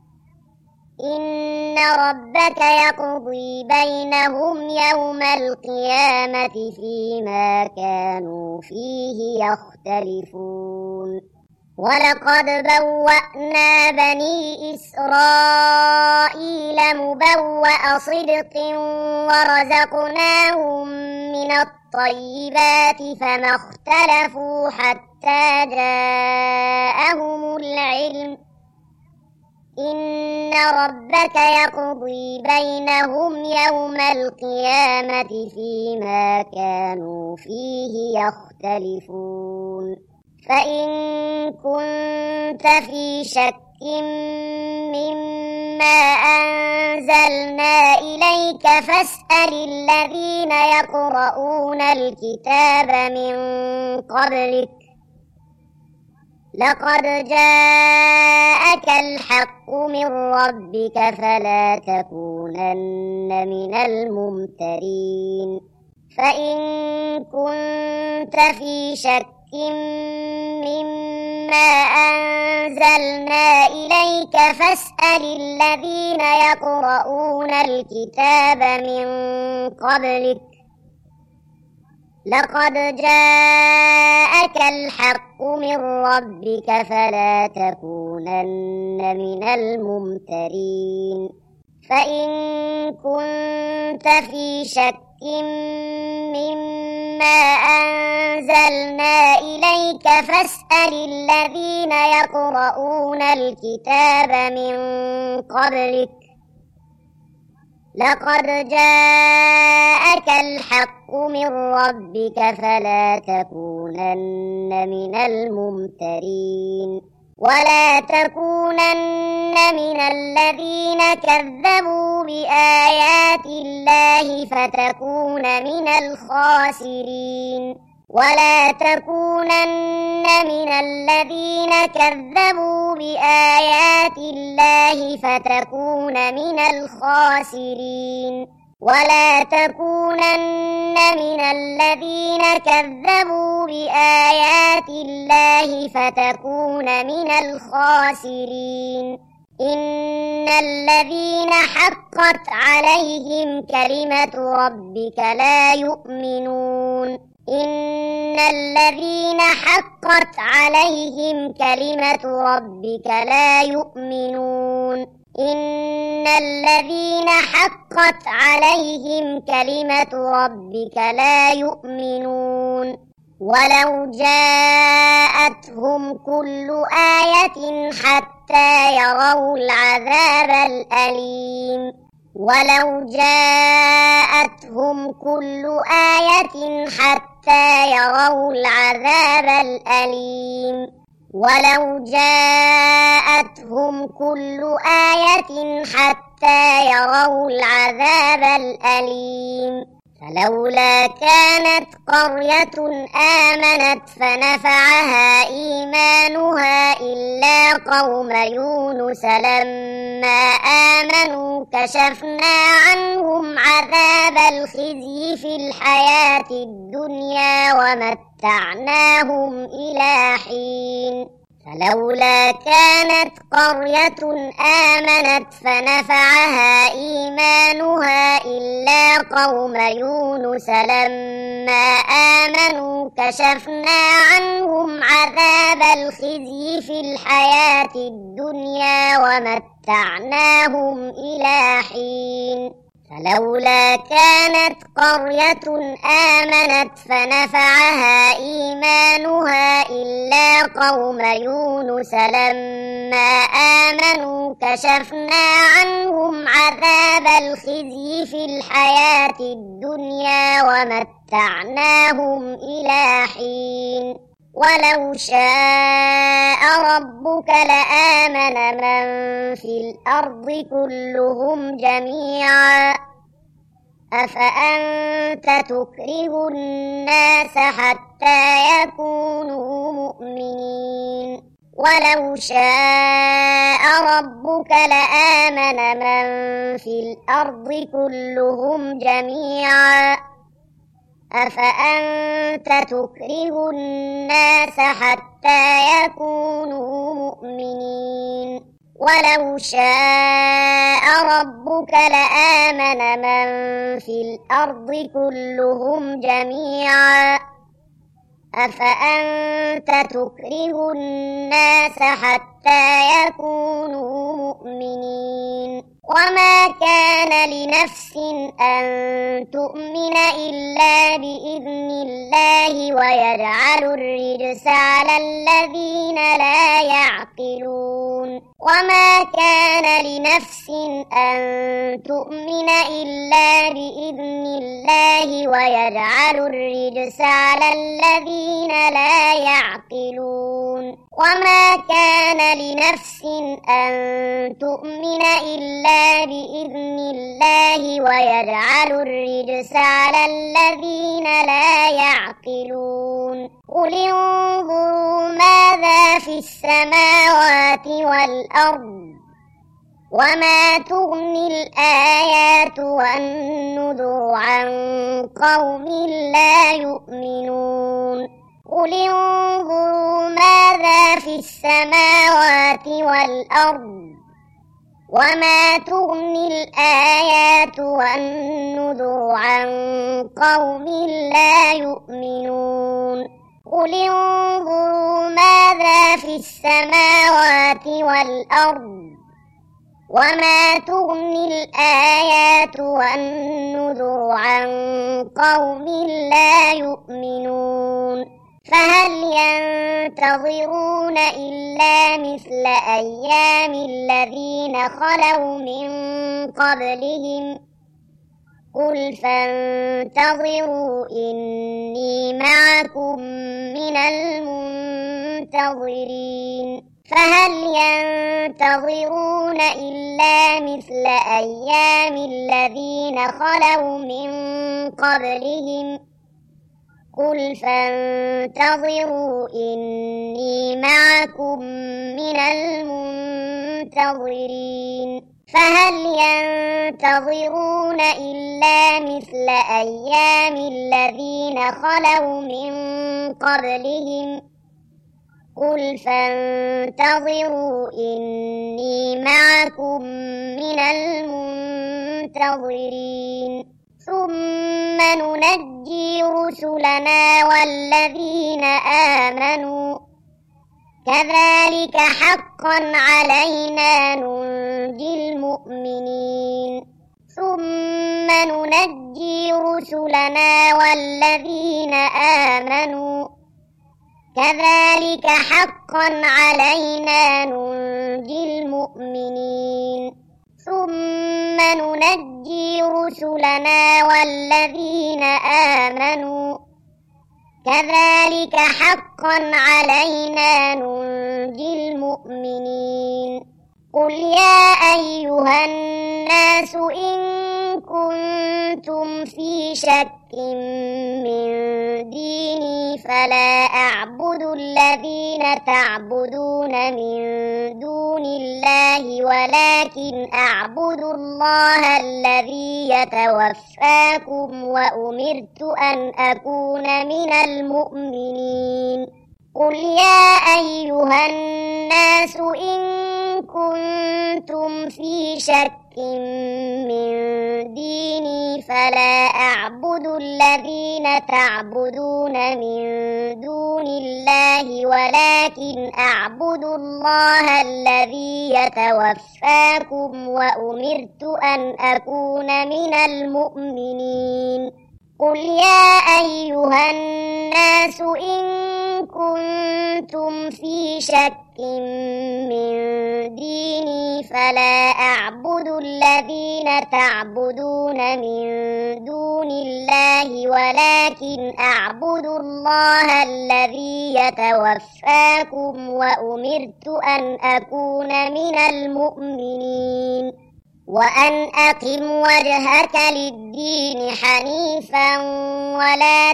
إن ربك يقضي بينهم يوم القيامة فيما كانوا فيه يختلفون ولقد بوأنا بني إسرائيل مبوأ صدق ورزقناهم من الطيبات فما اختلفوا حتى جاءهم العلم إن ربك يقضي بينهم يوم القيامة فيما كانوا فيه يختلفون فإن كنت في شك مما أنزلنا إليك فاسأل الذين يقرؤون الكتاب من قبلك لقد جاءك الحق من ربك فلا تكونن من الممترين فإن كنت في شك مما أنزلنا إليك فاسأل الذين يقرؤون الكتاب من قبلك لقد جاءك الحق من ربك فلا تكونن من الممترين فإن كنت في شك مما أنزلنا إليك فاسأل الذين يقرؤون الكتاب من قبلك لقد جاءك الحق من ربك فلا تكونن من الممترين ولا تكونن من الذين كذبوا بآيات الله فتكون من الخاسرين ولا تكونن من الذين كذبوا بآيات الله فتكون من الخاسرين ولا تكونن من الذين كذبوا بآيات الله فتكون من الخاسرين إن الذين حقت عليهم كلمة ربك لا يؤمنون إن الذين حقت عليهم كلمة ربك لا يؤمنون إن الذين حقت عليهم كلمة ربك لا يؤمنون ولو جاءتهم كل آية حتى يروا العذاب الأليم ولو جاءتهم كل آية حتى يروا العذاب الأليم ولو جاءتهم كل آية حتى يروا العذاب الأليم فلولا كانت قرية آمنت فنفعها إيمانها إلا قوم يونس لما آمنوا كشفنا عنهم عذاب الخزي في الحياة الدنيا ومتعناهم إلى حين فلولا كانت قرية آمنت فنفعها إيمانها إلا قوم يونس لما فلما آمنوا كشفنا عنهم عذاب الخزي في الحياة الدنيا ومتعناهم إلى حين فلولا كانت قرية آمنت فنفعها إيمانها إلا قوم يونس لما آمنوا كشفنا عنهم عذاب الخزي في الحياة الدنيا ومتعناهم إلى حين ولو شاء ربك لآمن من في الأرض كلهم جميعا أفأنت تكره الناس حتى يكونوا مؤمنين ولو شاء ربك لآمن من في الأرض كلهم جميعا أفأنت تكره الناس حتى يكونوا مؤمنين ولو شاء ربك لآمن من في الأرض كلهم جميعا أفأنت تكره الناس حتى يكونوا مؤمنين وما كان لنفس أن تؤمن إلا بإذن الله ويجعل الرجس على الذين لا يعقلون وما كان لنفس أن تؤمن إلا بإذن الله ويجعل الرجس على الذين لا يعقلون وما كان لنفس أن تؤمن إلا بإذن الله ويجعل الرجس على الذين لا يعقلون قل انظروا ماذا في السماوات والأرض وما تغني الآيات والنذر عن قوم لا يؤمنون قل انظروا ماذا في السماوات والأرض وما تغني الآيات والنذر عن قوم لا يؤمنون قل انظروا ماذا في السماوات والأرض وما تغني الآيات والنذر عن قوم لا يؤمنون فهل ينتظرون إلا مثل أيام الذين خلوا من قبلهم قل فانتظروا إني معكم من المنتظرين فهل ينتظرون إلا مثل أيام الذين خلوا من قبلهم قل فانتظروا إني معكم من المنتظرين فهل ينتظرون إلا مثل أيام الذين خلوا من قبلهم قل فانتظروا إني معكم من المنتظرين ثم ننجي رسلنا والذين آمنوا كذلك حقا علينا ننجي المؤمنين ثم ننجي رسلنا والذين آمنوا كذلك حقا علينا ننجي المؤمنين ثم ننجي رسلنا والذين آمنوا كذلك حقا علينا ننجي المؤمنين قل يا أيها الناس إن كنتم في شك من ديني فلا أعبد الذين تعبدون من دون الله ولكن أعبد الله الذي يتوفاكم وأمرت أن أكون من المؤمنين قل يا أيها الناس إن كنتم في شك من ديني فلا أعبد الذين تعبدون من دون الله ولكن أعبد الله الذي يتوفاكم وأمرت أن أكون من المؤمنين قل يا أيها الناس إن كنتم في شك من ديني فلا أعبد الذين تعبدون من دون الله ولكن أعبد الله الذي يتوفاكم وأمرت أن أكون من المؤمنين وأن أقم وجهك للدين حنيفا ولا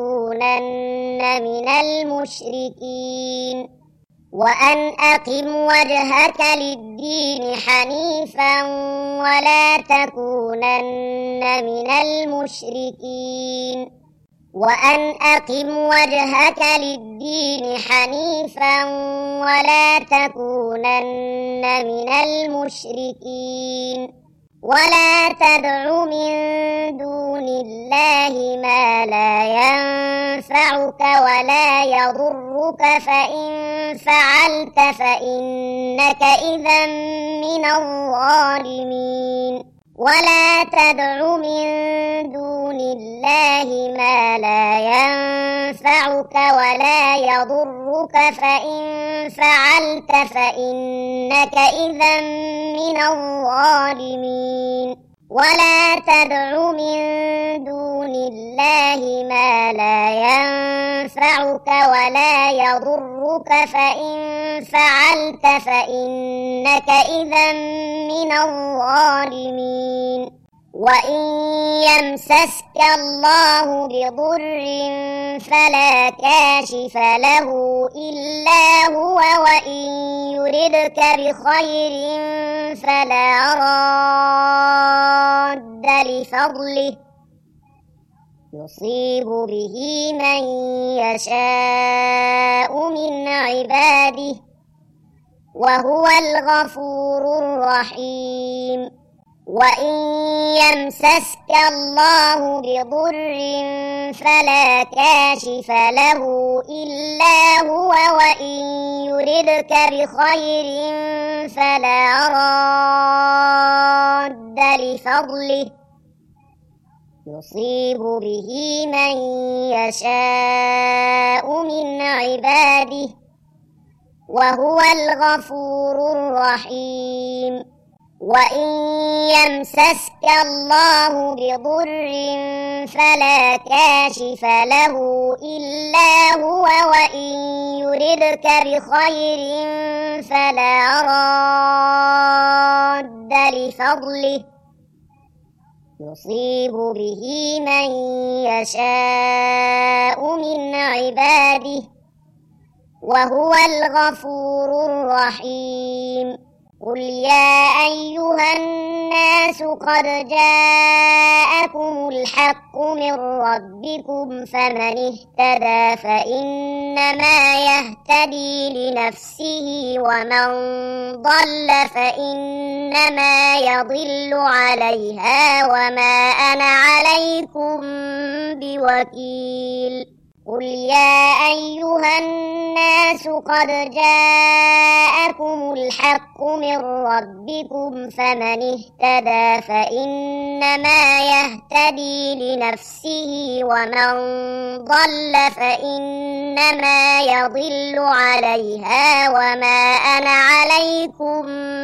تكونن من المشركين وأن أقم وجهك للدين حنيفا ولا تكونن من المشركين وأن أقم وجهك للدين حنيفا ولا تكونن من المشركين ولا تدع من دون الله ما لا ينفعك ولا يضرك فإن فعلت فإنك إذا من الظالمين ولا تدع من دون الله ما لا ينفعك ولا يضرك فإن فعلت فإنك إذا من الظالمين ولا تدع من دون الله ما لا ينفعك ولا يضرك فإن فعلت فإنك إذا من الظالمين وإن يمسسك الله بضر فلا كاشف له إلا هو وإن يردك بخير فلا راد لفضله يصيب به من يشاء من عباده وهو الغفور الرحيم وإن يمسسك الله بضر فلا كاشف له إلا هو وإن يردك بخير فلا راد لفضله يصيب به من يشاء من عباده وهو الغفور الرحيم وإن يمسسك الله بضر فلا كاشف له إلا هو وإن يردك بخير فلا راد لفضله يصيب به من يشاء من عباده وهو الغفور الرحيم قل يا أيها الناس قد جاءكم الحق من ربكم فمن اهتدى فإنما يهتدي لنفسه ومن ضل فإنما يضل عليها وما أنا عليكم بوكيل قل يا أيها الناس قد جاءكم الحق من ربكم فمن اهتدى فإنما يهتدي لنفسه ومن ضل فإنما يضل عليها وما أنا عليكم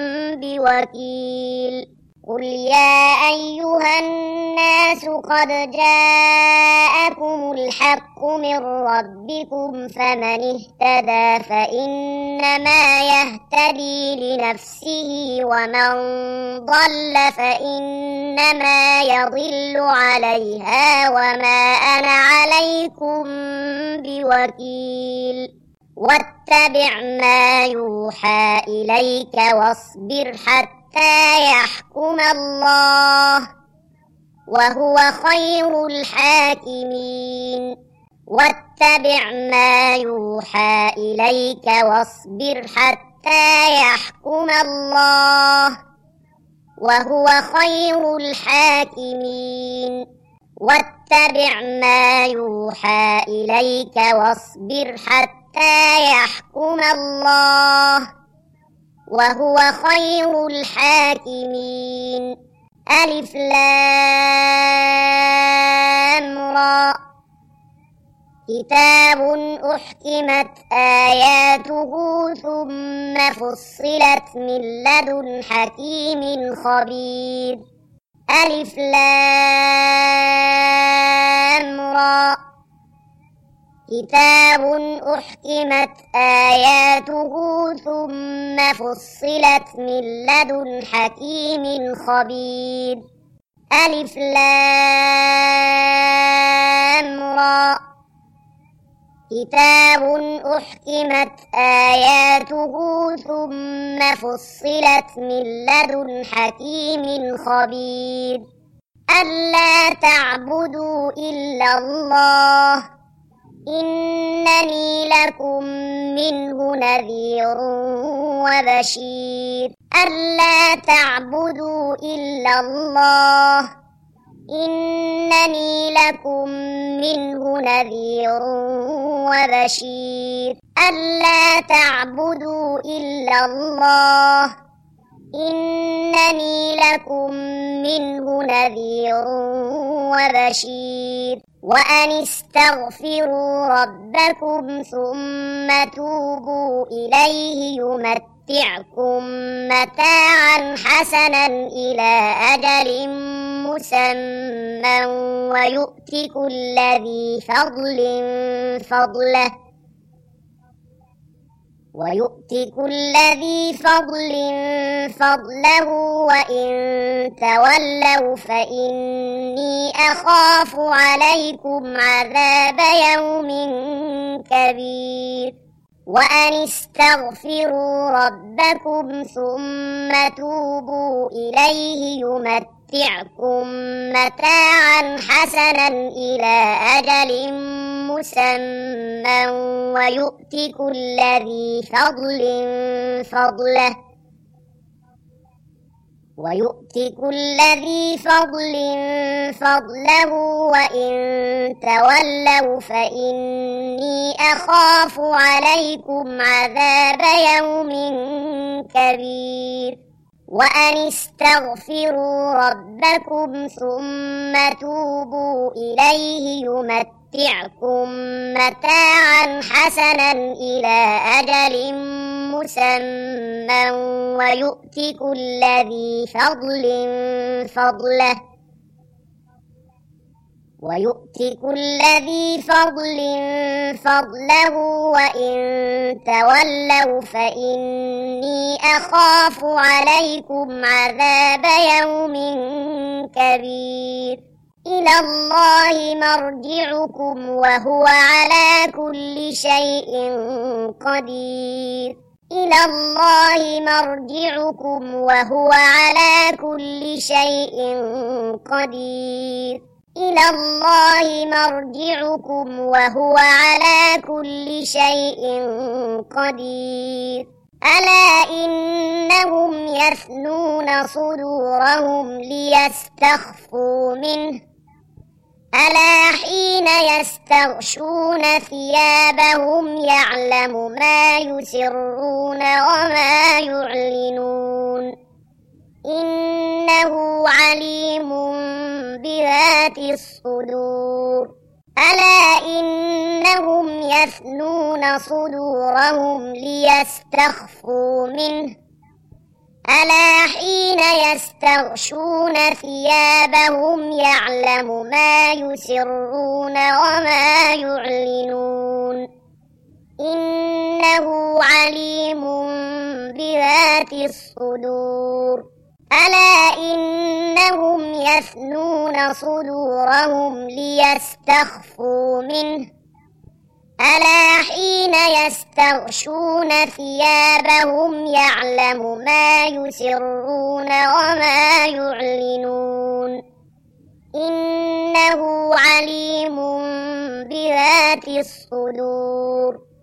بوكيل قل يا أيها الناس قد جاءكم الحق من ربكم فمن اهتدى فإنما يهتدي لنفسه ومن ضل فإنما يضل عليها وما أنا عليكم بوكيل واتبع ما يوحى إليك واصبر حتى حتى يحكم الله وهو خير الحاكمين واتبع ما يوحى إليك واصبر حتى يحكم الله وهو خير الحاكمين واتبع ما يوحى إليك واصبر حتى يحكم الله وهو خير الحاكمين ألف لام را كتاب أحكمت آياته ثم فصلت من لدن حكيم خبير ألف لام را كتاب أحكمت آياته ثم فصلت من لدن حكيم خبير ألف لام را كتاب أحكمت آياته ثم فصلت من لدن حكيم خبير ألا تعبدوا إلا الله إنني لكم منه نذير وبشير ألا تعبدوا إلا الله إنني لكم منه نذير وبشير ألا تعبدوا إلا الله إنني لكم منه نذير وبشير وأن استغفروا ربكم ثم توبوا إليه يمتعكم متاعا حسنا إلى أجل مسمى ويؤت كل ذي فضل فضله ويؤت كل ذي فضل فضله وإن تولوا فإني أخاف عليكم عذاب يوم كبير وأن استغفروا ربكم ثم توبوا إليه يمتعكم متاعا حسنا إلى أجل مسمى ويؤت كل ذي فضل فضله ويؤت كل ذي فضل فضله وإن تولوا فإني أخاف عليكم عذاب يوم كبير وأن استغفروا ربكم ثم توبوا إليه يمتعكم متاعا حسنا إلى أجل مسمى ويؤت كل ذي فضل فضله ويؤت كل ذي فضل فضله وإن تولوا فإني أخاف عليكم عذاب يوم كبير إلى الله مرجعكم وهو على كل شيء قدير إلى الله مرجعكم وهو على كل شيء قدير إلى الله مرجعكم وهو على كل شيء قدير ألا إنهم يثنون صدورهم ليستخفوا منه ألا حين يستغشون ثيابهم يعلم ما يسرون وما يعلنون إنه عليم بذات الصدور ألا إنهم يثنون صدورهم ليستخفوا منه ألا حين يستغشون ثيابهم يعلم ما يسرون وما يعلنون إنه عليم بذات الصدور ألا إنهم يثنون صدورهم ليستخفوا منه ألا حين يستغشون ثيابهم يعلم ما يسرون وما يعلنون إنه عليم بذات الصدور